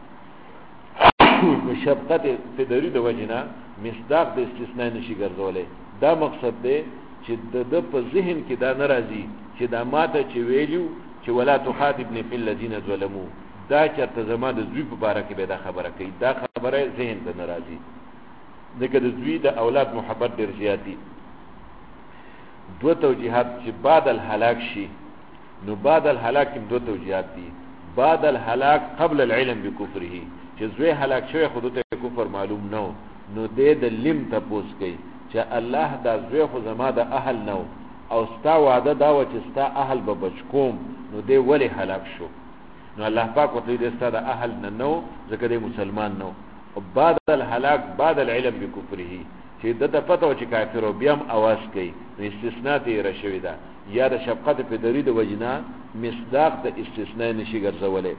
[SPEAKER 2] مشبقت فدری د وجنه مصداق د استثناء نشي ګرځولې. دا مقصد دی چې د په ذهن کې دا ناراضي چې دا ماته چې ویلو چې ولا تخاطبني في الذين ظلموا دا چرته زما د زوی په باره کې به دا خبره کوي. دا خبره ذهن ته ناراضي دغه د زوی د اولاد محبت ډیر زیاتی. دو توجیهات چې بعد الهلاك شي. نو بعد الهلاك کې دو توجیهات دي. بعد الهلاك قبل العلم بكفره چې زوی هلاک شوی خود ته کفر معلوم نو نو د لم تپوس کوي چې الله دا زوی خو زما د اهل نو او ستا وعده دا و چې ستا اهل به بچکوم نو دی ولی هلاک شو. نو الله پاک وتعالى دې ستا د اهل نه نو ځکه دې مسلمان نو. بعد الهلاك بعد العلم بكفره چې د پته و چې کافر او بیا هم اواز کوي نو استثناء ته یې رشوي ده یا د شفقت په دری د وجنا مصداق د استثناء نشي ګرځولې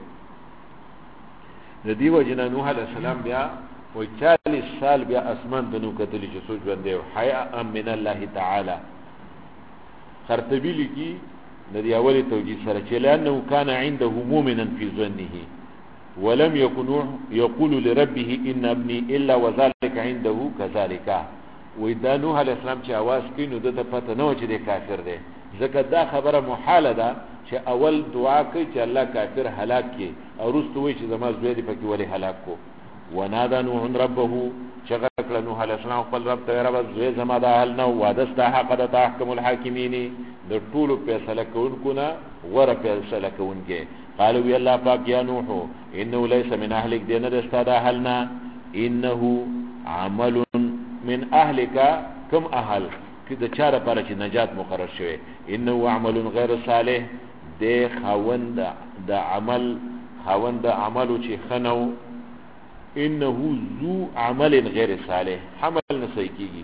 [SPEAKER 2] د دې وجنا نوح علیه السلام بیا و 40 سال بیا اسمان د نو کتلی چې سوچ باندې حیا من الله تعالی قرطبی لیکي د دې اولی توجیه سره چې لانه کان عنده مؤمنا فی ظنه ولم يكن يقول لربه ان ابني الا وذلك عنده كذلك واذا نوح عليه السلام چې आवाज کینو د پته نه و چې د کافر دی ځکه دا خبره محاله ده چې اول دعا کوي چې الله کافر هلاک کړي او وروسته وایي چې زما زوی دی پکې ولې هلاک کو ونادى نوح ربه شغل نوح عليه السلام خپل رب ته رب زوی زما د اهل نو وعده حق د تحکم الحاکمین د ټولو فیصله کوونکو نه غوره فیصله کوونکي قالوا يا الله پاک یا نوح انه ليس من اهلك دين استاد اهلنا انه عمل من اهلك كم اهل کده چاره پر چې نجات مقرر شوه انه عمل غیر صالح د خوند عملو چې خنو انه ذو عمل غیر صالح حمل نسیکیږي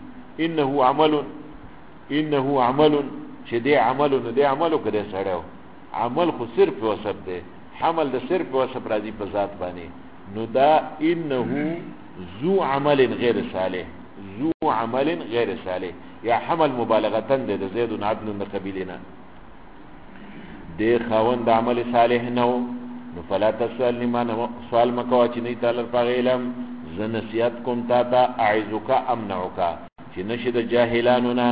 [SPEAKER 2] انه عمل چې دې عملو کده سړیو عمل خو صرف وسب ده حمل ده صرف وسب راځي په ذات باندې نو دا انه ذو عمل غیر صالح یا حمل مبالغه ده زید بن عبد بن قبیلنا ده خوند عمل صالح نو فلا تسألني ما سوال مکو چې نه تعالی په علم زنسیات کوم تا اعذک امنعک چې نشد جاهلانو نه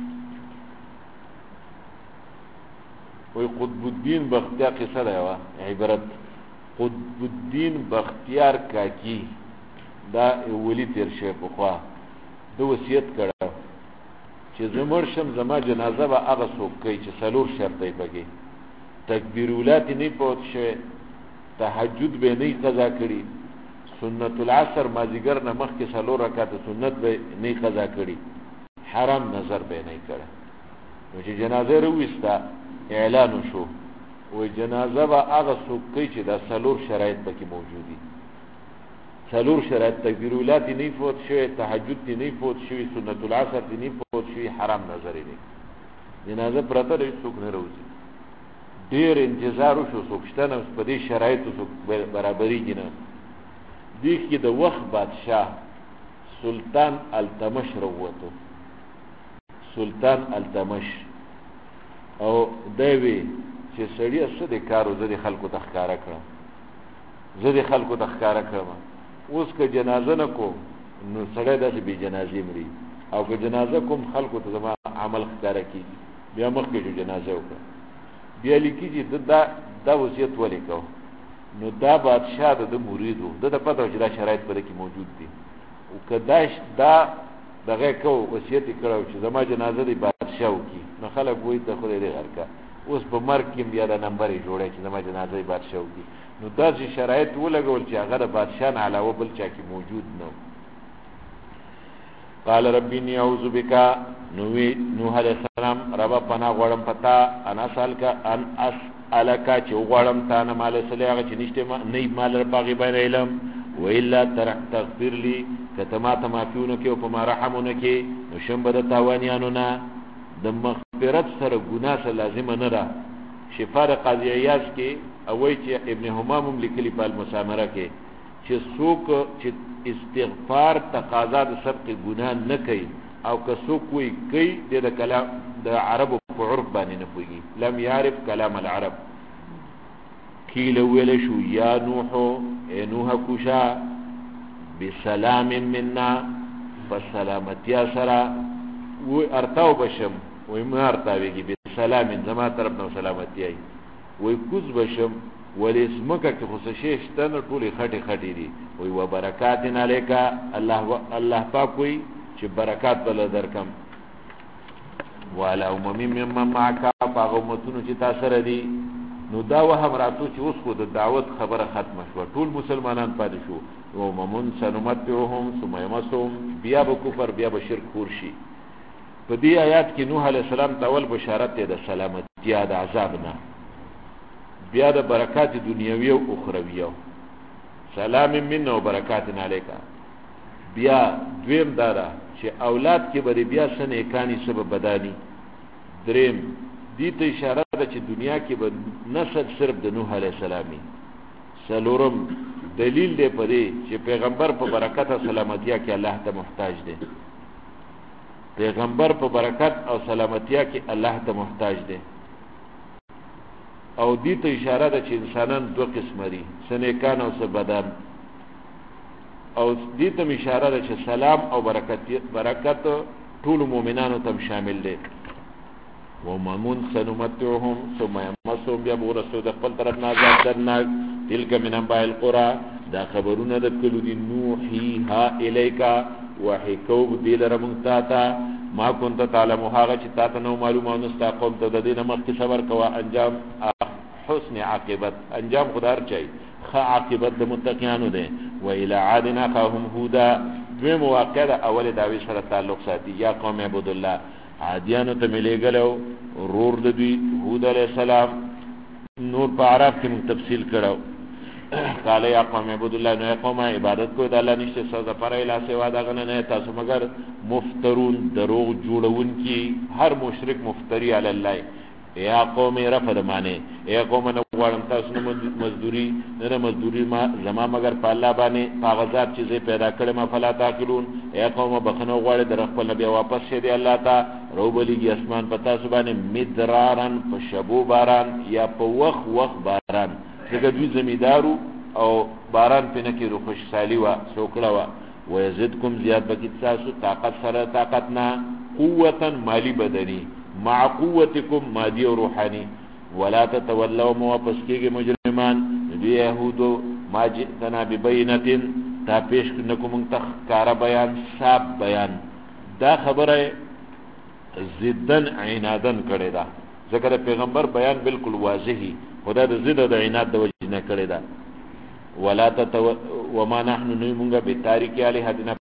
[SPEAKER 2] وی قطب الدین بختیار قصه ده عبرت قطب الدین بختیار کاکی دا ولی تیر شوی پخوا دو وصیت کړه چې زمر شم زما جنازه به هغه څوک کوي چې څلور شرطه پکې تکبیرولات نه پوت شوی تهجد به نه قضا کړي سنت العصر مازیګر نه مخکې څلور رکعات سنت به نه قضا کړي حرام نظر به نه کړه نو چې جنازه وروسته اعلان شو و جنازه به هغه څوک کوي چې دا څلور شرایط پکې موجودي څلور شرایط تکبیرولات نه فوت شوی تهجد نه فوت شوی سنت العصر نه فوت شوی حرام نظر نه جنازه پرته لري څوک نه راوځي ډیر انتظار وشو څوکشتنه په دې شرایطو برابرۍ نه دې کې د وخت بادشاه سلطان التمش وروته سلطان التمش او دوی چې سړی څه د کارو زه خلکو تخکارا کړم اوس که جنازه نه کوم نو سړی داسې بې جنازې مري او که جنازه کوم خلکو ته زما عمل ښکاره کېږي بیا مخکې چې جنازه وکړه بیا لیکي چې دا وصیت ولیکو نو دا بادشاه د مریدو د پته چې دا شرایط په کې موجود دي او که دا دغه کو وصیت کړو چې زما جنازه دی بادشاه وکي نو خلک وایي ته خو دې هرکا اوس په مرګ کې بیا د نمبر جوړه چې زما جنازه دی بادشاه وکي نو دا چې شرایط ولګول چې هغه د بادشاه نه علاوه بل چا کې موجود نه قال ربي اني اعوذ بك نوح عليه السلام رب پناه غوړم پتا انا سالک ان اسالک چې غوړم تا نه مال سره هغه چې نشته نه مال باغی باندې علم و الا تغفر لي کتما تمافیونه کې او په مرحمونه کې شنبه د تاوانیانو نه د مغفرت سره ګناه سره لازم نه را شفاء قاضی عیاض کې او وی چې ابن همام لیکلی په المسامره کې چې څوک چې استغفار تقاضا د سبق ګناه نه کوي او که څوک کوي د کلام د عربو په عرف باندې نه کوي لم يعرف كلام العرب قيل ویل شو یا نوح اے نوح کوشا بسلام منا فسلامتیا سرا و ارتاو بشم و ما ارتاویږي بسلام زما طرف نو سلامتی ای و کوز بشم ولاسمک که خصوصي شتن ټولي خټي دي وي و برکات علیک الله پاک وي چې برکات بل درکم والا ممن معك باغمتونو چې تاسو ردي نو دا وهم راتو چې اوس خو د دعوت خبره ختمه شو ټول مسلمانان پاتې شو او ممن سنمتعهم ثم يمسهم بیا به کفر بیا به شرک ورشي په دې آیات کې نوح علیه السلام تاول بشارت ده سلامتی د عذاب نه بیا د برکات دنیوي او اخروی سلام منه و برکات علیک بیا دویم دادا چې اولاد کې به بیا سن اکانی سبب بدانی. دریم دې ته اشاره ده چې دنیا کې به نسل صرف د نوح علیه السلامي. سلورم دلیل دی په دې چې پیغمبر په برکت او سلامتیا کې الله ته محتاج دی. پیغمبر په برکت او سلامتیا کې الله ته محتاج دی. او دې ته اشاره ده چې انسانان دو قسم دي، سنیکان او سبدان. او دې ته اشاره ده چې سلام او برکت ټول مؤمنانو ته شامل دي. ومن سنمتعهم ثم يمسهم برسول د خپل طرف نه عذاب درناک. تلک من انباء القرى، دا خبرونه د کلو دي نوحيها الیک، وحی کوب دی لره مونږ ته ما كنت تعلم هغه چې تاسو نو معلومه نستا قوم ته د دې نه مخکې صبر کوا. انجام حسن عاقبت، انجام خدار چي خ عاقبت د متقینانو ده. و الى عاد اخاهم هودا، دوی مواقع ده اول داوی سره تعلق ساتي. یا قوم عبد الله، عادیانو ته ملګلو رور د دوی هود علیہ السلام. نور په عرب کې موږ تفصیل کړو. قال یا قوم عبد الله، نو قوم عبادت کو د الله نشته سزا پر اله سوا دا غنه نه تاسو مگر مفترون، دروغ جوړون کی. هر مشرک مفتری علی الله. یا قوم رفض معنی، یا قوم نو غواړم تاسو مزدوری نه مزدوری ما زما مگر په الله باندې کاغذات چې پیدا کړم فلا تاکلون. یا قوم بخنو غواړي در خپل بیا واپس شه دی الله ته روبلیږي اسمان پتا سبانه مدرارن په شبو باران یا په وخ باران. دغه دوی زمیدارو او باران پنه کې رو خوشحالي وا سوکړه وا. ويزدکم زیاد بکی تاسو طاقت سره طاقت نه، قوتا مالی بدنی، مع قوتکم مادی و روحانی. ولا تتولوا موافس کېږي مجرمان. دوی یهودو ما جئتنا ببینه، تا پیش نکوم تخکار بیان صاحب بیان. دا خبره زدن عنادن کړي دا، ځکه پیغمبر بیان بالکل واضحي، خدا د زد د عناد د وجه نه کړي دا. ولا وما نحن نمونږ به تاریکی الہتنا